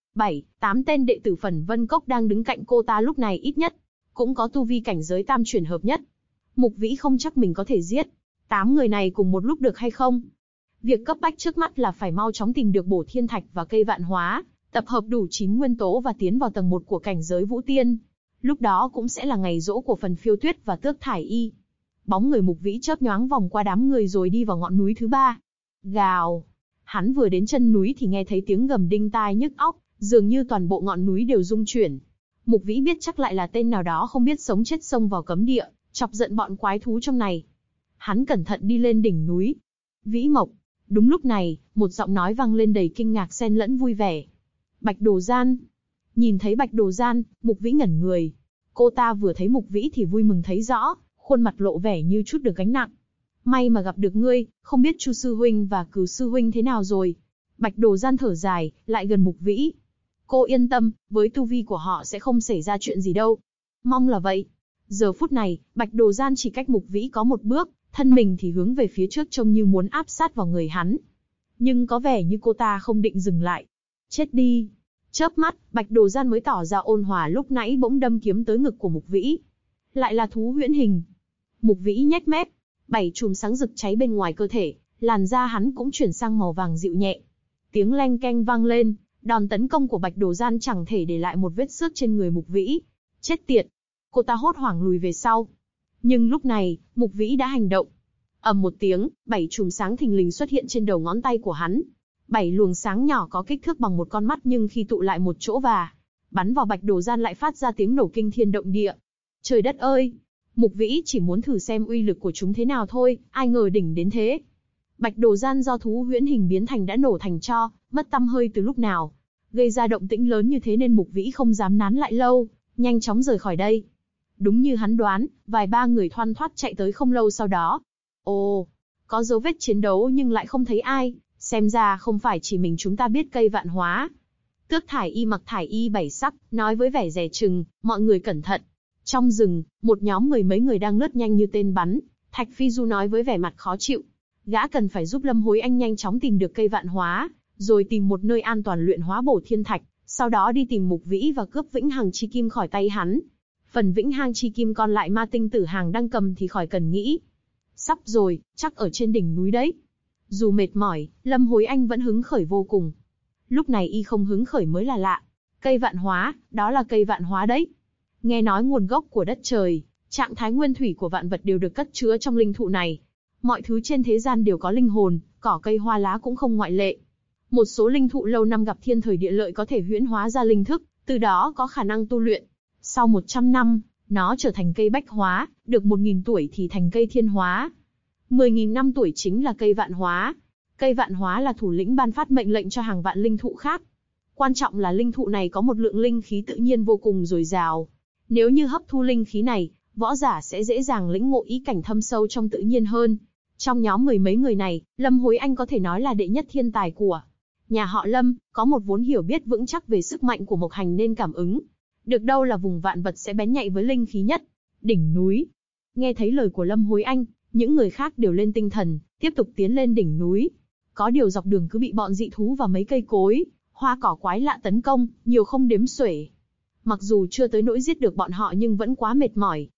7-8 tên đệ tử Phần Vân Cốc đang đứng cạnh cô ta lúc này ít nhất cũng có tu vi cảnh giới tam chuyển hợp nhất. Mục Vĩ không chắc mình có thể giết 8 người này cùng một lúc được hay không. Việc cấp bách trước mắt là phải mau chóng tìm được bổ thiên thạch và cây vạn hóa, tập hợp đủ 9 nguyên tố và tiến vào tầng 1 của cảnh giới Vũ Tiên. Lúc đó cũng sẽ là ngày giỗ của Phần Phiêu Tuyết và Tước Thải Y. Bóng người Mục Vĩ chớp nhoáng vòng qua đám người rồi đi vào ngọn núi thứ 3. Gào! Hắn vừa đến chân núi thì nghe thấy tiếng gầm đinh tai nhức óc, dường như toàn bộ ngọn núi đều rung chuyển. Mục Vĩ biết chắc lại là tên nào đó không biết sống chết xông vào cấm địa, chọc giận bọn quái thú trong này. Hắn cẩn thận đi lên đỉnh núi. Vĩ Mộc. Đúng lúc này, một giọng nói vang lên đầy kinh ngạc xen lẫn vui vẻ. Bạch Đồ Gian. Nhìn thấy Bạch Đồ Gian, Mục Vĩ ngẩn người. Cô ta vừa thấy Mục Vĩ thì vui mừng thấy rõ, khuôn mặt lộ vẻ như chút được gánh nặng. May mà gặp được ngươi, không biết Chu sư huynh và Cửu sư huynh thế nào rồi. Bạch Đồ Gian thở dài, lại gần Mục Vĩ. Cô yên tâm, với tu vi của họ sẽ không xảy ra chuyện gì đâu. Mong là vậy. Giờ phút này, Bạch Đồ Gian chỉ cách Mục Vĩ có một bước, thân mình thì hướng về phía trước trông như muốn áp sát vào người hắn. Nhưng có vẻ như cô ta không định dừng lại. Chết đi. Chớp mắt, Bạch Đồ Gian mới tỏ ra ôn hòa lúc nãy bỗng đâm kiếm tới ngực của Mục Vĩ. Lại là thú huyễn hình. Mục Vĩ nhếch mép. 7 chùm sáng rực cháy bên ngoài cơ thể, làn da hắn cũng chuyển sang màu vàng dịu nhẹ. Tiếng leng keng vang lên, đòn tấn công của Bạch Đồ Gian chẳng thể để lại một vết xước trên người Mục Vĩ. Chết tiệt. Cô ta hốt hoảng lùi về sau. Nhưng lúc này, Mục Vĩ đã hành động. Ầm một tiếng, 7 chùm sáng thình lình xuất hiện trên đầu ngón tay của hắn. 7 luồng sáng nhỏ có kích thước bằng một con mắt nhưng khi tụ lại một chỗ và bắn vào Bạch Đồ Gian lại phát ra tiếng nổ kinh thiên động địa. Trời đất ơi! Mục Vĩ chỉ muốn thử xem uy lực của chúng thế nào thôi, ai ngờ đỉnh đến thế. Bạch Đồ Gian do thú huyễn hình biến thành đã nổ thành tro, mất tăm hơi từ lúc nào. Gây ra động tĩnh lớn như thế nên Mục Vĩ không dám nán lại lâu, nhanh chóng rời khỏi đây. Đúng như hắn đoán, vài ba người thoăn thoắt chạy tới không lâu sau đó. Ồ, có dấu vết chiến đấu nhưng lại không thấy ai, xem ra không phải chỉ mình chúng ta biết cây vạn hóa. Tước Thải Y mặc thải y 7 sắc, nói với vẻ dè chừng, mọi người cẩn thận. Trong rừng, một nhóm mười mấy người đang lướt nhanh như tên bắn. Thạch Phi Du nói với vẻ mặt khó chịu. Gã cần phải giúp Lâm Hối Anh nhanh chóng tìm được cây vạn hóa, rồi tìm một nơi an toàn luyện hóa bổ thiên thạch, sau đó đi tìm Mục Vĩ và cướp vĩnh hằng chi kim khỏi tay hắn. Phần vĩnh hằng chi kim còn lại ma tinh tử hàng đang cầm thì khỏi cần nghĩ. Sắp rồi, chắc ở trên đỉnh núi đấy. Dù mệt mỏi, Lâm Hối Anh vẫn hứng khởi vô cùng. Lúc này y không hứng khởi mới là lạ. Cây vạn hóa, đó là cây vạn hóa đấy. Nghe nói nguồn gốc của đất trời, trạng thái nguyên thủy của vạn vật đều được cất chứa trong linh thụ này. Mọi thứ trên thế gian đều có linh hồn, cỏ cây hoa lá cũng không ngoại lệ. Một số linh thụ lâu năm gặp thiên thời địa lợi có thể huyễn hóa ra linh thức, từ đó có khả năng tu luyện. Sau 100 năm, nó trở thành cây bách hóa, được 1000 tuổi thì thành cây thiên hóa. 10.000 năm tuổi chính là cây vạn hóa. Cây vạn hóa là thủ lĩnh ban phát mệnh lệnh cho hàng vạn linh thụ khác. Quan trọng là linh thụ này có một lượng linh khí tự nhiên vô cùng dồi dào. Nếu như hấp thu linh khí này, võ giả sẽ dễ dàng lĩnh ngộ ý cảnh thâm sâu trong tự nhiên hơn. Trong nhóm mười mấy người này, Lâm Hối Anh có thể nói là đệ nhất thiên tài của nhà họ Lâm, có một vốn hiểu biết vững chắc về sức mạnh của mộc hành nên cảm ứng được đâu là vùng vạn vật sẽ bén nhạy với linh khí nhất. Đỉnh núi. Nghe thấy lời của Lâm Hối Anh, những người khác đều lên tinh thần, tiếp tục tiến lên đỉnh núi. Có điều dọc đường cứ bị bọn dị thú và mấy cây cối, hoa cỏ quái lạ tấn công, nhiều không đếm xuể. Mặc dù chưa tới nỗi giết được bọn họ nhưng vẫn quá mệt mỏi.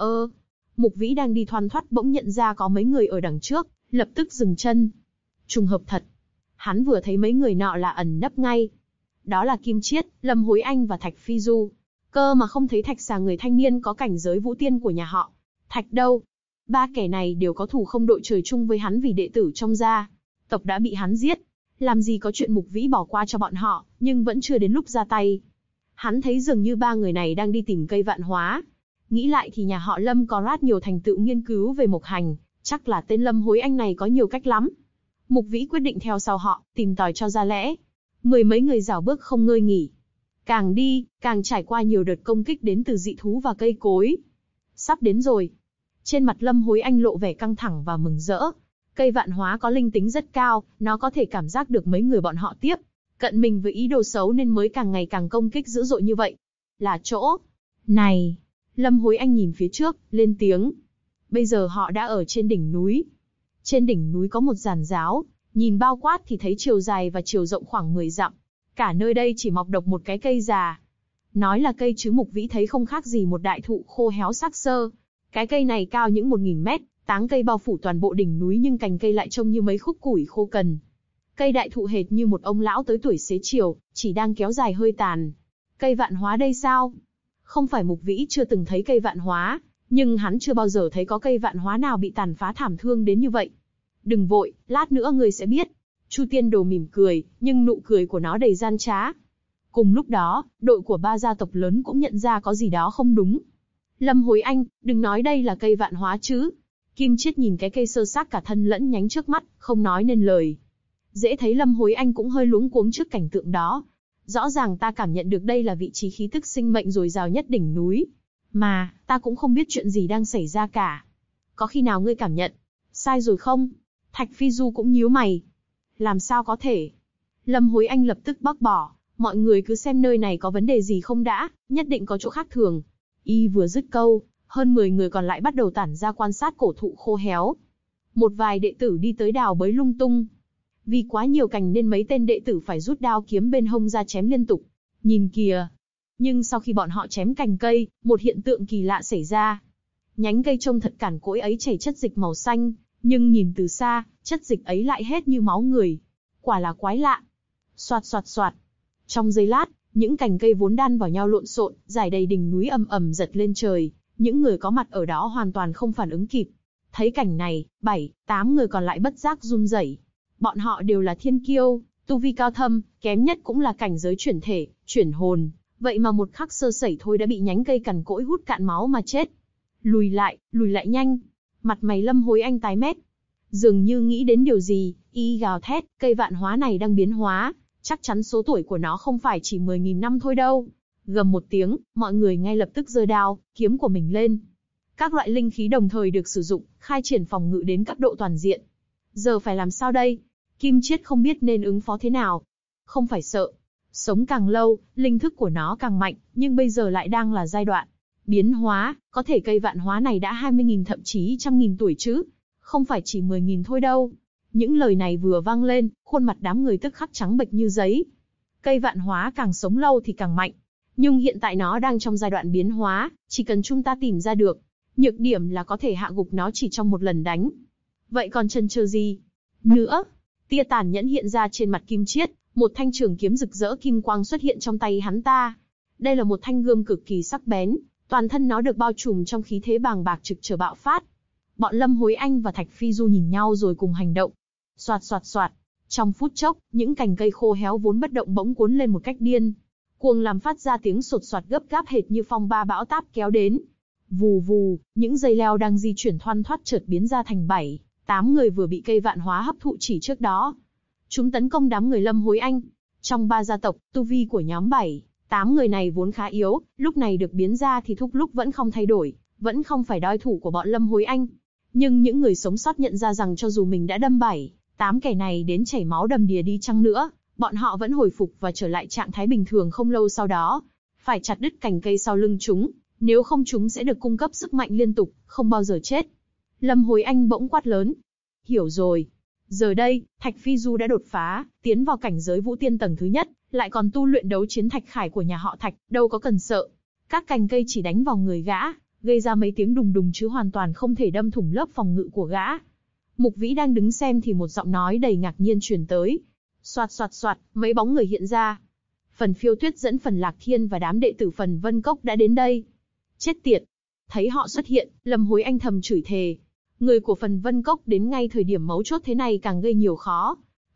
Mục Vĩ đang đi thoăn thoắt bỗng nhận ra có mấy người ở đằng trước, lập tức dừng chân. Trùng hợp thật. Hắn vừa thấy mấy người nọ là ẩn nấp ngay. Đó là Kim Chiết, Lâm Hối Anh và Thạch Phi Du. Cơ mà không thấy Thạch Xà người thanh niên có cảnh giới vũ tiên của nhà họ Thạch đâu. Ba kẻ này đều có thù không đội trời chung với hắn vì đệ tử trong gia tộc đã bị hắn giết. Làm gì có chuyện Mục Vĩ bỏ qua cho bọn họ, nhưng vẫn chưa đến lúc ra tay. Hắn thấy dường như ba người này đang đi tìm cây vạn hóa. Nghĩ lại thì nhà họ Lâm có rất nhiều thành tựu nghiên cứu về mộc hành, chắc là tên Lâm Hối Anh này có nhiều cách lắm. Mục Vĩ quyết định theo sau họ, tìm tòi cho ra lẽ. Mười mấy người rảo bước không ngơi nghỉ. Càng đi, càng trải qua nhiều đợt công kích đến từ dị thú và cây cối. Sắp đến rồi. Trên mặt Lâm Hối Anh lộ vẻ căng thẳng và mừng rỡ. Cây vạn hóa có linh tính rất cao, nó có thể cảm giác được mấy người bọn họ tiếp cận mình với ý đồ xấu nên mới càng ngày càng công kích dữ dội như vậy. Là chỗ này. Lâm Hối Anh nhìn phía trước, lên tiếng. Bây giờ họ đã ở trên đỉnh núi. Trên đỉnh núi có một giàn giáo, nhìn bao quát thì thấy chiều dài và chiều rộng khoảng 10 dặm. Cả nơi đây chỉ mọc độc một cái cây già. Nói là cây chứ Mục Vĩ thấy không khác gì một đại thụ khô héo xác xơ. Cái cây này cao những 1000 mét, tán cây bao phủ toàn bộ đỉnh núi nhưng cành cây lại trông như mấy khúc củi khô cằn. Cây đại thụ hệt như một ông lão tới tuổi xế chiều, chỉ đang kéo dài hơi tàn. Cây vạn hóa đây sao? Không phải Mục Vĩ chưa từng thấy cây vạn hóa, nhưng hắn chưa bao giờ thấy có cây vạn hóa nào bị tàn phá thảm thương đến như vậy. Đừng vội, lát nữa ngươi sẽ biết. Chu Tiên Đồ mỉm cười, nhưng nụ cười của nó đầy gian trá. Cùng lúc đó, đội của ba gia tộc lớn cũng nhận ra có gì đó không đúng. Lâm Hối Anh, đừng nói đây là cây vạn hóa chứ. Kim Chiết nhìn cái cây sơ xác cả thân lẫn nhánh trước mắt, không nói nên lời. Dễ thấy Lâm Hối Anh cũng hơi luống cuống trước cảnh tượng đó. Rõ ràng ta cảm nhận được đây là vị trí khí tức sinh mệnh dồi dào nhất đỉnh núi. Mà, ta cũng không biết chuyện gì đang xảy ra cả. Có khi nào ngươi cảm nhận sai rồi không? Thạch Phi Du cũng nhíu mày. Làm sao có thể? Lâm Hối Anh lập tức bác bỏ. Mọi người cứ xem nơi này có vấn đề gì không đã, nhất định có chỗ khác thường. Y vừa dứt câu, hơn 10 người còn lại bắt đầu tản ra quan sát cổ thụ khô héo. Một vài đệ tử đi tới đào bới lung tung. Vì quá nhiều cành nên mấy tên đệ tử phải rút đao kiếm bên hông ra chém liên tục. Nhìn kìa! Nhưng sau khi bọn họ chém cành cây, một hiện tượng kỳ lạ xảy ra. Nhánh cây trông thật cằn cỗi ấy chảy chất dịch màu xanh, nhưng nhìn từ xa, chất dịch ấy lại hết như máu người. Quả là quái lạ. Soạt soạt soạt. Trong giây lát, những cành cây vốn đan vào nhau lộn xộn, rải đầy đỉnh núi ầm ầm giật lên trời. Những người có mặt ở đó hoàn toàn không phản ứng kịp. Thấy cảnh này, 7-8 người còn lại bất giác run rẩy. Bọn họ đều là thiên kiêu, tu vi cao thâm, kém nhất cũng là cảnh giới chuyển thể, chuyển hồn. Vậy mà một khắc sơ sẩy thôi đã bị nhánh cây cằn cỗi hút cạn máu mà chết. Lùi lại nhanh. Mặt mày Lâm Hối Anh tái mét. Dường như nghĩ đến điều gì, y gào thét, cây vạn hóa này đang biến hóa. Chắc chắn số tuổi của nó không phải chỉ 10.000 năm thôi đâu. Gầm một tiếng, mọi người ngay lập tức giơ đao, kiếm của mình lên. Các loại linh khí đồng thời được sử dụng, khai triển phòng ngự đến cấp độ toàn diện. Giờ phải làm sao đây? Kim Chiết không biết nên ứng phó thế nào. Không phải sợ. Sống càng lâu, linh thức của nó càng mạnh, nhưng bây giờ lại đang là giai đoạn biến hóa, có thể cây vạn hóa này đã 20.000 thậm chí 100.000 tuổi chứ. Không phải chỉ 10.000 thôi đâu. Những lời này vừa vang lên, khuôn mặt đám người tức khắc trắng bệch như giấy. Cây vạn hóa càng sống lâu thì càng mạnh. Nhưng hiện tại nó đang trong giai đoạn biến hóa, chỉ cần chúng ta tìm ra được nhược điểm là có thể hạ gục nó chỉ trong một lần đánh. Vậy còn chần chờ gì nữa? Tia tàn nhẫn hiện ra trên mặt Kim Chiết, một thanh trường kiếm rực rỡ kim quang xuất hiện trong tay hắn ta. Đây là một thanh gươm cực kỳ sắc bén, toàn thân nó được bao trùm trong khí thế bàng bạc trực chờ bạo phát. Bọn Lâm Hối Anh và Thạch Phi Du nhìn nhau rồi cùng hành động. Soạt soạt soạt. Trong phút chốc, những cành cây khô héo vốn bất động bỗng cuốn lên một cách điên cuồng làm phát ra tiếng sột soạt gấp gáp hệt như phong ba bão táp kéo đến. Vù vù, những dây leo đang di chuyển thoăn thoắt chợt biến ra thành 7-8 người vừa bị cây vạn hóa hấp thụ chỉ trước đó. Chúng tấn công đám người Lâm Hối Anh. Trong ba gia tộc, tu vi của nhóm 7-8 người này vốn khá yếu, lúc này được biến ra thì thúc lúc vẫn không thay đổi, vẫn không phải đối thủ của bọn Lâm Hối Anh. Nhưng những người sống sót nhận ra rằng cho dù mình đã đâm 7-8 kẻ này đến chảy máu đầm đìa đi chăng nữa, bọn họ vẫn hồi phục và trở lại trạng thái bình thường không lâu sau đó. Phải chặt đứt cành cây sau lưng chúng, nếu không chúng sẽ được cung cấp sức mạnh liên tục, không bao giờ chết. Lâm Hối Anh bỗng quát lớn. Hiểu rồi. Giờ đây, Thạch Phi Du đã đột phá, tiến vào cảnh giới vũ tiên tầng thứ nhất, lại còn tu luyện đấu chiến thạch khải của nhà họ Thạch, đâu có cần sợ. Các cành cây chỉ đánh vào người gã, gây ra mấy tiếng đùng đùng chứ hoàn toàn không thể đâm thủng lớp phòng ngự của gã. Mục Vĩ đang đứng xem thì một giọng nói đầy ngạc nhiên truyền tới. Soạt soạt soạt, mấy bóng người hiện ra. Phần Phiêu Tuyết dẫn Phần Lạc Thiên và đám đệ tử Phần Vân Cốc đã đến đây. Chết tiệt! Thấy họ xuất hiện, Lâm Hối Anh thầm chửi thề. Người của Phần Vân Cốc đến ngay thời điểm mấu chốt thế này càng gây nhiều khó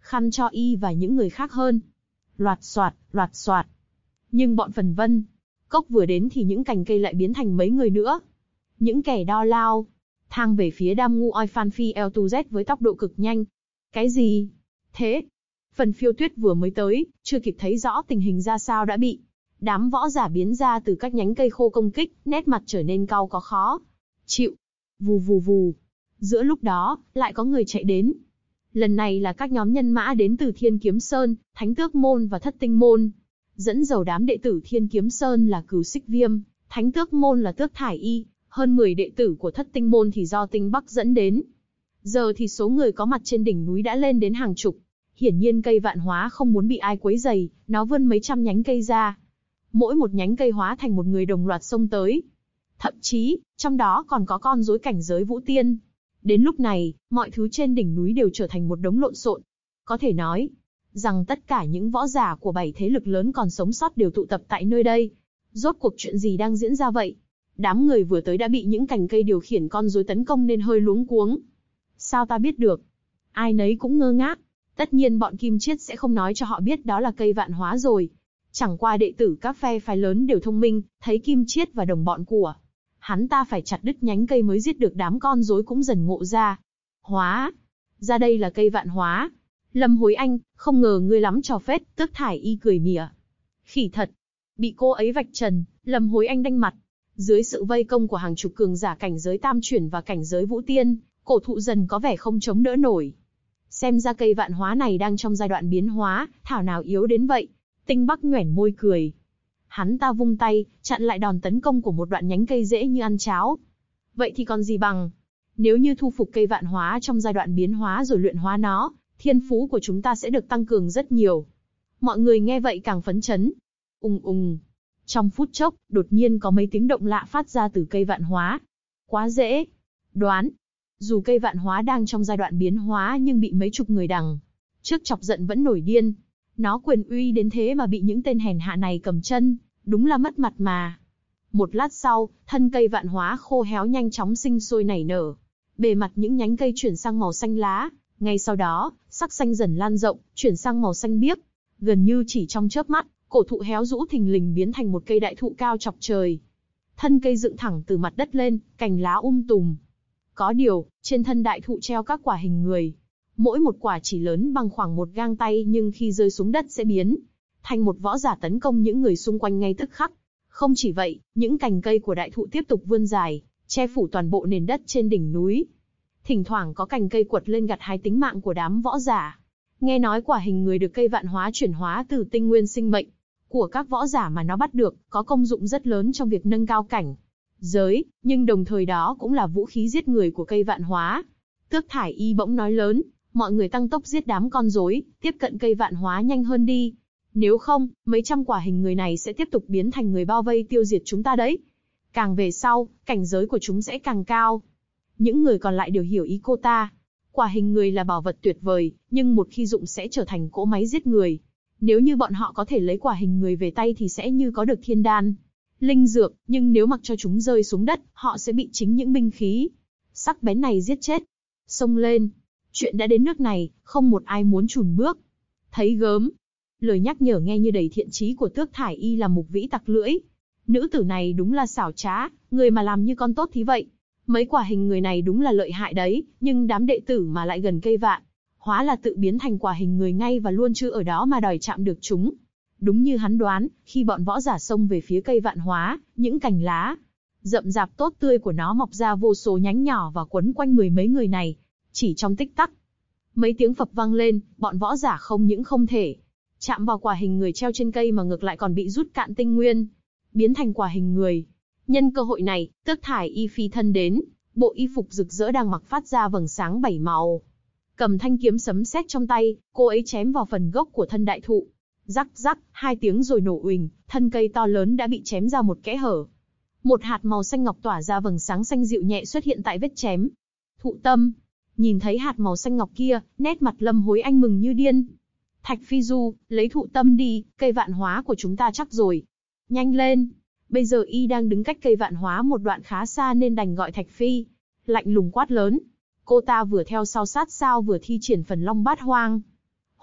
khăn cho y và những người khác hơn. Loạt xoạt, loạt xoạt. Nhưng bọn Phần Vân Cốc vừa đến thì những cành cây lại biến thành mấy người nữa. Những kẻ đo lao thang về phía Đam Ngu Oi Phan Phi El Tu Z với tốc độ cực nhanh. Cái gì? Thế? Phần Phiêu Tuyết vừa mới tới, chưa kịp thấy rõ tình hình ra sao đã bị đám võ giả biến ra từ các nhánh cây khô công kích, nét mặt trở nên cau có khó chịu. Vù vù vù. Giữa lúc đó, lại có người chạy đến. Lần này là các nhóm nhân mã đến từ Thiên Kiếm Sơn, Thánh Tước Môn và Thất Tinh Môn. Dẫn đầu đám đệ tử Thiên Kiếm Sơn là Cửu Xích Viêm, Thánh Tước Môn là Tước Thải Y, hơn 10 đệ tử của Thất Tinh Môn thì do Tinh Bắc dẫn đến. Giờ thì số người có mặt trên đỉnh núi đã lên đến hàng chục. Hiển nhiên cây vạn hóa không muốn bị ai quấy rầy, nó vươn mấy trăm nhánh cây ra. Mỗi một nhánh cây hóa thành một người đồng loạt xông tới. Thậm chí, trong đó còn có con rối cảnh giới Vũ Tiên. Đến lúc này, mọi thứ trên đỉnh núi đều trở thành một đống lộn xộn. Có thể nói rằng tất cả những võ giả của 7 thế lực lớn còn sống sót đều tụ tập tại nơi đây. Rốt cuộc chuyện gì đang diễn ra vậy? Đám người vừa tới đã bị những cành cây điều khiển con rối tấn công nên hơi luống cuống. Sao ta biết được? Ai nấy cũng ngơ ngác. Tất nhiên bọn Kim Chiết sẽ không nói cho họ biết đó là cây vạn hóa rồi. Chẳng qua đệ tử các phe phái lớn đều thông minh, thấy Kim Chiết và đồng bọn của hắn ta phải chặt đứt nhánh cây mới giết được đám con rối cũng dần ngộ ra. Hóa ra đây là cây vạn hóa. Lâm Hối Anh, không ngờ ngươi lắm trò phết. Tước Thải Y cười mỉa. Khỉ thật. Bị cô ấy vạch trần, Lâm Hối Anh đanh mặt. Dưới sự vây công của hàng chục cường giả cảnh giới tam chuyển và cảnh giới vũ tiên, cổ thụ dần có vẻ không chống đỡ nổi. Xem ra cây vạn hóa này đang trong giai đoạn biến hóa, thảo nào yếu đến vậy. Tinh Bắc nhoẻn môi cười. Hắn ta vung tay, chặn lại đòn tấn công của một đoạn nhánh cây dễ như ăn cháo. Vậy thì còn gì bằng. Nếu như thu phục cây vạn hóa trong giai đoạn biến hóa rồi luyện hóa nó, thiên phú của chúng ta sẽ được tăng cường rất nhiều. Mọi người nghe vậy càng phấn chấn. Ùng ùng. Trong phút chốc, đột nhiên có mấy tiếng động lạ phát ra từ cây vạn hóa. Quá dễ đoán. Dù cây vạn hóa đang trong giai đoạn biến hóa nhưng bị mấy chục người đằng trước chọc giận vẫn nổi điên. Nó quyền uy đến thế mà bị những tên hèn hạ này cầm chân, đúng là mất mặt mà. Một lát sau, thân cây vạn hóa khô héo nhanh chóng sinh sôi nảy nở. Bề mặt những nhánh cây chuyển sang màu xanh lá, ngay sau đó, sắc xanh dần lan rộng, chuyển sang màu xanh biếc. Gần như chỉ trong chớp mắt, cổ thụ héo rũ thình lình biến thành một cây đại thụ cao chọc trời. Thân cây dựng thẳng từ mặt đất lên, cành lá tùm. Có điều, trên thân đại thụ treo các quả hình người. Mỗi một quả chỉ lớn bằng khoảng một gang tay nhưng khi rơi xuống đất sẽ biến thành một võ giả tấn công những người xung quanh ngay tức khắc. Không chỉ vậy, những cành cây của đại thụ tiếp tục vươn dài, che phủ toàn bộ nền đất trên đỉnh núi. Thỉnh thoảng có cành cây quật lên gặt hái tính mạng của đám võ giả. Nghe nói quả hình người được cây vạn hóa chuyển hóa từ tinh nguyên sinh mệnh của các võ giả mà nó bắt được, có công dụng rất lớn trong việc nâng cao cảnh giới, nhưng đồng thời đó cũng là vũ khí giết người của cây vạn hóa. Tước Thải Y bỗng nói lớn, mọi người tăng tốc giết đám con rối, tiếp cận cây vạn hóa nhanh hơn đi. Nếu không, mấy trăm quả hình người này sẽ tiếp tục biến thành người bao vây tiêu diệt chúng ta đấy. Càng về sau, cảnh giới của chúng sẽ càng cao. Những người còn lại đều hiểu ý cô ta. Quả hình người là bảo vật tuyệt vời, nhưng một khi dụng sẽ trở thành cỗ máy giết người. Nếu như bọn họ có thể lấy quả hình người về tay thì sẽ như có được thiên đan, linh dược, nhưng nếu mặc cho chúng rơi xuống đất, họ sẽ bị chính những binh khí sắc bén này giết chết. Xông lên. Chuyện đã đến nước này, không một ai muốn chùn bước. Thấy gớm. Lời nhắc nhở nghe như đầy thiện chí của Tước Thải Y làm Mục Vĩ tặc lưỡi. Nữ tử này đúng là xảo trá, người mà làm như con tốt thí vậy. Mấy quả hình người này đúng là lợi hại đấy, nhưng đám đệ tử mà lại gần cây vạn hóa là tự biến thành quả hình người ngay và luôn chưa ở đó mà đòi chạm được chúng. Đúng như hắn đoán, khi bọn võ giả xông về phía cây vạn hóa, những cành lá rậm rạp tốt tươi của nó mọc ra vô số nhánh nhỏ và quấn quanh mười mấy người này. Chỉ trong tích tắc, mấy tiếng phập vang lên, bọn võ giả không những không thể chạm vào quả hình người treo trên cây mà ngược lại còn bị rút cạn tinh nguyên, biến thành quả hình người. Nhân cơ hội này, Tước Thải Y phi thân đến, bộ y phục rực rỡ đang mặc phát ra vầng sáng 7 màu. Cầm thanh kiếm sấm sét trong tay, cô ấy chém vào phần gốc của thân đại thụ. Rắc rắc, 2 tiếng rồi nổ uỳnh, thân cây to lớn đã bị chém ra một kẽ hở. Một hạt màu xanh ngọc tỏa ra vầng sáng xanh dịu nhẹ xuất hiện tại vết chém. Thụ tâm. Nhìn thấy hạt màu xanh ngọc kia, nét mặt Lâm Hối Anh mừng như điên. Thạch Phi Du, lấy thụ tâm đi, cây vạn hóa của chúng ta chắc rồi. Nhanh lên. Bây giờ y đang đứng cách cây vạn hóa một đoạn khá xa nên đành gọi Thạch Phi. Lạnh lùng quát lớn. Cô ta vừa theo sau sát sao vừa thi triển phần long bát hoang.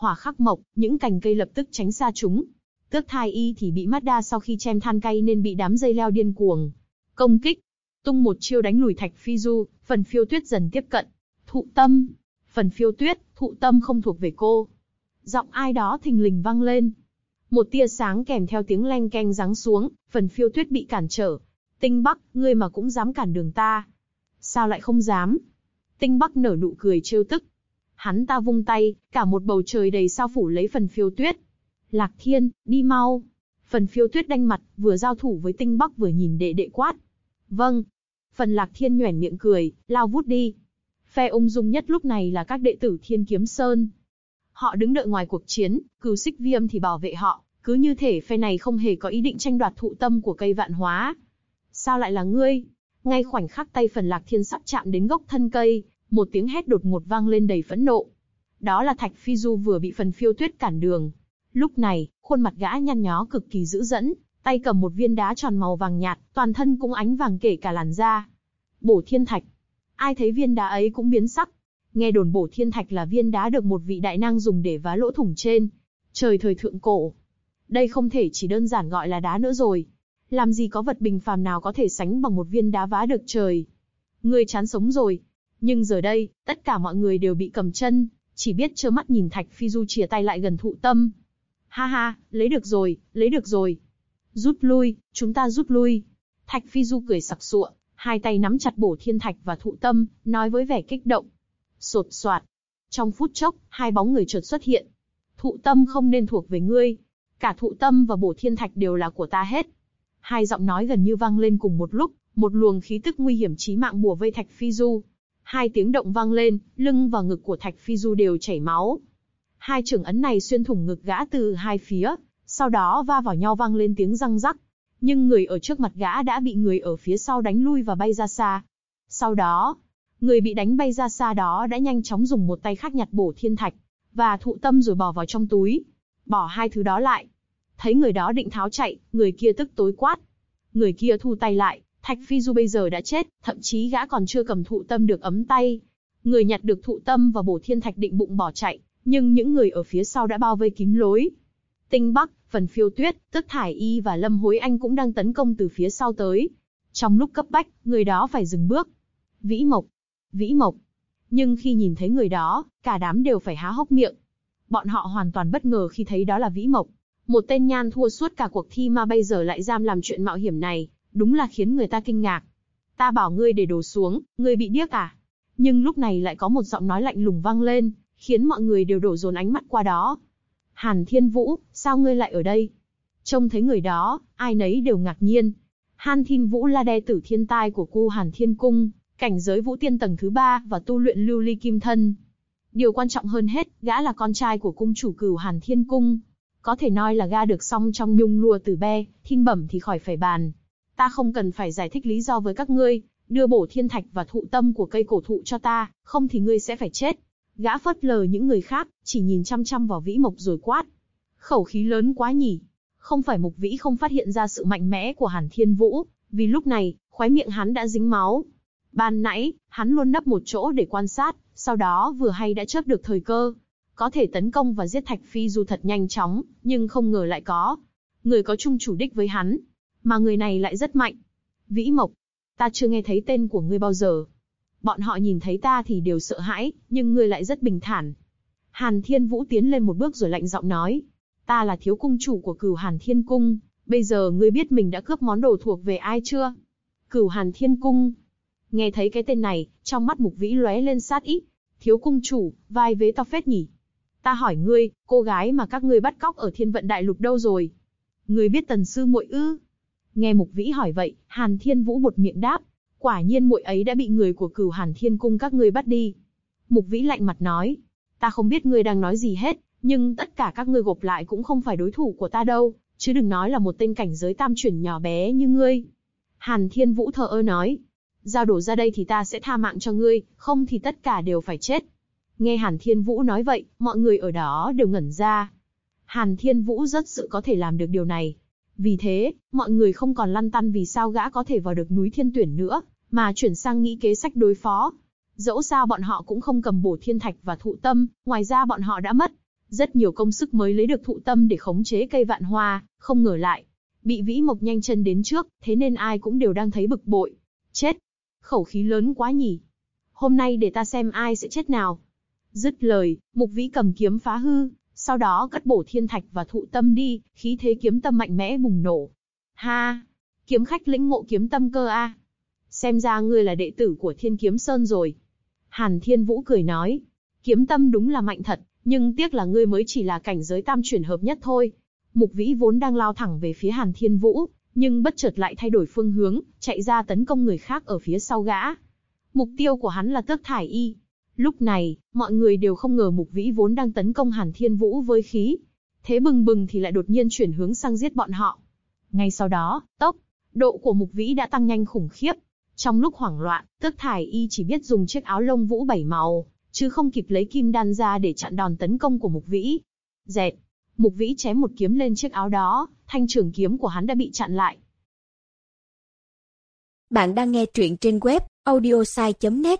Hỏa khắc mộc, những cành cây lập tức tránh xa chúng. Tước Thai Y thì bị Mazda sau khi chém than cay nên bị đám dây leo điên cuồng công kích. Tung một chiêu đánh lùi Thạch Phi Du, Phần Phiêu Tuyết dần tiếp cận. Thụ Tâm, Phần Phiêu Tuyết, thụ tâm không thuộc về cô. Giọng ai đó thình lình vang lên. Một tia sáng kèm theo tiếng leng keng giáng xuống, Phần Phiêu Tuyết bị cản trở. Tinh Bắc, ngươi mà cũng dám cản đường ta. Sao lại không dám? Tinh Bắc nở nụ cười trêu tức. Hắn ta vung tay, cả một bầu trời đầy sao phủ lấy Phần Phiêu Tuyết. Lạc Thiên, đi mau. Phần Phiêu Tuyết đanh mặt, vừa giao thủ với Tinh Bắc vừa nhìn đệ đệ quát. Vâng. Phần Lạc Thiên nhoẻn miệng cười, lao vút đi. Phe ung dung nhất lúc này là các đệ tử Thiên Kiếm Sơn. Họ đứng đợi ngoài cuộc chiến, Cửu Xích Viêm thì bảo vệ họ, cứ như thể phe này không hề có ý định tranh đoạt thụ tâm của cây vạn hóa. Sao lại là ngươi? Ngay khoảnh khắc tay Phần Lạc Thiên sắp chạm đến gốc thân cây, một tiếng hét đột ngột vang lên đầy phẫn nộ. Đó là Thạch Phi Du vừa bị Phần Phiêu Tuyết cản đường. Lúc này, khuôn mặt gã nhăn nhó cực kỳ dữ dẫn, tay cầm một viên đá tròn màu vàng nhạt, toàn thân cũng ánh vàng kể cả làn da. Bổ Thiên Thạch. Ai thấy viên đá ấy cũng biến sắc. Nghe đồn Bổ Thiên Thạch là viên đá được một vị đại năng dùng để vá lỗ thủng trên trời thời thượng cổ. Đây không thể chỉ đơn giản gọi là đá nữa rồi. Làm gì có vật bình phàm nào có thể sánh bằng một viên đá vá được trời. Ngươi chán sống rồi. Nhưng giờ đây, tất cả mọi người đều bị cầm chân, chỉ biết trơ mắt nhìn Thạch Phi Du chìa tay lại gần thụ tâm. Ha ha, lấy được rồi, lấy được rồi. Rút lui, chúng ta rút lui. Thạch Phi Du cười sặc sụa, hai tay nắm chặt Bổ Thiên Thạch và thụ tâm, nói với vẻ kích động. Sột soạt. Trong phút chốc, hai bóng người chợt xuất hiện. Thụ tâm không nên thuộc về ngươi. Cả thụ tâm và Bổ Thiên Thạch đều là của ta hết. Hai giọng nói gần như vang lên cùng một lúc, một luồng khí tức nguy hiểm chí mạng bủa vây Thạch Phi Du. Hai tiếng động vang lên, lưng và ngực của Thạch Phi Du đều chảy máu. Hai chưởng ấn này xuyên thủng ngực gã từ hai phía, sau đó va vào nhau vang lên tiếng răng rắc. Nhưng người ở trước mặt gã đã bị người ở phía sau đánh lui và bay ra xa. Sau đó, người bị đánh bay ra xa đó đã nhanh chóng dùng một tay khác nhặt Bổ Thiên Thạch và thụ tâm rồi bỏ vào trong túi. Bỏ hai thứ đó lại. Thấy người đó định tháo chạy, người kia tức tối quát. Người kia thu tay lại, Thạch Phi Du bây giờ đã chết, thậm chí gã còn chưa cầm thụ tâm được ấm tay. Người nhặt được thụ tâm và Bổ Thiên Thạch định bụng bỏ chạy, nhưng những người ở phía sau đã bao vây kín lối. Tinh Bắc, Phần Phiêu Tuyết, Tước Thải Y và Lâm Hối Anh cũng đang tấn công từ phía sau tới. Trong lúc cấp bách, người đó phải dừng bước. Vĩ Mộc, Vĩ Mộc. Nhưng khi nhìn thấy người đó, cả đám đều phải há hốc miệng. Bọn họ hoàn toàn bất ngờ khi thấy đó là Vĩ Mộc. Một tên nhan thua suốt cả cuộc thi mà bây giờ lại dám làm chuyện mạo hiểm này, đúng là khiến người ta kinh ngạc. Ta bảo ngươi để đồ xuống, ngươi bị điếc à? Nhưng lúc này lại có một giọng nói lạnh lùng vang lên, khiến mọi người đều đổ dồn ánh mắt qua đó. Hàn Thiên Vũ, sao ngươi lại ở đây? Trông thấy người đó, ai nấy đều ngạc nhiên. Hàn Thiên Vũ là đệ tử thiên tai của Cu Hàn Thiên Cung, cảnh giới Vũ Tiên tầng thứ 3 và tu luyện lưu ly kim thân. Điều quan trọng hơn hết, gã là con trai của cung chủ Cửu Hàn Thiên Cung. Có thể nói là gã được song trong nhung lụa từ be, thiên bẩm thì khỏi phải bàn. Ta không cần phải giải thích lý do với các ngươi, đưa Bổ Thiên Thạch và thụ tâm của cây cổ thụ cho ta, không thì ngươi sẽ phải chết. Gã phớt lờ những người khác, chỉ nhìn chăm chăm vào Vĩ Mộc rồi quát. Khẩu khí lớn quá nhỉ. Không phải Mục Vĩ không phát hiện ra sự mạnh mẽ của Hàn Thiên Vũ, vì lúc này, khóe miệng hắn đã dính máu. Ban nãy, hắn luôn nấp một chỗ để quan sát, sau đó vừa hay đã chớp được thời cơ. Có thể tấn công và giết Thạch Phi Du thật nhanh chóng, nhưng không ngờ lại có người có chung chủ đích với hắn. Mà người này lại rất mạnh. Vĩ Mộc, ta chưa nghe thấy tên của ngươi bao giờ. Bọn họ nhìn thấy ta thì đều sợ hãi, nhưng ngươi lại rất bình thản. Hàn Thiên Vũ tiến lên một bước rồi lạnh giọng nói. Ta là thiếu cung chủ của Cửu Hàn Thiên Cung, bây giờ ngươi biết mình đã cướp món đồ thuộc về ai chưa? Cửu Hàn Thiên Cung. Nghe thấy cái tên này, trong mắt Mục Vĩ lóe lên sát ý. Thiếu cung chủ, vai vế to phết nhỉ. Ta hỏi ngươi, cô gái mà các ngươi bắt cóc ở Thiên Vận Đại Lục đâu rồi? Ngươi biết Tần sư muội ư? Nghe Mục Vĩ hỏi vậy, Hàn Thiên Vũ buột miệng đáp. Quả nhiên muội ấy đã bị người của Cửu Hàn Thiên Cung các ngươi bắt đi. Mục Vĩ lạnh mặt nói. Ta không biết ngươi đang nói gì hết, nhưng tất cả các ngươi gộp lại cũng không phải đối thủ của ta đâu, chứ đừng nói là một tên cảnh giới tam chuyển nhỏ bé như ngươi. Hàn Thiên Vũ thờ ơ nói. Giao đồ ra đây thì ta sẽ tha mạng cho ngươi, không thì tất cả đều phải chết. Nghe Hàn Thiên Vũ nói vậy, mọi người ở đó đều ngẩn ra. Hàn Thiên Vũ rất sự có thể làm được điều này. Vì thế, mọi người không còn lăn tăn vì sao gã có thể vào được núi Thiên Tuyển nữa, mà chuyển sang nghĩ kế sách đối phó. Dẫu sao bọn họ cũng không cầm Bổ Thiên Thạch và thụ tâm, ngoài ra bọn họ đã mất Rất nhiều công sức mới lấy được thụ tâm để khống chế cây vạn hoa, không ngờ lại bị Vĩ Mộc nhanh chân đến trước, thế nên ai cũng đều đang thấy bực bội. Chết! Khẩu khí lớn quá nhỉ! Hôm nay để ta xem ai sẽ chết nào. Dứt lời, Mục Vĩ cầm kiếm phá hư, sau đó cất bổ thiên thạch và thụ tâm đi, khí thế kiếm tâm mạnh mẽ bùng nổ. Ha! Kiếm khách lĩnh ngộ kiếm tâm cơ a. Xem ra ngươi là đệ tử của Thiên Kiếm Sơn rồi. Hàn Thiên Vũ cười nói, kiếm tâm đúng là mạnh thật, nhưng tiếc là ngươi mới chỉ là cảnh giới tam chuyển hợp nhất thôi. Mục Vĩ vốn đang lao thẳng về phía Hàn Thiên Vũ, nhưng bất chợt lại thay đổi phương hướng, chạy ra tấn công người khác ở phía sau gã. Mục tiêu của hắn là Tước Thải Y. Lúc này, mọi người đều không ngờ Mục Vĩ vốn đang tấn công Hàn Thiên Vũ với khí thế bừng bừng thì lại đột nhiên chuyển hướng sang giết bọn họ. Ngay sau đó, tốc độ của Mục Vĩ đã tăng nhanh khủng khiếp. Trong lúc hoảng loạn, Tước Thải Y chỉ biết dùng chiếc áo lông vũ 7 màu, chứ không kịp lấy kim đan ra để chặn đòn tấn công của Mục Vĩ. Dẹt! Mục Vĩ chém một kiếm lên chiếc áo đó, thanh trường kiếm của hắn đã bị chặn lại. Bạn đang nghe truyện trên web audiosai.net.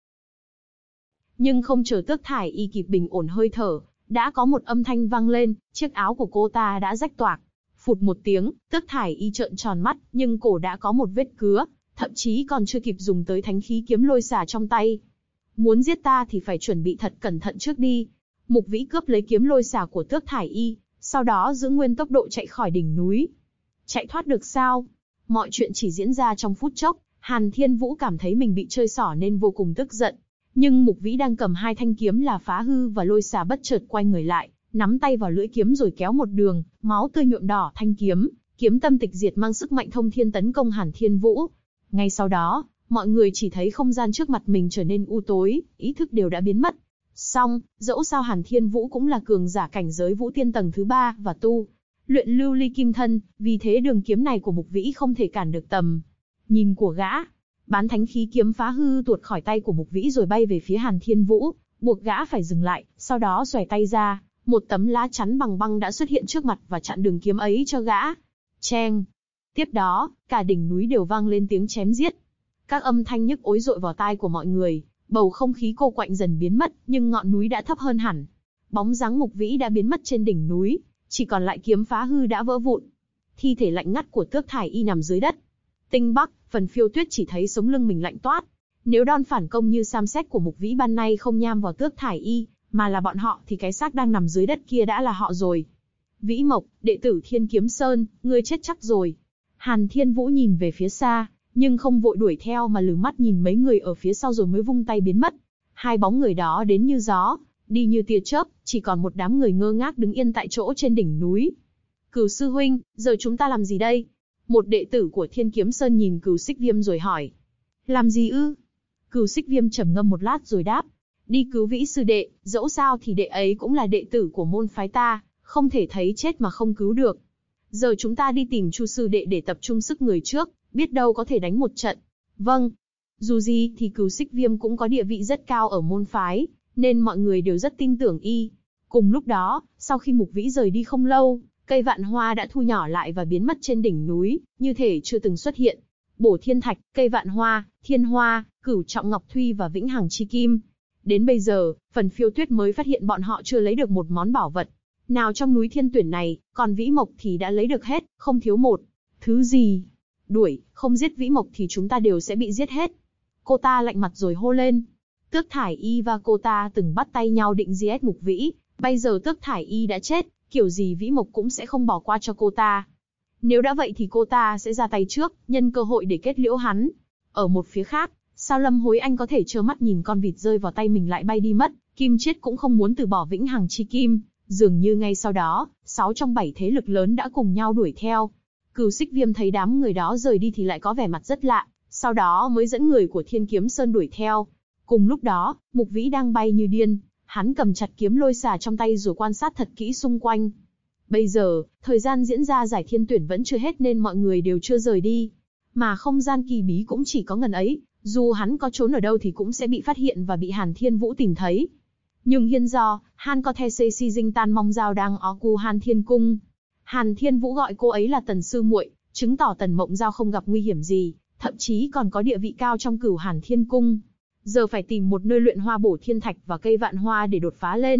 Nhưng không chờ Tước Thải Y kịp bình ổn hơi thở, đã có một âm thanh vang lên, chiếc áo của cô ta đã rách toạc. Phụt một tiếng, Tước Thải Y trợn tròn mắt, nhưng cổ đã có một vết cứa, thậm chí còn chưa kịp dùng tới thánh khí kiếm lôi xả trong tay. Muốn giết ta thì phải chuẩn bị thật cẩn thận trước đi. Mục Vĩ cướp lấy kiếm lôi xả của Tước Thải Y, sau đó giữ nguyên tốc độ chạy khỏi đỉnh núi. Chạy thoát được sao? Mọi chuyện chỉ diễn ra trong phút chốc, Hàn Thiên Vũ cảm thấy mình bị chơi xỏ nên vô cùng tức giận. Nhưng Mục Vĩ đang cầm hai thanh kiếm là phá hư và lôi xả bất chợt quay người lại, nắm tay vào lưỡi kiếm rồi kéo một đường, máu tươi nhuộm đỏ thanh kiếm, kiếm tâm tịch diệt mang sức mạnh thông thiên tấn công Hàn Thiên Vũ. Ngay sau đó, mọi người chỉ thấy không gian trước mặt mình trở nên u tối, ý thức đều đã biến mất. Song, dẫu sao Hàn Thiên Vũ cũng là cường giả cảnh giới Vũ Tiên tầng thứ 3 và tu luyện lưu ly kim thân, vì thế đường kiếm này của Mục Vĩ không thể cản được tầm nhìn của gã. Bán thánh khí kiếm phá hư tuột khỏi tay của Mục Vĩ rồi bay về phía Hàn Thiên Vũ, buộc gã phải dừng lại, sau đó xòe tay ra, một tấm lá chắn bằng băng đã xuất hiện trước mặt và chặn đường kiếm ấy cho gã. Cheng! Tiếp đó, cả đỉnh núi đều vang lên tiếng chém giết. Các âm thanh nhức ối dội vào tai của mọi người, bầu không khí cô quạnh dần biến mất, nhưng ngọn núi đã thấp hơn hẳn. Bóng dáng Mục Vĩ đã biến mất trên đỉnh núi, chỉ còn lại kiếm phá hư đã vỡ vụn. Thi thể lạnh ngắt của Tước Thải Y nằm dưới đất. Tinh Bắc, Phần Phiêu Tuyết chỉ thấy sống lưng mình lạnh toát. Nếu đòn phản công như Sam Xét của Mục Vĩ ban nay không nham vào Tước Thải Y, mà là bọn họ thì cái xác đang nằm dưới đất kia đã là họ rồi. Vĩ Mộc, đệ tử Thiên Kiếm Sơn, ngươi chết chắc rồi. Hàn Thiên Vũ nhìn về phía xa, nhưng không vội đuổi theo mà lử mắt nhìn mấy người ở phía sau rồi mới vung tay biến mất. Hai bóng người đó đến như gió, đi như tia chớp, chỉ còn một đám người ngơ ngác đứng yên tại chỗ trên đỉnh núi. Cửu sư huynh, giờ chúng ta làm gì đây? Một đệ tử của Thiên Kiếm Sơn nhìn Cửu Xích Viêm rồi hỏi. Làm gì ư? Cửu Xích Viêm trầm ngâm một lát rồi đáp. Đi cứu Vĩ sư đệ, dẫu sao thì đệ ấy cũng là đệ tử của môn phái ta, không thể thấy chết mà không cứu được. Giờ chúng ta đi tìm Chu sư đệ để tập trung sức người trước, biết đâu có thể đánh một trận. Vâng. Dù gì thì Cửu Xích Viêm cũng có địa vị rất cao ở môn phái, nên mọi người đều rất tin tưởng y. Cùng lúc đó, sau khi Mục Vĩ rời đi không lâu, cây vạn hoa đã thu nhỏ lại và biến mất trên đỉnh núi, như thể chưa từng xuất hiện. Bổ thiên thạch, cây vạn hoa, thiên hoa, cửu trọng ngọc thuy và vĩnh hằng chi kim. Đến bây giờ, Phần Phiêu Tuyết mới phát hiện bọn họ chưa lấy được một món bảo vật nào trong núi Thiên Tuyển này, còn Vĩ Mộc thì đã lấy được hết, không thiếu một thứ gì. Đuổi, không giết Vĩ Mộc thì chúng ta đều sẽ bị giết hết. Cô ta lạnh mặt rồi hô lên. Tước Thải Y và cô ta từng bắt tay nhau định giết Mục Vĩ, bây giờ Tước Thải Y đã chết, kiểu gì Vĩ Mộc cũng sẽ không bỏ qua cho cô ta. Nếu đã vậy thì cô ta sẽ ra tay trước, nhân cơ hội để kết liễu hắn. Ở một phía khác, sao Lâm Hối Anh có thể trơ mắt nhìn con vịt rơi vào tay mình lại bay đi mất, Kim Chiết cũng không muốn từ bỏ vĩnh hằng chi kim. Dường như ngay sau đó, 6 trong 7 thế lực lớn đã cùng nhau đuổi theo. Cửu Xích Viêm thấy đám người đó rời đi thì lại có vẻ mặt rất lạ, sau đó mới dẫn người của Thiên Kiếm Sơn đuổi theo. Cùng lúc đó, Mục Vĩ đang bay như điên, hắn cầm chặt kiếm lôi xả trong tay rồi quan sát thật kỹ xung quanh. Bây giờ, thời gian diễn ra giải thiên tuyển vẫn chưa hết nên mọi người đều chưa rời đi. Mà không gian kỳ bí cũng chỉ có ngần ấy, dù hắn có trốn ở đâu thì cũng sẽ bị phát hiện và bị Hàn Thiên Vũ tìm thấy. Nhưng hiên do, Han có the xây si dinh tan mong giao đang ó cu Han Thiên Cung. Hàn Thiên Vũ gọi cô ấy là Tần sư muội, chứng tỏ Tần Mộng Giao không gặp nguy hiểm gì, thậm chí còn có địa vị cao trong Cửu Hàn Thiên Cung. Giờ phải tìm một nơi luyện hoa bổ thiên thạch và cây vạn hoa để đột phá lên.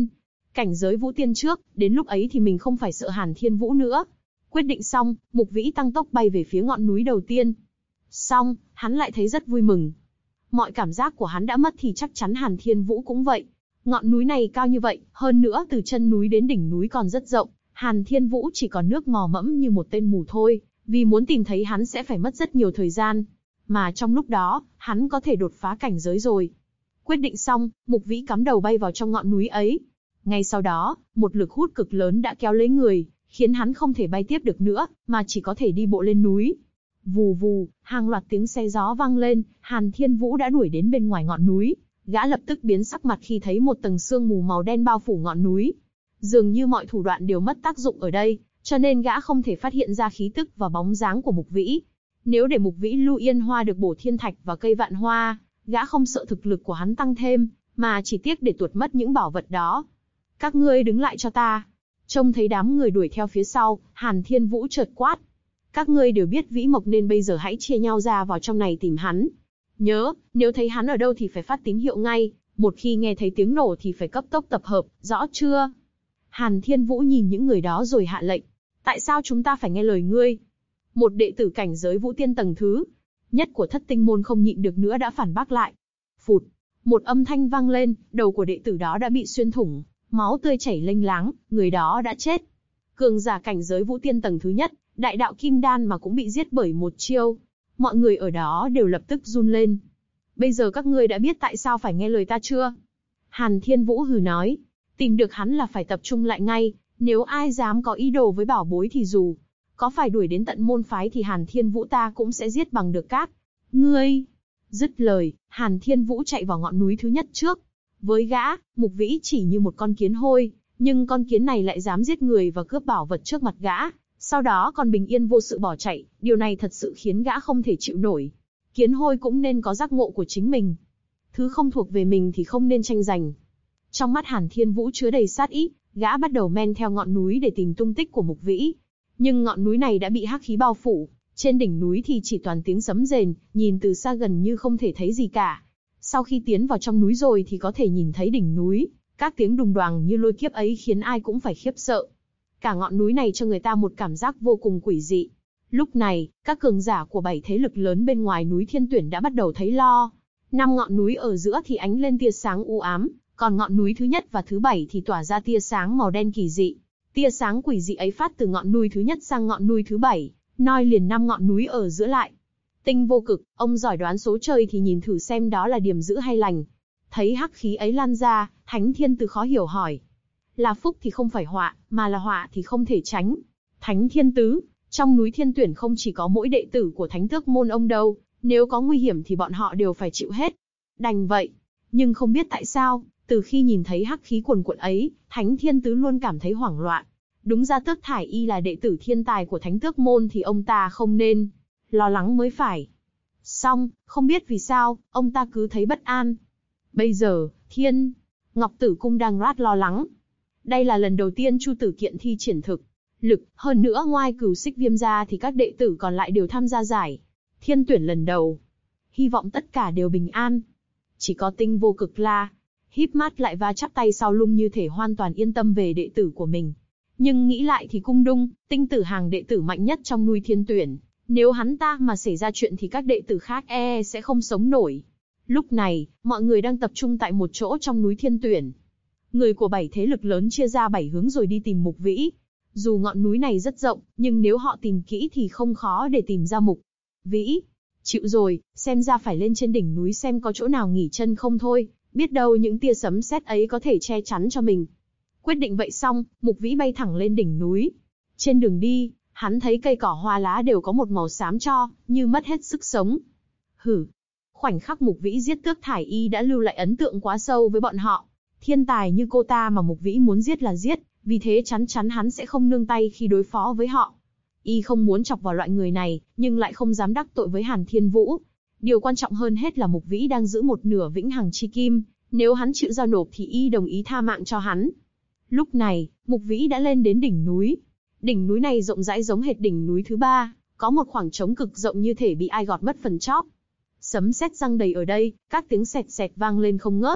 Cảnh giới Vũ Tiên trước, đến lúc ấy thì mình không phải sợ Hàn Thiên Vũ nữa. Quyết định xong, Mục Vĩ tăng tốc bay về phía ngọn núi đầu tiên. Xong, hắn lại thấy rất vui mừng. Mọi cảm giác của hắn đã mất thì chắc chắn Hàn Thiên Vũ cũng vậy. Ngọn núi này cao như vậy, hơn nữa từ chân núi đến đỉnh núi còn rất rộng, Hàn Thiên Vũ chỉ còn nước mò mẫm như một tên mù thôi, vì muốn tìm thấy hắn sẽ phải mất rất nhiều thời gian. Mà trong lúc đó, hắn có thể đột phá cảnh giới rồi. Quyết định xong, Mục Vĩ cắm đầu bay vào trong ngọn núi ấy. Ngay sau đó, một lực hút cực lớn đã kéo lấy người, khiến hắn không thể bay tiếp được nữa, mà chỉ có thể đi bộ lên núi. Vù vù, hàng loạt tiếng xe gió vang lên, Hàn Thiên Vũ đã đuổi đến bên ngoài ngọn núi. Gã lập tức biến sắc mặt khi thấy một tầng sương mù màu đen bao phủ ngọn núi. Dường như mọi thủ đoạn đều mất tác dụng ở đây, cho nên gã không thể phát hiện ra khí tức và bóng dáng của Mục Vĩ. Nếu để Mục Vĩ Lưu Yên Hoa được bổ thiên thạch và cây vạn hoa, gã không sợ thực lực của hắn tăng thêm, mà chỉ tiếc để tuột mất những bảo vật đó. Các ngươi đứng lại cho ta. Trông thấy đám người đuổi theo phía sau, Hàn Thiên Vũ chợt quát. Các ngươi đều biết Vĩ Mộc nên bây giờ hãy chia nhau ra vào trong này tìm hắn. Nhớ, nếu thấy hắn ở đâu thì phải phát tín hiệu ngay, một khi nghe thấy tiếng nổ thì phải cấp tốc tập hợp, rõ chưa? Hàn Thiên Vũ nhìn những người đó rồi hạ lệnh. Tại sao chúng ta phải nghe lời ngươi? Một đệ tử cảnh giới Vũ Tiên tầng thứ nhất của Thất Tinh môn không nhịn được nữa đã phản bác lại. Phụt, một âm thanh vang lên, đầu của đệ tử đó đã bị xuyên thủng, máu tươi chảy lênh láng, người đó đã chết. Cường giả cảnh giới Vũ Tiên tầng thứ nhất, đại đạo kim đan mà cũng bị giết bởi một chiêu. Mọi người ở đó đều lập tức run lên. Bây giờ các ngươi đã biết tại sao phải nghe lời ta chưa? Hàn Thiên Vũ hừ nói. Tìm được hắn là phải tập trung lại ngay, nếu ai dám có ý đồ với bảo bối thì dù có phải đuổi đến tận môn phái thì Hàn Thiên Vũ ta cũng sẽ giết bằng được các ngươi. Dứt lời, Hàn Thiên Vũ chạy vào ngọn núi thứ nhất trước. Với gã, Mục Vĩ chỉ như một con kiến hôi, nhưng con kiến này lại dám giết người và cướp bảo vật trước mặt gã, sau đó còn bình yên vô sự bỏ chạy, điều này thật sự khiến gã không thể chịu nổi. Kiến hôi cũng nên có giác ngộ của chính mình. Thứ không thuộc về mình thì không nên tranh giành. Trong mắt Hàn Thiên Vũ chứa đầy sát ý, gã bắt đầu men theo ngọn núi để tìm tung tích của Mục Vĩ. Nhưng ngọn núi này đã bị hắc khí bao phủ, trên đỉnh núi thì chỉ toàn tiếng sấm rền, nhìn từ xa gần như không thể thấy gì cả. Sau khi tiến vào trong núi rồi thì có thể nhìn thấy đỉnh núi, các tiếng đùng đoàng như lôi kiếp ấy khiến ai cũng phải khiếp sợ. Cả ngọn núi này cho người ta một cảm giác vô cùng quỷ dị. Lúc này, các cường giả của 7 thế lực lớn bên ngoài núi Thiên Tuyển đã bắt đầu thấy lo. 5 ngọn núi ở giữa thì ánh lên tia sáng u ám, còn ngọn núi thứ nhất và thứ 7 thì tỏa ra tia sáng màu đen kỳ dị. Tia sáng quỷ dị ấy phát từ ngọn núi thứ nhất sang ngọn núi thứ 7, noi liền 5 ngọn núi ở giữa lại. Tinh Vô Cực, ông giỏi đoán số trời thì nhìn thử xem đó là điểm dữ hay lành. Thấy hắc khí ấy lan ra, Thánh Thiên Tứ khó hiểu hỏi. Là phúc thì không phải họa, mà là họa thì không thể tránh. Thánh Thiên Tứ, trong núi Thiên Tuyển không chỉ có mỗi đệ tử của Thánh Tước môn ông đâu, nếu có nguy hiểm thì bọn họ đều phải chịu hết. Đành vậy, nhưng không biết tại sao, từ khi nhìn thấy hắc khí cuồn cuộn ấy, Thánh Thiên Tứ luôn cảm thấy hoảng loạn. Đúng ra Tước Thải Y là đệ tử thiên tài của Thánh Tước môn thì ông ta không nên lo lắng mới phải. Song, không biết vì sao, ông ta cứ thấy bất an. Bây giờ, Thiên Ngọc Tử Cung đang rất lo lắng. Đây là lần đầu tiên Chu Tử Kiện thi triển thực lực, hơn nữa ngoài Cửu Xích Viêm ra thì các đệ tử còn lại đều tham gia giải Thiên Tuyển lần đầu. Hy vọng tất cả đều bình an. Chỉ có Tinh Vô Cực la, híp mắt lại và chắp tay sau lưng như thể hoàn toàn yên tâm về đệ tử của mình. Nhưng nghĩ lại thì Cung Đung, Tinh Tử Hàng đệ tử mạnh nhất trong núi Thiên Tuyển. Nếu hắn ta mà xảy ra chuyện thì các đệ tử khác sẽ không sống nổi. Lúc này, mọi người đang tập trung tại một chỗ trong núi Thiên Tuyển. Người của 7 thế lực lớn chia ra 7 hướng rồi đi tìm Mục Vĩ. Dù ngọn núi này rất rộng, nhưng nếu họ tìm kỹ thì không khó để tìm ra Mục Vĩ. Chịu rồi, xem ra phải lên trên đỉnh núi xem có chỗ nào nghỉ chân không thôi, biết đâu những tia sấm sét ấy có thể che chắn cho mình. Quyết định vậy xong, Mục Vĩ bay thẳng lên đỉnh núi. Trên đường đi, hắn thấy cây cỏ hoa lá đều có một màu xám cho, như mất hết sức sống. Hử! Khoảnh khắc Mục Vĩ giết Tước Thải Y đã lưu lại ấn tượng quá sâu với bọn họ. Thiên tài như cô ta mà Mục Vĩ muốn giết là giết, vì thế chắn chắn hắn sẽ không nương tay khi đối phó với họ. Y không muốn chọc vào loại người này, nhưng lại không dám đắc tội với Hàn Thiên Vũ. Điều quan trọng hơn hết là Mục Vĩ đang giữ một nửa vĩnh hằng chi kim, nếu hắn chịu giao nộp thì Y đồng ý tha mạng cho hắn. Lúc này, Mục Vĩ đã lên đến đỉnh núi. Đỉnh núi này rộng rãi giống hệt đỉnh núi thứ 3, có một khoảng trống cực rộng như thể bị ai gọt mất phần chóp. Sấm sét giăng đầy ở đây, các tiếng sẹt sẹt vang lên không ngớt.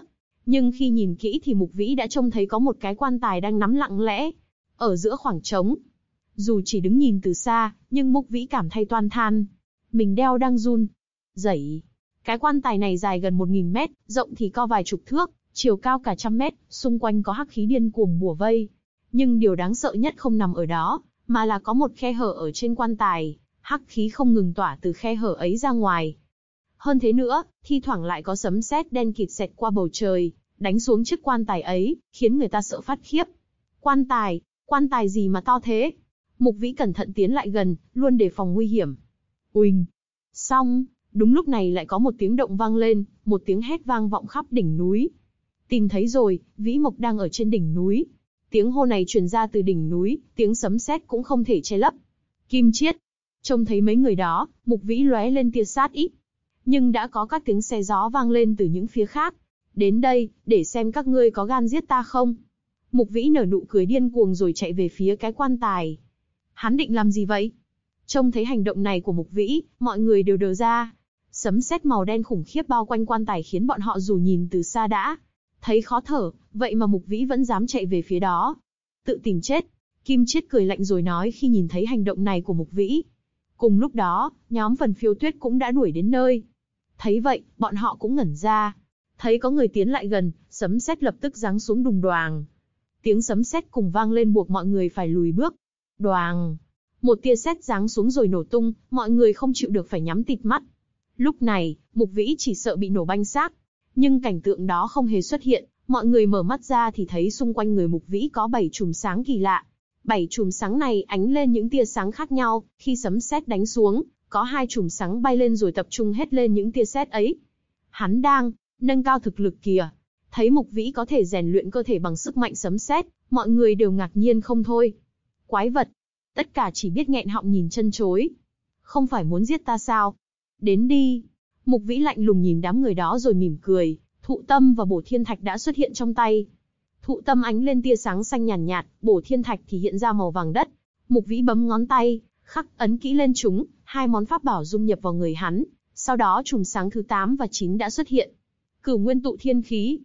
Nhưng khi nhìn kỹ thì Mục Vĩ đã trông thấy có một cái quan tài đang nắm lặng lẽ ở giữa khoảng trống. Dù chỉ đứng nhìn từ xa, nhưng Mục Vĩ cảm thấy toan than. Mình đeo đang run rẩy. Cái quan tài này dài gần 1000 mét, rộng thì có vài chục thước, chiều cao cả 100 mét, xung quanh có hắc khí điên cuồng bủa vây. Nhưng điều đáng sợ nhất không nằm ở đó, mà là có một khe hở ở trên quan tài, hắc khí không ngừng tỏa từ khe hở ấy ra ngoài. Hơn thế nữa, thi thoảng lại có sấm sét đen kịt xẹt qua bầu trời, đánh xuống chiếc quan tài ấy, khiến người ta sợ phát khiếp. Quan tài gì mà to thế? Mục Vĩ cẩn thận tiến lại gần, luôn đề phòng nguy hiểm. Uỳnh! Xong, đúng lúc này lại có một tiếng động vang lên, một tiếng hét vang vọng khắp đỉnh núi. Tìm thấy rồi, Vĩ Mộc đang ở trên đỉnh núi. Tiếng hô này truyền ra từ đỉnh núi, tiếng sấm sét cũng không thể che lấp. Kim Chiết! Trông thấy mấy người đó, Mục Vĩ lóe lên tia sát ý. Nhưng đã có các tiếng xe gió vang lên từ những phía khác. Đến đây, để xem các ngươi có gan giết ta không? Mục Vĩ nở nụ cười điên cuồng rồi chạy về phía cái quan tài. Hắn định làm gì vậy? Trông thấy hành động này của Mục Vĩ, mọi người đều đờ ra. Sấm sét màu đen khủng khiếp bao quanh quan tài khiến bọn họ dù nhìn từ xa đã thấy khó thở, vậy mà Mục Vĩ vẫn dám chạy về phía đó. Tự tìm chết. Kim Chiết cười lạnh rồi nói khi nhìn thấy hành động này của Mục Vĩ. Cùng lúc đó, nhóm Phần Phiêu Tuyết cũng đã đuổi đến nơi. Thấy vậy, bọn họ cũng ngẩn ra. Thấy có người tiến lại gần, sấm sét lập tức giáng xuống đùng đoàng. Tiếng sấm sét cùng vang lên buộc mọi người phải lùi bước. Đoàng! Một tia sét giáng xuống rồi nổ tung, mọi người không chịu được phải nhắm tịt mắt. Lúc này, Mục Vĩ chỉ sợ bị nổ banh xác. Nhưng cảnh tượng đó không hề xuất hiện, mọi người mở mắt ra thì thấy xung quanh người Mục Vĩ có 7 chùm sáng kỳ lạ. 7 chùm sáng này ánh lên những tia sáng khác nhau, khi sấm sét đánh xuống, có 2 chùm sáng bay lên rồi tập trung hết lên những tia sét ấy. Hắn đang nâng cao thực lực kìa. Thấy Mục Vĩ có thể rèn luyện cơ thể bằng sức mạnh sấm sét, mọi người đều ngạc nhiên không thôi. Quái vật! Tất cả chỉ biết nghẹn họng nhìn chân chối. Không phải muốn giết ta sao? Đến đi! Mục Vĩ lạnh lùng nhìn đám người đó rồi mỉm cười, Thụ Tâm và Bổ Thiên Thạch đã xuất hiện trong tay. Thụ Tâm ánh lên tia sáng xanh nhàn nhạt, Bổ Thiên Thạch thì hiện ra màu vàng đất. Mục Vĩ bấm ngón tay, khắc ấn kỹ lên chúng, 2 món pháp bảo dung nhập vào người hắn. Sau đó chùm sáng thứ 8 và 9 đã xuất hiện. Cửu nguyên tụ thiên khí.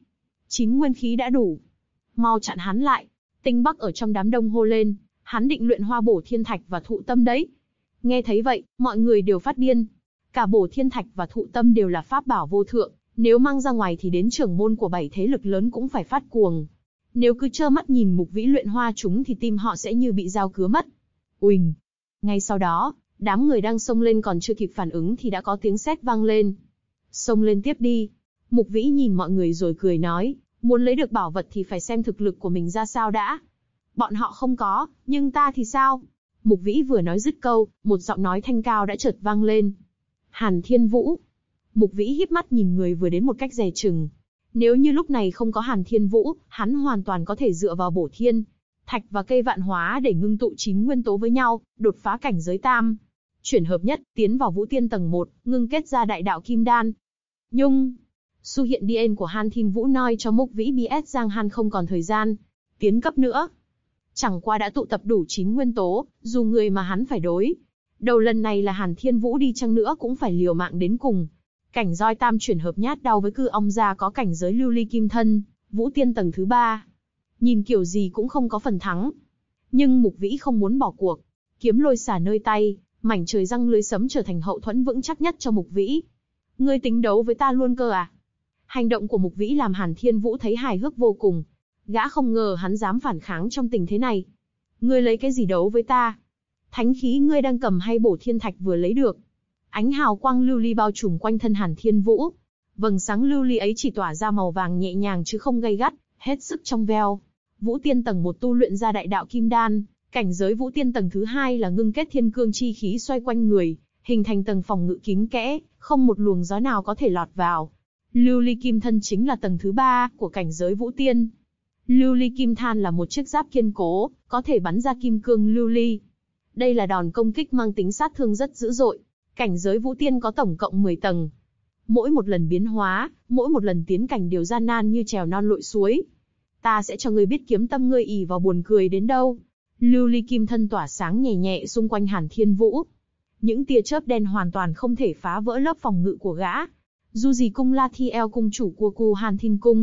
9 nguyên khí đã đủ. Mau chặn hắn lại. Tinh Bắc ở trong đám đông hô lên, hắn định luyện hoa Bổ Thiên Thạch và Thụ Tâm đấy. Nghe thấy vậy, mọi người đều phát điên. Cả Bổ Thiên Thạch và Thụ Tâm đều là pháp bảo vô thượng, nếu mang ra ngoài thì đến trưởng môn của 7 thế lực lớn cũng phải phát cuồng. Nếu cứ trơ mắt nhìn Mục Vĩ luyện hoa chúng thì tim họ sẽ như bị dao cứa mất. Uỳnh! Ngay sau đó, đám người đang xông lên còn chưa kịp phản ứng thì đã có tiếng sét vang lên. Xông lên tiếp đi. Mục Vĩ nhìn mọi người rồi cười nói, muốn lấy được bảo vật thì phải xem thực lực của mình ra sao đã. Bọn họ không có, nhưng ta thì sao? Mục Vĩ vừa nói dứt câu, một giọng nói thanh cao đã chợt vang lên. Hàn Thiên Vũ. Mục Vĩ híp mắt nhìn người vừa đến một cách dè chừng. Nếu như lúc này không có Hàn Thiên Vũ, hắn hoàn toàn có thể dựa vào Bổ Thiên Thạch và cây vạn hóa để ngưng tụ 9 nguyên tố với nhau, đột phá cảnh giới tam. Chuyển hợp nhất, tiến vào Vũ Tiên tầng 1, ngưng kết ra đại đạo Kim Đan. Nhưng, Su hiện DN của Hàn Thiên Vũ nói cho Mục Vĩ BS Giang Han không còn thời gian tiến cấp nữa. Chẳng qua đã tụ tập đủ 9 nguyên tố, dù người mà hắn phải đối đầu lần này là Hàn Thiên Vũ đi chăng nữa cũng phải liều mạng đến cùng. Cảnh roi tam chuyển hợp nhát đau với cư ong gia có cảnh giới lưu ly kim thân, Vũ Tiên tầng thứ 3. Nhìn kiểu gì cũng không có phần thắng. Nhưng Mục Vĩ không muốn bỏ cuộc. Kiếm lôi xả nơi tay, mảnh trời răng lưới sấm trở thành hậu thuẫn vững chắc nhất cho Mục Vĩ. Ngươi tính đấu với ta luôn cơ à? Hành động của Mục Vĩ làm Hàn Thiên Vũ thấy hài hước vô cùng. Gã không ngờ hắn dám phản kháng trong tình thế này. Ngươi lấy cái gì đấu với ta? Thánh khí ngươi đang cầm hay Bổ Thiên Thạch vừa lấy được? Ánh hào quang lưu ly bao trùm quanh thân Hàn Thiên Vũ. Vầng sáng lưu ly ấy chỉ tỏa ra màu vàng nhẹ nhàng chứ không gay gắt, hết sức trong veo. Vũ Tiên tầng 1 tu luyện ra đại đạo Kim Đan, cảnh giới Vũ Tiên tầng thứ 2 là ngưng kết thiên cương chi khí xoay quanh người, hình thành tầng phòng ngự kín kẽ, không một luồng gió nào có thể lọt vào. Lưu ly kim thân chính là tầng thứ 3 của cảnh giới Vũ Tiên. Lưu ly kim than là một chiếc giáp kiên cố, có thể bắn ra kim cương lưu ly. Đây là đòn công kích mang tính sát thương rất dữ dội. Cảnh giới Vũ Tiên có tổng cộng 10 tầng. Mỗi một lần biến hóa, mỗi một lần tiến cảnh đều gian nan như trèo non lội suối. Ta sẽ cho ngươi biết kiếm tâm ngươi ỷ vào buồn cười đến đâu. Lưu ly kim thân tỏa sáng nhẹ nhẹ xung quanh Hàn Thiên Vũ. Những tia chớp đen hoàn toàn không thể phá vỡ lớp phòng ngự của gã. Dù gì cung La Thi El cung chủ của Cu Hàn Thiên Cung,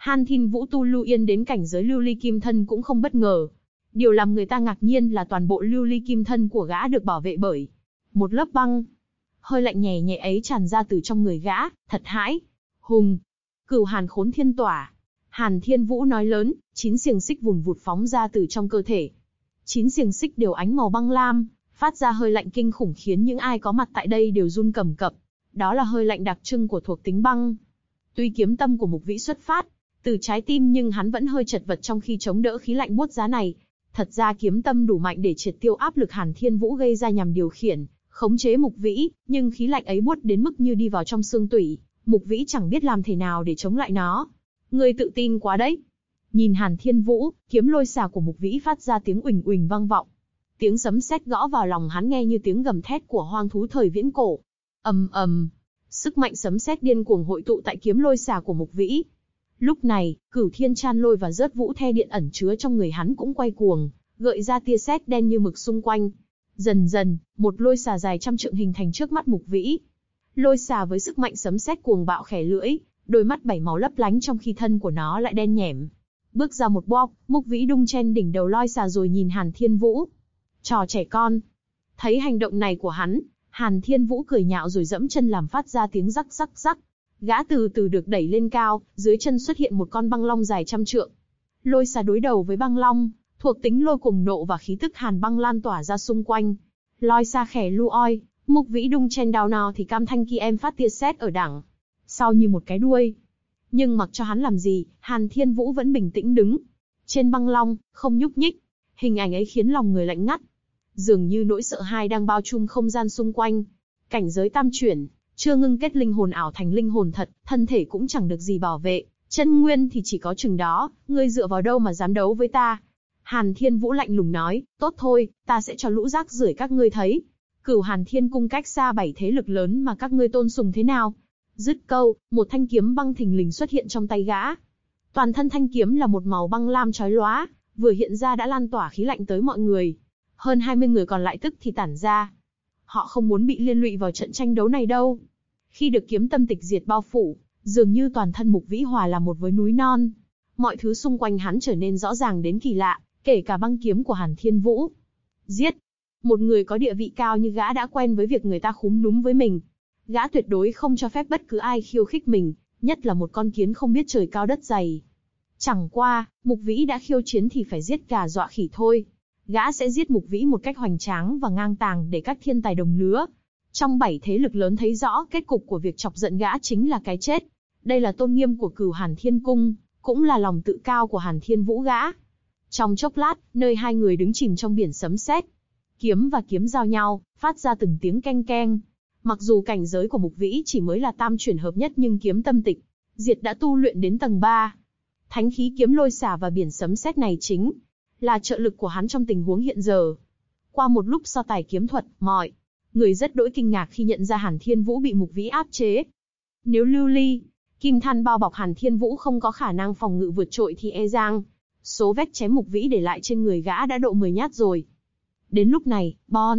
Hàn Thiên Vũ tu lưu yên đến cảnh giới lưu ly kim thân cũng không bất ngờ. Điều làm người ta ngạc nhiên là toàn bộ lưu ly kim thân của gã được bảo vệ bởi một lớp băng. Hơi lạnh nhẹ nhẹ ấy tràn ra từ trong người gã, thật hãi. Hùng, Cửu Hàn Khốn Thiên Tỏa. Hàn Thiên Vũ nói lớn, 9 xiềng xích vùn vụt phóng ra từ trong cơ thể. 9 xiềng xích đều ánh màu băng lam, phát ra hơi lạnh kinh khủng khiến những ai có mặt tại đây đều run cầm cập. Đó là hơi lạnh đặc trưng của thuộc tính băng. Tuy kiếm tâm của Mục Vĩ xuất phát từ trái tim nhưng hắn vẫn hơi chật vật trong khi chống đỡ khí lạnh buốt giá này. Thật ra kiếm tâm đủ mạnh để triệt tiêu áp lực Hàn Thiên Vũ gây ra nhằm điều khiển, khống chế Mục Vĩ, nhưng khí lạnh ấy buốt đến mức như đi vào trong xương tủy, Mục Vĩ chẳng biết làm thế nào để chống lại nó. Ngươi tự tin quá đấy. Nhìn Hàn Thiên Vũ, kiếm lôi xà của Mục Vĩ phát ra tiếng uỳnh uỳnh vang vọng. Tiếng sấm sét gõ vào lòng hắn nghe như tiếng gầm thét của hoang thú thời viễn cổ. Ầm ầm, sức mạnh sấm sét điên cuồng hội tụ tại kiếm lôi xà của Mục Vĩ. Lúc này, Cửu Thiên Chan Lôi và Rớt Vũ The Điện ẩn chứa trong người hắn cũng quay cuồng, gợi ra tia sét đen như mực xung quanh. Dần dần, một lôi xà dài trăm trượng hình thành trước mắt Mục Vĩ. Lôi xà với sức mạnh sấm sét cuồng bạo khẻ lưỡi, đôi mắt 7 màu lấp lánh trong khi thân của nó lại đen nhẻm. Bước ra một bước, Mục Vĩ đung chen đỉnh đầu lôi xà rồi nhìn Hàn Thiên Vũ. Trò trẻ con. Thấy hành động này của hắn, Hàn Thiên Vũ cười nhạo rồi dẫm chân làm phát ra tiếng rắc rắc rắc. Gã từ từ được đẩy lên cao, dưới chân xuất hiện một con băng long dài trăm trượng. Lôi xà đối đầu với băng long, thuộc tính lôi cùng nộ và khí tức hàn băng lan tỏa ra xung quanh. Lôi xà khẽ lu oi, Mục Vĩ đung chen đào nào thì cam thanh kia em phát tia sét ở đằng sau như một cái đuôi. Nhưng mặc cho hắn làm gì, Hàn Thiên Vũ vẫn bình tĩnh đứng trên băng long, không nhúc nhích. Hình ảnh ấy khiến lòng người lạnh ngắt, dường như nỗi sợ hãi đang bao trùm không gian xung quanh. Cảnh giới tam chuyển, chưa ngưng kết linh hồn ảo thành linh hồn thật, thân thể cũng chẳng được gì bảo vệ, chân nguyên thì chỉ có chừng đó, ngươi dựa vào đâu mà dám đấu với ta? Hàn Thiên Vũ lạnh lùng nói, tốt thôi, ta sẽ cho lũ rác rưởi các ngươi thấy. Cửu Hàn Thiên Cung cách xa 7 thế lực lớn mà các ngươi tôn sùng thế nào? Dứt câu, một thanh kiếm băng thình lình xuất hiện trong tay gã. Toàn thân thanh kiếm là một màu băng lam chói lóa, vừa hiện ra đã lan tỏa khí lạnh tới mọi người. Hơn 20 người còn lại tức thì tản ra. Họ không muốn bị liên lụy vào trận tranh đấu này đâu. Khi được kiếm tâm tịch diệt bao phủ, dường như toàn thân Mục Vĩ hòa là một với núi non. Mọi thứ xung quanh hắn trở nên rõ ràng đến kỳ lạ, kể cả băng kiếm của Hàn Thiên Vũ. Giết! Một người có địa vị cao như gã đã quen với việc người ta khúm núm với mình. Gã tuyệt đối không cho phép bất cứ ai khiêu khích mình, nhất là một con kiến không biết trời cao đất dày. Chẳng qua, Mục Vĩ đã khiêu chiến thì phải giết gà dọa khỉ thôi. Gã sẽ giết Mục Vĩ một cách hoành tráng và ngang tàng để các thiên tài đồng lứa trong 7 thế lực lớn thấy rõ kết cục của việc chọc giận gã chính là cái chết. Đây là tôn nghiêm của Cửu Hàn Thiên Cung, cũng là lòng tự cao của Hàn Thiên Vũ gã. Trong chốc lát, nơi hai người đứng chìm trong biển sấm sét, kiếm và kiếm giao nhau, phát ra từng tiếng keng keng. Mặc dù cảnh giới của Mục Vĩ chỉ mới là tam chuyển hợp nhất nhưng kiếm tâm tịch diệt đã tu luyện đến tầng 3. Thánh khí kiếm lôi xả và biển sấm sét này chính là trợ lực của hắn trong tình huống hiện giờ. Qua một lúc so tài kiếm thuật, mọi người rất đỗi kinh ngạc khi nhận ra Hàn Thiên Vũ bị Mục Vĩ áp chế. Nếu lưu ly kim than bao bọc Hàn Thiên Vũ không có khả năng phòng ngự vượt trội thì e rằng số vết chém Mục Vĩ để lại trên người gã đã độ 10 nhát rồi. Đến lúc này,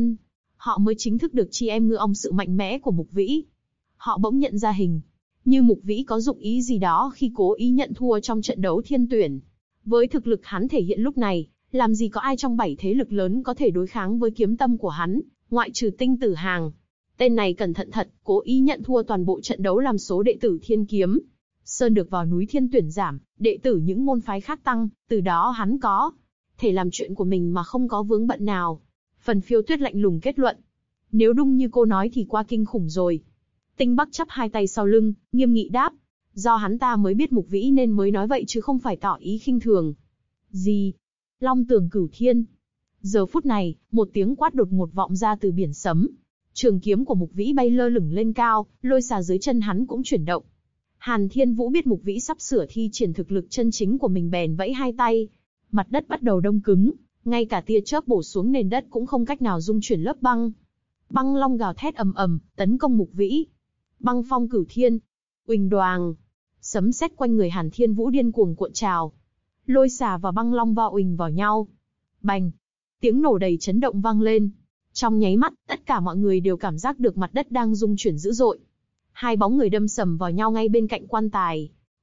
họ mới chính thức được chi em ngư ong sự mạnh mẽ của Mục Vĩ. Họ bỗng nhận ra hình như Mục Vĩ có dụng ý gì đó khi cố ý nhận thua trong trận đấu thiên tuyển. Với thực lực hắn thể hiện lúc này, làm gì có ai trong 7 thế lực lớn có thể đối kháng với kiếm tâm của hắn, ngoại trừ Tinh Tử Hàng. Tên này cẩn thận thật, cố ý nhận thua toàn bộ trận đấu làm số đệ tử Thiên Kiếm Sơn được vào núi thiên tuyển giảm, đệ tử những môn phái khác tăng, từ đó hắn có thể làm chuyện của mình mà không có vướng bận nào. Phần Phiêu Tuyết lạnh lùng kết luận. Nếu đúng như cô nói thì quá kinh khủng rồi. Tinh Bắc chắp hai tay sau lưng, nghiêm nghị đáp. Do hắn ta mới biết Mục Vĩ nên mới nói vậy chứ không phải tỏ ý khinh thường. Gì? Long Tường Cửu Thiên. Giờ phút này, một tiếng quát đột ngột vọng ra từ biển sấm. Trường kiếm của Mục Vĩ bay lơ lửng lên cao, lôi xà dưới chân hắn cũng chuyển động. Hàn Thiên Vũ biết Mục Vĩ sắp sửa thi triển thực lực chân chính của mình bèn vẫy hai tay. Mặt đất bắt đầu đông cứng, ngay cả tia chớp bổ xuống nền đất cũng không cách nào dung chuyển lớp băng. Băng long gào thét ầm ầm, tấn công Mục Vĩ. Băng phong cửu thiên, uỳnh đoàng, sấm sét quanh người Hàn Thiên Vũ điên cuồng cuộn trào. Lôi xà và băng long va uỳnh vào nhau. Bành, tiếng nổ đầy chấn động vang lên. Trong nháy mắt, tất cả mọi người đều cảm giác được mặt đất đang rung chuyển dữ dội. Hai bóng người đâm sầm vào nhau ngay bên cạnh quan tài.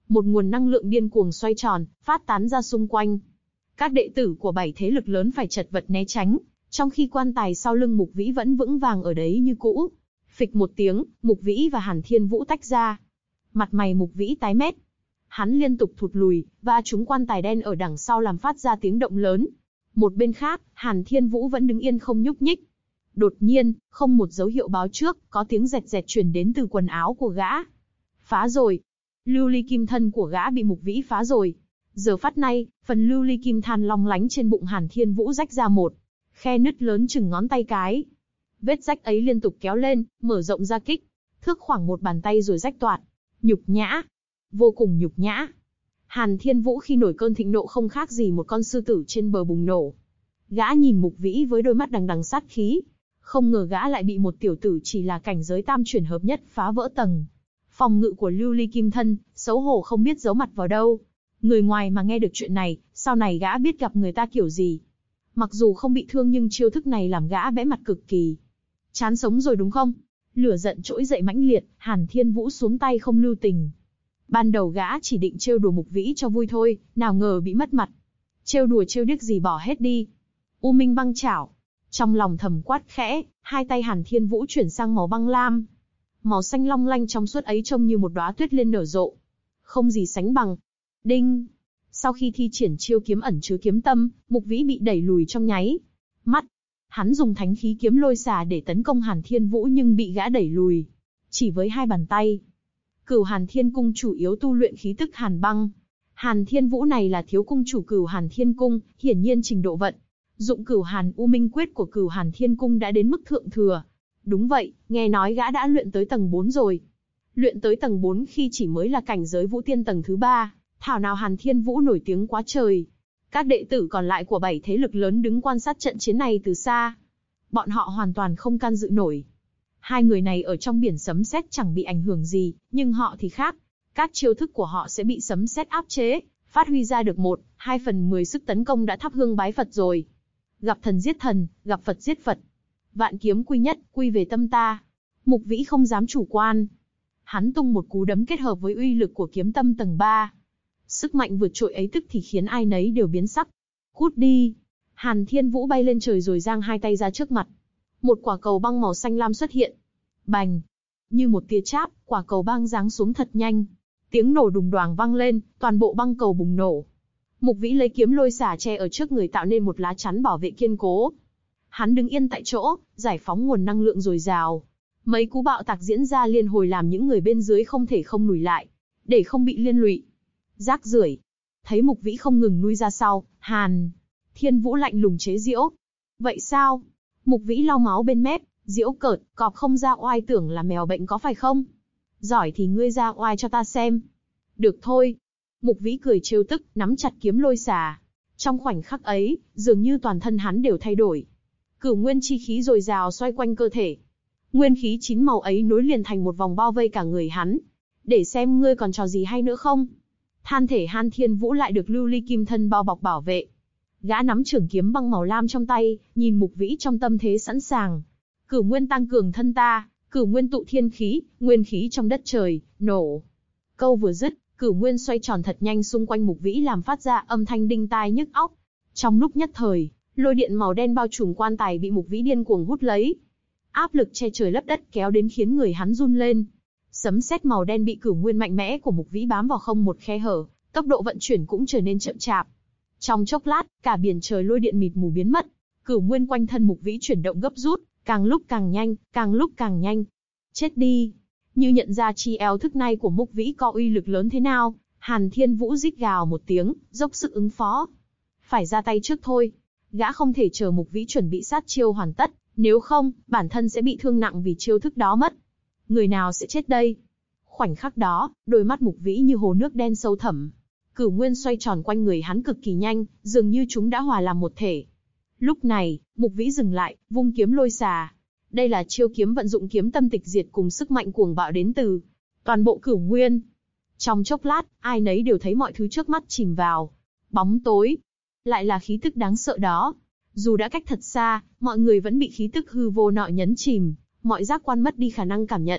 Một nguồn năng lượng điên cuồng xoay tròn, phát tán ra xung quanh. Các đệ tử của 7 thế lực lớn phải chật vật né tránh, trong khi quan tài sau lưng Mục Vĩ vẫn vững vàng ở đấy như cũ. Phịch một tiếng, Mục Vĩ và Hàn Thiên Vũ tách ra. Mặt mày Mục Vĩ tái mét. Hắn liên tục thụt lùi, và trúng quan tài đen ở đằng sau làm phát ra tiếng động lớn. Một bên khác, Hàn Thiên Vũ vẫn đứng yên không nhúc nhích. Đột nhiên, không một dấu hiệu báo trước, có tiếng rẹt rẹt truyền đến từ quần áo của gã. Phá rồi. Lưu ly kim thân của gã bị Mục Vĩ phá rồi. Giờ phát nay, phần lưu ly kim than long lánh trên bụng Hàn Thiên Vũ rách ra một khe nứt lớn chừng ngón tay cái. Vết rách ấy liên tục kéo lên, mở rộng ra kích thước khoảng một bàn tay rồi rách toạc. Nhục nhã, vô cùng nhục nhã. Hàn Thiên Vũ khi nổi cơn thịnh nộ không khác gì một con sư tử trên bờ bùng nổ. Gã nhìn Mục Vĩ với đôi mắt đằng đằng sát khí. Không ngờ gã lại bị một tiểu tử chỉ là cảnh giới tam chuyển hợp nhất phá vỡ tầng phòng ngự của lưu ly kim thân, xấu hổ không biết giấu mặt vào đâu. Người ngoài mà nghe được chuyện này, sau này gã biết gặp người ta kiểu gì. Mặc dù không bị thương nhưng chiêu thức này làm gã bẽ mặt cực kỳ. Chán sống rồi đúng không? Lửa giận trỗi dậy mãnh liệt, Hàn Thiên Vũ xuống tay không lưu tình. Ban đầu gã chỉ định trêu đùa Mục Vĩ cho vui thôi, nào ngờ bị mất mặt. Trêu đùa trêu điếc gì bỏ hết đi. U Minh băng chảo. Trong lòng thầm quát khẽ, hai tay Hàn Thiên Vũ chuyển sang màu băng lam. Màu xanh long lanh trong suốt ấy trông như một đóa tuyết liên nở rộ. Không gì sánh bằng. Đinh! Sau khi thi triển chiêu kiếm ẩn chứa kiếm tâm, Mục Vĩ bị đẩy lùi trong nháy mắt. Hắn dùng thánh khí kiếm lôi xà để tấn công Hàn Thiên Vũ nhưng bị gã đẩy lùi. Chỉ với hai bàn tay. Cửu Hàn Thiên Cung chủ yếu tu luyện khí tức hàn băng. Hàn Thiên Vũ này là thiếu cung chủ Cửu Hàn Thiên Cung, hiển nhiên trình độ vận dụng Cửu Hàn U Minh Quyết của Cửu Hàn Thiên Cung đã đến mức thượng thừa. Đúng vậy, nghe nói gã đã luyện tới tầng 4 rồi. Luyện tới tầng 4 khi chỉ mới là cảnh giới vũ tiên tầng thứ 3, thảo nào Hàn Thiên Vũ nổi tiếng quá trời. Các đệ tử còn lại của 7 thế lực lớn đứng quan sát trận chiến này từ xa. Bọn họ hoàn toàn không can dự nổi. Hai người này ở trong biển sấm sét chẳng bị ảnh hưởng gì, nhưng họ thì khác. Các chiêu thức của họ sẽ bị sấm sét áp chế, phát huy ra được 1/2/10 sức tấn công đã thắp hương bái Phật rồi. Gặp thần giết thần, gặp Phật giết Phật. Vạn kiếm quy nhất, quy về tâm ta. Mục Vĩ không dám chủ quan. Hắn tung một cú đấm kết hợp với uy lực của kiếm tâm tầng 3. Sức mạnh vượt trội ấy tức thì khiến ai nấy đều biến sắc. Cút đi! Hàn Thiên Vũ bay lên trời rồi giang hai tay ra trước mặt. Một quả cầu băng màu xanh lam xuất hiện. Bành! Như một tia chớp, quả cầu băng giáng xuống thật nhanh. Tiếng nổ đùng đoàng vang lên, toàn bộ băng cầu bùng nổ. Mục Vĩ lấy kiếm lôi xả che ở trước người tạo nên một lá chắn bảo vệ kiên cố. Hắn đứng yên tại chỗ, giải phóng nguồn năng lượng dồi dào. Mấy cú bạo tạc diễn ra liên hồi làm những người bên dưới không thể không lùi lại, để không bị liên lụy. Rác rưởi! Thấy Mục Vĩ không ngừng lui ra sau, Hàn Thiên Vũ lạnh lùng chế giễu. Vậy sao? Mục Vĩ lau máu bên mép, giễu cợt, cọp không ra oai tưởng là mèo bệnh có phải không? Giỏi thì ngươi ra oai cho ta xem. Được thôi. Mục Vĩ cười trêu tức, nắm chặt kiếm lôi xà. Trong khoảnh khắc ấy, dường như toàn thân hắn đều thay đổi. Cửu nguyên chi khí dồi dào xoay quanh cơ thể. Nguyên khí 9 màu ấy nối liền thành một vòng bao vây cả người hắn. Để xem ngươi còn trò gì hay nữa không? Than thể Hàn Thiên Vũ lại được lưu ly kim thân bao bọc bảo vệ. Gã nắm trường kiếm băng màu lam trong tay, nhìn Mục Vĩ trong tâm thế sẵn sàng. Cửu nguyên tăng cường thân ta, cửu nguyên tụ thiên khí, nguyên khí trong đất trời, nổ. Câu vừa dứt, cửu nguyên xoay tròn thật nhanh xung quanh Mục Vĩ làm phát ra âm thanh đinh tai nhức óc. Trong lúc nhất thời, lôi điện màu đen bao trùm quan tài bị Mục Vĩ điên cuồng hút lấy. Áp lực che trời lấp đất kéo đến khiến người hắn run lên. Sấm sét màu đen bị cửu nguyên mạnh mẽ của Mục Vĩ bám vào không một khe hở, tốc độ vận chuyển cũng trở nên chậm chạp. Trong chốc lát, cả biển trời lôi điện mịt mù biến mất. Cửu nguyên quanh thân Mục Vĩ chuyển động gấp rút, càng lúc càng nhanh, càng lúc càng nhanh. Chết đi! Như nhận ra chi eo thức này của Mục Vĩ có uy lực lớn thế nào, Hàn Thiên Vũ rít gào một tiếng, dốc sức ứng phó. Phải ra tay trước thôi. Gã không thể chờ Mục Vĩ chuẩn bị sát chiêu hoàn tất, nếu không, bản thân sẽ bị thương nặng vì chiêu thức đó mất. Người nào sẽ chết đây? Khoảnh khắc đó, đôi mắt Mục Vĩ như hồ nước đen sâu thẳm. Cửu nguyên xoay tròn quanh người hắn cực kỳ nhanh, dường như chúng đã hòa làm một thể. Lúc này, Mục Vĩ dừng lại, vung kiếm lôi xà. Đây là chiêu kiếm vận dụng kiếm tâm tịch diệt cùng sức mạnh cuồng bạo đến từ toàn bộ cửu nguyên. Trong chốc lát, ai nấy đều thấy mọi thứ trước mắt chìm vào bóng tối. Lại là khí tức đáng sợ đó. Dù đã cách thật xa, mọi người vẫn bị khí tức hư vô nọ nhấn chìm, mọi giác quan mất đi khả năng cảm nhận.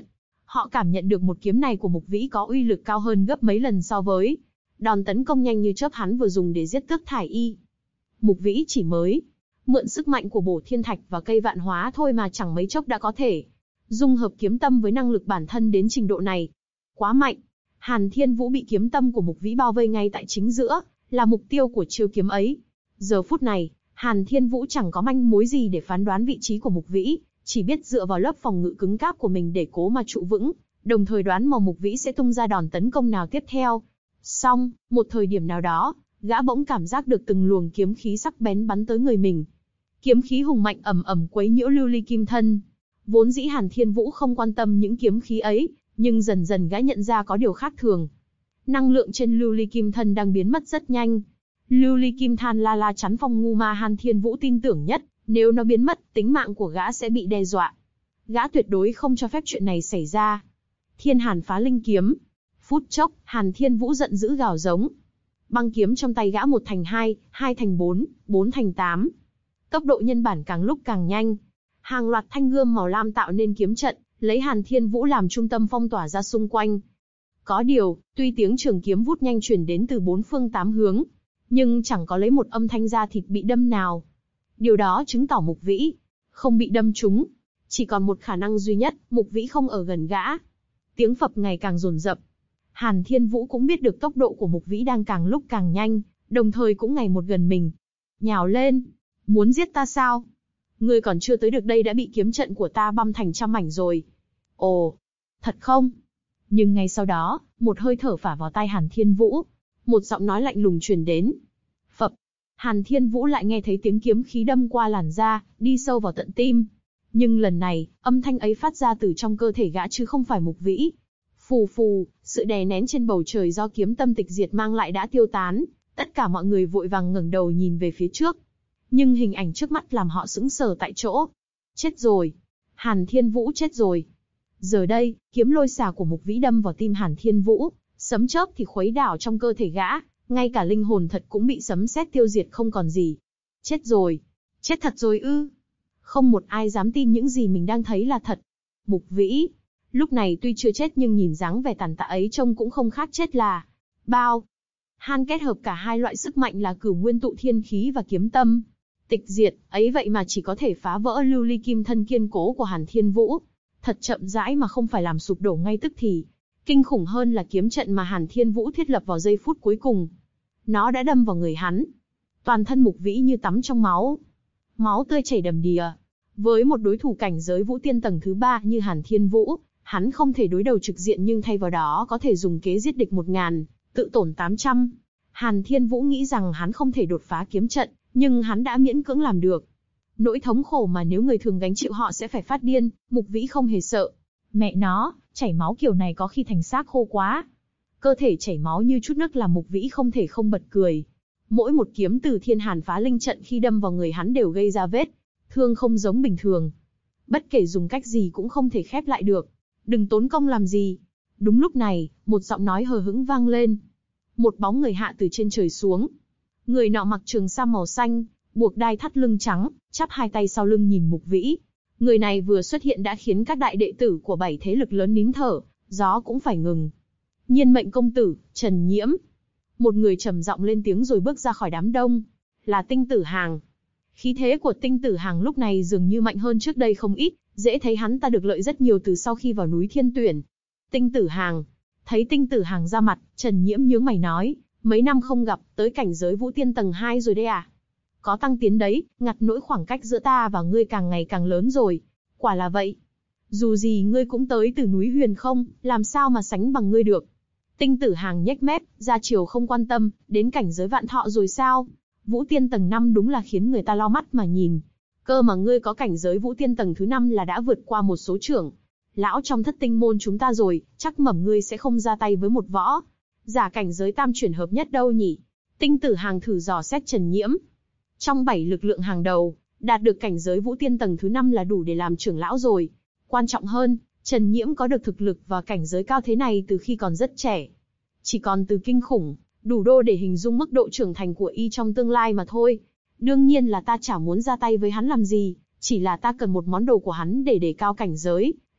Họ cảm nhận được một kiếm này của Mục Vĩ có uy lực cao hơn gấp mấy lần so với đòn tấn công nhanh như chớp hắn vừa dùng để giết Tước Thải Y. Mục Vĩ chỉ mới mượn sức mạnh của Bổ Thiên Thạch và cây vạn hóa thôi mà chẳng mấy chốc đã có thể dung hợp kiếm tâm với năng lực bản thân đến trình độ này. Quá mạnh. Hàn Thiên Vũ bị kiếm tâm của Mục Vĩ bao vây ngay tại chính giữa, là mục tiêu của chiêu kiếm ấy. Giờ phút này, Hàn Thiên Vũ chẳng có manh mối gì để phán đoán vị trí của Mục Vĩ, chỉ biết dựa vào lớp phòng ngự cứng cáp của mình để cố mà trụ vững, đồng thời đoán mò Mục Vĩ sẽ tung ra đòn tấn công nào tiếp theo. Xong, một thời điểm nào đó, gã bỗng cảm giác được từng luồng kiếm khí sắc bén bắn tới người mình. Kiếm khí hùng mạnh ầm ầm quấy nhiễu lưu ly kim thân. Vốn dĩ Hàn Thiên Vũ không quan tâm những kiếm khí ấy, nhưng dần dần gã nhận ra có điều khác thường. Năng lượng trên lưu ly kim thân đang biến mất rất nhanh. Lưu ly kim than la chắn phong ngu ma Hàn Thiên Vũ tin tưởng nhất, nếu nó biến mất, tính mạng của gã sẽ bị đe dọa. Gã tuyệt đối không cho phép chuyện này xảy ra. Thiên Hàn phá linh kiếm. Phút chốc, Hàn Thiên Vũ giận dữ gào giống. Băng kiếm trong tay gã 1 thành 2, 2 thành 4, 4 thành 8. Tốc độ nhân bản càng lúc càng nhanh. Hàng loạt thanh gươm màu lam tạo nên kiếm trận, lấy Hàn Thiên Vũ làm trung tâm phong tỏa ra xung quanh. Có điều, tuy tiếng trường kiếm vút nhanh truyền đến từ 4 phương 8 hướng, nhưng chẳng có lấy một âm thanh da thịt bị đâm nào. Điều đó chứng tỏ Mục Vĩ không bị đâm trúng. Chỉ còn một khả năng duy nhất, Mục Vĩ không ở gần gã. Tiếng phập ngày càng dồn dập. Hàn Thiên Vũ cũng biết được tốc độ của Mục Vĩ đang càng lúc càng nhanh, đồng thời cũng ngày một gần mình. Nhào lên, muốn giết ta sao? Ngươi còn chưa tới được đây đã bị kiếm trận của ta băm thành trăm mảnh rồi. Ồ, thật không? Nhưng ngay sau đó, một hơi thở phả vào tai Hàn Thiên Vũ. Một giọng nói lạnh lùng truyền đến. Phập. Hàn Thiên Vũ lại nghe thấy tiếng kiếm khí đâm qua làn da, đi sâu vào tận tim. Nhưng lần này, âm thanh ấy phát ra từ trong cơ thể gã chứ không phải Mục Vĩ. Phù phù, sự đè nén trên bầu trời do kiếm tâm tịch diệt mang lại đã tiêu tán. Tất cả mọi người vội vàng ngẩng đầu nhìn về phía trước. Nhưng hình ảnh trước mắt làm họ sững sờ tại chỗ. Chết rồi. Hàn Thiên Vũ chết rồi. Giờ đây, kiếm lôi xà của Mục Vĩ đâm vào tim Hàn Thiên Vũ, sấm chớp thì khuấy đảo trong cơ thể gã, ngay cả linh hồn thật cũng bị sấm sét tiêu diệt không còn gì. Chết rồi. Chết thật rồi ư? Không một ai dám tin những gì mình đang thấy là thật. Mục Vĩ, lúc này tuy chưa chết nhưng nhìn dáng vẻ tàn tạ ấy trông cũng không khác chết là bao. Han kết hợp cả hai loại sức mạnh là Cửu Nguyên Tụ Thiên Khí và kiếm tâm tịch diệt, ấy vậy mà chỉ có thể phá vỡ lưu ly kim thân kiên cố của Hàn Thiên Vũ. Thật chậm rãi mà không phải làm sụp đổ ngay tức thì. Kinh khủng hơn là kiếm trận mà Hàn Thiên Vũ thiết lập vào giây phút cuối cùng. Nó đã đâm vào người hắn. Toàn thân Mục Vĩ như tắm trong máu. Máu tươi chảy đầm đìa. Với một đối thủ cảnh giới Vũ Tiên tầng thứ 3 như Hàn Thiên Vũ, hắn không thể đối đầu trực diện nhưng thay vào đó có thể dùng kế giết địch 1000, tự tổn 800. Hàn Thiên Vũ nghĩ rằng hắn không thể đột phá kiếm trận, nhưng hắn đã miễn cưỡng làm được. Nỗi thống khổ mà nếu người thường gánh chịu họ sẽ phải phát điên, Mục Vĩ không hề sợ. Mẹ nó, chảy máu kiểu này có khi thành xác khô quá. Cơ thể chảy máu như chút nước làm Mục Vĩ không thể không bật cười. Mỗi một kiếm từ Thiên Hàn phá linh trận khi đâm vào người hắn đều gây ra vết thương không giống bình thường. Bất kể dùng cách gì cũng không thể khép lại được. Đừng tốn công làm gì. Đúng lúc này, một giọng nói hờ hững vang lên. Một bóng người hạ từ trên trời xuống. Người nọ mặc trường sam màu xanh, buộc đai thắt lưng trắng, chắp hai tay sau lưng nhìn Mục Vĩ. Người này vừa xuất hiện đã khiến các đại đệ tử của 7 thế lực lớn nín thở, gió cũng phải ngừng. Nhiên mệnh công tử, Trần Nhiễm. Một người trầm giọng lên tiếng rồi bước ra khỏi đám đông. Là Tinh Tử Hàng. Khí thế của Tinh Tử Hàng lúc này dường như mạnh hơn trước đây không ít, dễ thấy hắn ta được lợi rất nhiều từ sau khi vào núi Thiên Tuyển. Tinh Tử Hàng. Thấy Tinh Tử Hàng ra mặt, Trần Nhiễm nhướng mày nói, mấy năm không gặp, tới cảnh giới Vũ Tiên tầng 2 rồi đấy à? Có tăng tiến đấy, ngặt nỗi khoảng cách giữa ta và ngươi càng ngày càng lớn rồi. Quả là vậy. Dù gì ngươi cũng tới từ núi Huyền không, làm sao mà sánh bằng ngươi được. Tinh Tử Hàng nhếch mép, ra chiều không quan tâm, đến cảnh giới Vạn Thọ rồi sao? Vũ Tiên tầng 5 đúng là khiến người ta lo mắt mà nhìn. Cơ mà ngươi có cảnh giới Vũ Tiên tầng thứ 5 là đã vượt qua một số trưởng lão trong Thất Tinh môn chúng ta rồi, chắc mẩm ngươi sẽ không ra tay với một võ giả cảnh giới tam chuyển hợp nhất đâu nhỉ? Tinh Tử Hàng thử dò xét Trần Nhiễm. Trong 7 lực lượng hàng đầu, đạt được cảnh giới Vũ Tiên tầng thứ 5 là đủ để làm trưởng lão rồi. Quan trọng hơn, Trần Nhiễm có được thực lực và cảnh giới cao thế này từ khi còn rất trẻ. Chỉ còn từ kinh khủng, đủ đô để hình dung mức độ trưởng thành của y trong tương lai mà thôi. Đương nhiên là ta chả muốn ra tay với hắn làm gì, chỉ là ta cần một món đồ của hắn để đề cao cảnh giới,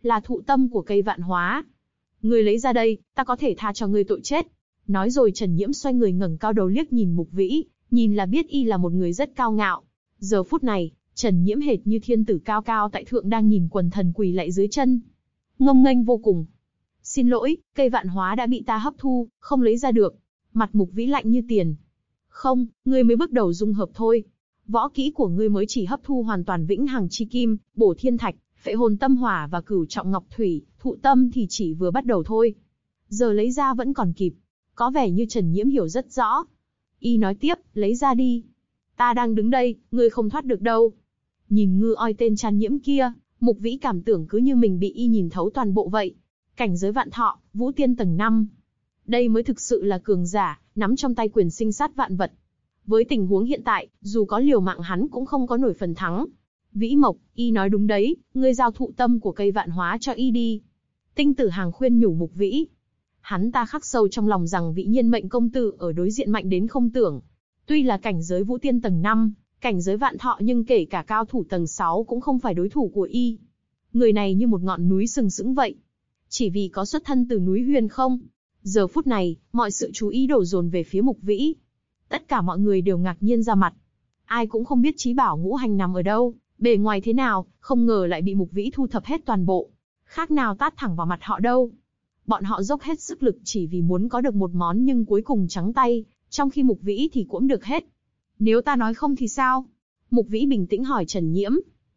là thụ tâm của cây vạn hóa. Ngươi lấy ra đây, ta có thể tha cho ngươi tội chết. Nói rồi Trần Nhiễm xoay người ngẩng cao đầu liếc nhìn Mục Vĩ, nhìn là biết y là một người rất cao ngạo. Giờ phút này, Trần Nhiễm hệt như thiên tử cao cao tại thượng đang nhìn quần thần quỳ lạy dưới chân. Ngông nghênh vô cùng. Xin lỗi, cây vạn hóa đã bị ta hấp thu, không lấy ra được. Mặt Mục Vĩ lạnh như tiền. Không, ngươi mới bước đầu dung hợp thôi. Võ kỹ của ngươi mới chỉ hấp thu hoàn toàn vĩnh hằng chi kim, bổ thiên thạch, phệ hồn tâm hỏa và cửu trọng ngọc thủy, thụ tâm thì chỉ vừa bắt đầu thôi. Giờ lấy ra vẫn còn kịp. Có vẻ như Trần Nhiễm hiểu rất rõ. Y nói tiếp, lấy ra đi. Ta đang đứng đây, ngươi không thoát được đâu. Nhìn ngư oi tên Trăn Nhiễm kia, Mục Vĩ cảm tưởng cứ như mình bị y nhìn thấu toàn bộ vậy. Cảnh giới vạn thọ, vũ tiên tầng 5. Đây mới thực sự là cường giả, nắm trong tay quyền sinh sát vạn vật. Với tình huống hiện tại, dù có liều mạng hắn cũng không có nổi phần thắng. Vĩ Mộc, y nói đúng đấy, ngươi giao thụ tâm của cây vạn hóa cho y đi. Tinh Tử Hàng khuyên nhủ Mục Vĩ. Hắn ta khắc sâu trong lòng rằng vị Nhiên Mệnh công tử ở đối diện mạnh đến không tưởng. Tuy là cảnh giới vũ tiên tầng 5, cảnh giới vạn thọ nhưng kể cả cao thủ tầng 6 cũng không phải đối thủ của y. Người này như một ngọn núi sừng sững vậy. Chỉ vì có xuất thân từ núi Huyền không. Giờ phút này, mọi sự chú ý đổ dồn về phía Mục Vĩ. Tất cả mọi người đều ngạc nhiên ra mặt. Ai cũng không biết chí bảo ngũ hành nằm ở đâu, bề ngoài thế nào, không ngờ lại bị Mục Vĩ thu thập hết toàn bộ. Khác nào tát thẳng vào mặt họ đâu. Bọn họ dốc hết sức lực chỉ vì muốn có được một món nhưng cuối cùng trắng tay, trong khi Mục Vĩ thì cũng được hết. Nếu ta nói không thì sao? Mục Vĩ bình tĩnh hỏi Trần Nhiễm.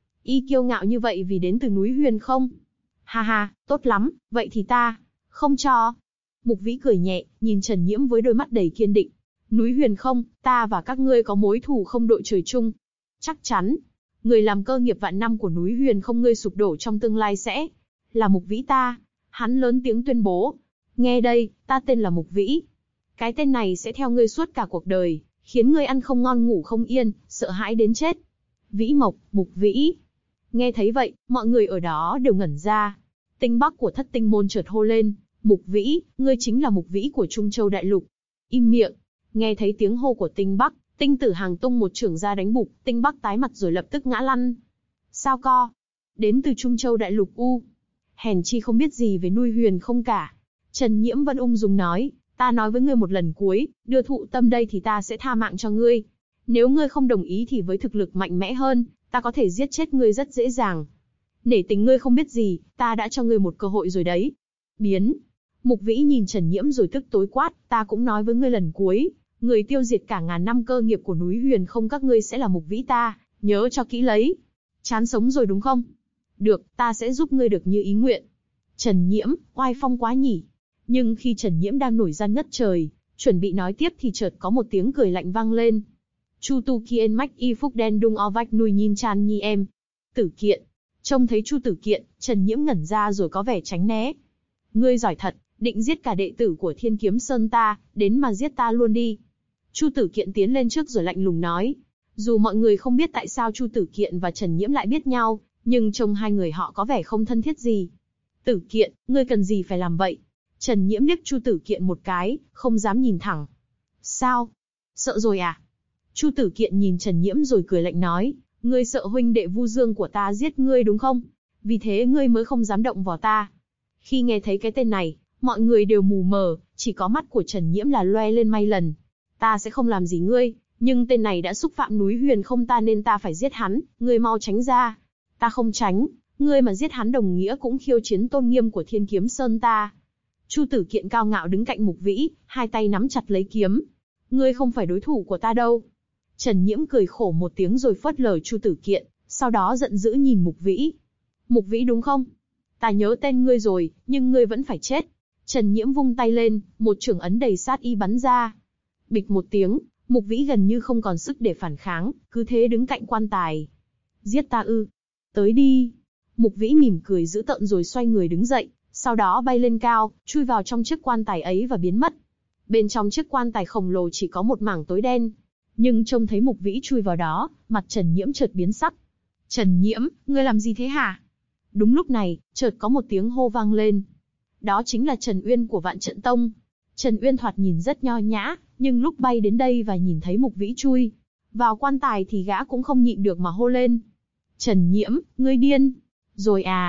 Y kiêu ngạo như vậy vì đến từ núi Huyền không? Ha ha, tốt lắm, vậy thì ta không cho. Mục Vĩ cười nhẹ, nhìn Trần Nhiễm với đôi mắt đầy kiên định. Núi Huyền không, ta và các ngươi có mối thù không đội trời chung. Chắc chắn, người làm cơ nghiệp vạn năm của núi Huyền không ngươi sụp đổ trong tương lai sẽ là Mục Vĩ ta. Hắn lớn tiếng tuyên bố. Nghe đây, ta tên là Mục Vĩ. Cái tên này sẽ theo ngươi suốt cả cuộc đời, khiến ngươi ăn không ngon ngủ không yên, sợ hãi đến chết. Vĩ Mộc, Mục Vĩ. Nghe thấy vậy, mọi người ở đó đều ngẩn ra. Tinh Bắc của Thất Tinh môn chợt hô lên. Mục Vĩ, ngươi chính là Mục Vĩ của Trung Châu Đại Lục. Im miệng. Nghe thấy tiếng hô của Tinh Bắc, Tinh Tử Hàng tung một chưởng ra đánh bụp, Tinh Bắc tái mặt rồi lập tức ngã lăn. Sao co? Đến từ Trung Châu Đại Lục u. Hèn chi không biết gì về núi Huyền không cả. Trần Nhiễm vẫn ung dung nói, ta nói với ngươi một lần cuối, đưa thụ tâm đây thì ta sẽ tha mạng cho ngươi. Nếu ngươi không đồng ý thì với thực lực mạnh mẽ hơn, ta có thể giết chết ngươi rất dễ dàng. Nể tình ngươi không biết gì, ta đã cho ngươi một cơ hội rồi đấy. Biến. Mục Vĩ nhìn Trần Nhiễm rồi tức tối quát, ta cũng nói với ngươi lần cuối, người tiêu diệt cả ngàn năm cơ nghiệp của núi Huyền không các ngươi sẽ là Mục Vĩ ta, nhớ cho kỹ lấy. Chán sống rồi đúng không? Được, ta sẽ giúp ngươi được như ý nguyện. Trần Nhiễm, oai phong quá nhỉ. Nhưng khi Trần Nhiễm đang nổi gian ngất trời, chuẩn bị nói tiếp thì chợt có một tiếng cười lạnh vang lên. Chu tu kien mách y phúc đen đung o vách nuôi nhìn chan nhi em. Tử Kiện. Trông thấy Chu Tử Kiện, Trần Nhiễm ngẩn ra rồi có vẻ tránh né. Ngươi giỏi thật, định giết cả đệ tử của Thiên Kiếm Sơn ta, đến mà giết ta luôn đi. Chu Tử Kiện tiến lên trước rồi lạnh lùng nói. Dù mọi người không biết tại sao Chu Tử Kiện và Trần Nhiễm lại biết nhau, nhưng trông hai người họ có vẻ không thân thiết gì. Tử Kiện, ngươi cần gì phải làm vậy? Trần Nhiễm liếc Chu Tử Kiện một cái, không dám nhìn thẳng. Sao? Sợ rồi à? Chu Tử Kiện nhìn Trần Nhiễm rồi cười lạnh nói, ngươi sợ huynh đệ Vu Dương của ta giết ngươi đúng không? Vì thế ngươi mới không dám động vào ta. Khi nghe thấy cái tên này, mọi người đều mù mờ, chỉ có mắt của Trần Nhiễm là loe lên may lần. Ta sẽ không làm gì ngươi, nhưng tên này đã xúc phạm núi Huyền không ta nên ta phải giết hắn, ngươi mau tránh ra. Ta không tránh, ngươi mà giết hắn đồng nghĩa cũng khiêu chiến tôn nghiêm của Thiên Kiếm Sơn ta. Chu Tử Kiện cao ngạo đứng cạnh Mục Vĩ, hai tay nắm chặt lấy kiếm. Ngươi không phải đối thủ của ta đâu. Trần Nhiễm cười khổ một tiếng rồi phớt lờ Chu Tử Kiện, sau đó giận dữ nhìn Mục Vĩ. Mục Vĩ đúng không? Ta nhớ tên ngươi rồi, nhưng ngươi vẫn phải chết. Trần Nhiễm vung tay lên, một chưởng ấn đầy sát y bắn ra. Bịch một tiếng, Mục Vĩ gần như không còn sức để phản kháng, cứ thế đứng cạnh quan tài. Giết ta ư? Tới đi. Mục Vĩ mỉm cười dữ tợn rồi xoay người đứng dậy, sau đó bay lên cao, chui vào trong chiếc quan tài ấy và biến mất. Bên trong chiếc quan tài khổng lồ chỉ có một mảng tối đen. Nhưng trông thấy Mục Vĩ chui vào đó, mặt Trần Nhiễm chợt biến sắc. Trần Nhiễm, ngươi làm gì thế hả? Đúng lúc này, chợt có một tiếng hô vang lên. Đó chính là Trần Uyên của Vạn Trận Tông. Trần Uyên thoạt nhìn rất nho nhã, nhưng lúc bay đến đây và nhìn thấy Mục Vĩ chui vào quan tài thì gã cũng không nhịn được mà hô lên. Trần Nhiễm, ngươi điên rồi à?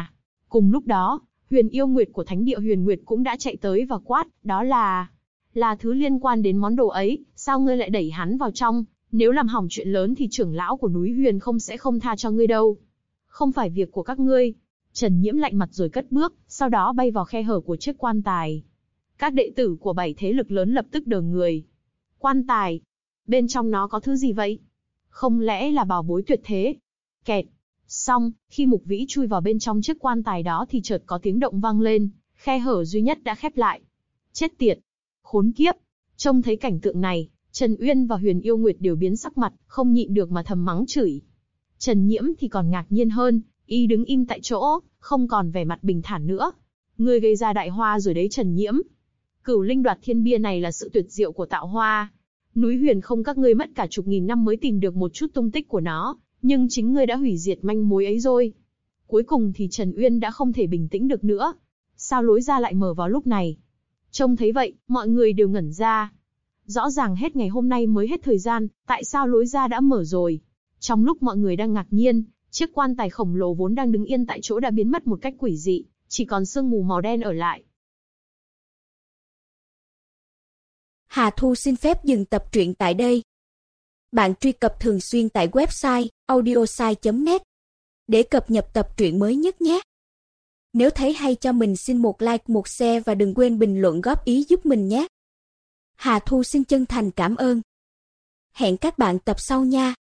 Cùng lúc đó, Huyền Yêu Nguyệt của Thánh địa Huyền Nguyệt cũng đã chạy tới và quát, đó là thứ liên quan đến món đồ ấy, sao ngươi lại đẩy hắn vào trong, nếu làm hỏng chuyện lớn thì trưởng lão của núi Huyền không sẽ không tha cho ngươi đâu. Không phải việc của các ngươi. Trần Nhiễm lạnh mặt rồi cất bước, sau đó bay vào khe hở của chiếc quan tài. Các đệ tử của 7 thế lực lớn lập tức đờ người. Quan tài? Bên trong nó có thứ gì vậy? Không lẽ là bảo bối tuyệt thế? Kẹt. Xong, khi Mục Vĩ chui vào bên trong chiếc quan tài đó thì chợt có tiếng động vang lên, khe hở duy nhất đã khép lại. Chết tiệt! Khốn kiếp! Trông thấy cảnh tượng này, Trần Uyên và Huyền Yêu Nguyệt đều biến sắc mặt, không nhịn được mà thầm mắng chửi. Trần Nhiễm thì còn ngạc nhiên hơn, y đứng im tại chỗ, không còn vẻ mặt bình thản nữa. Ngươi gây ra đại hoa rồi đấy Trần Nhiễm. Cửu linh đoạt thiên bia này là sự tuyệt diệu của tạo hoa. Núi Huyền không các ngươi mất cả chục nghìn năm mới tìm được một chút tung tích của nó, nhưng chính ngươi đã hủy diệt manh mối ấy rồi. Cuối cùng thì Trần Uyên đã không thể bình tĩnh được nữa. Sao lối ra lại mở vào lúc này? Trông thấy vậy, mọi người đều ngẩn ra. Rõ ràng hết ngày hôm nay mới hết thời gian, tại sao lối ra đã mở rồi? Trong lúc mọi người đang ngạc nhiên, chiếc quan tài khổng lồ vốn đang đứng yên tại chỗ đã biến mất một cách quỷ dị, chỉ còn sương mù màu đen ở lại. Hà Thu xin phép dừng tập truyện tại đây. Bạn truy cập thường xuyên tại website audiosai.net để cập nhật tập truyện mới nhất nhé. Nếu thấy hay cho mình xin một like, một share và đừng quên bình luận góp ý giúp mình nhé. Hà Thu xin chân thành cảm ơn. Hẹn các bạn tập sau nha.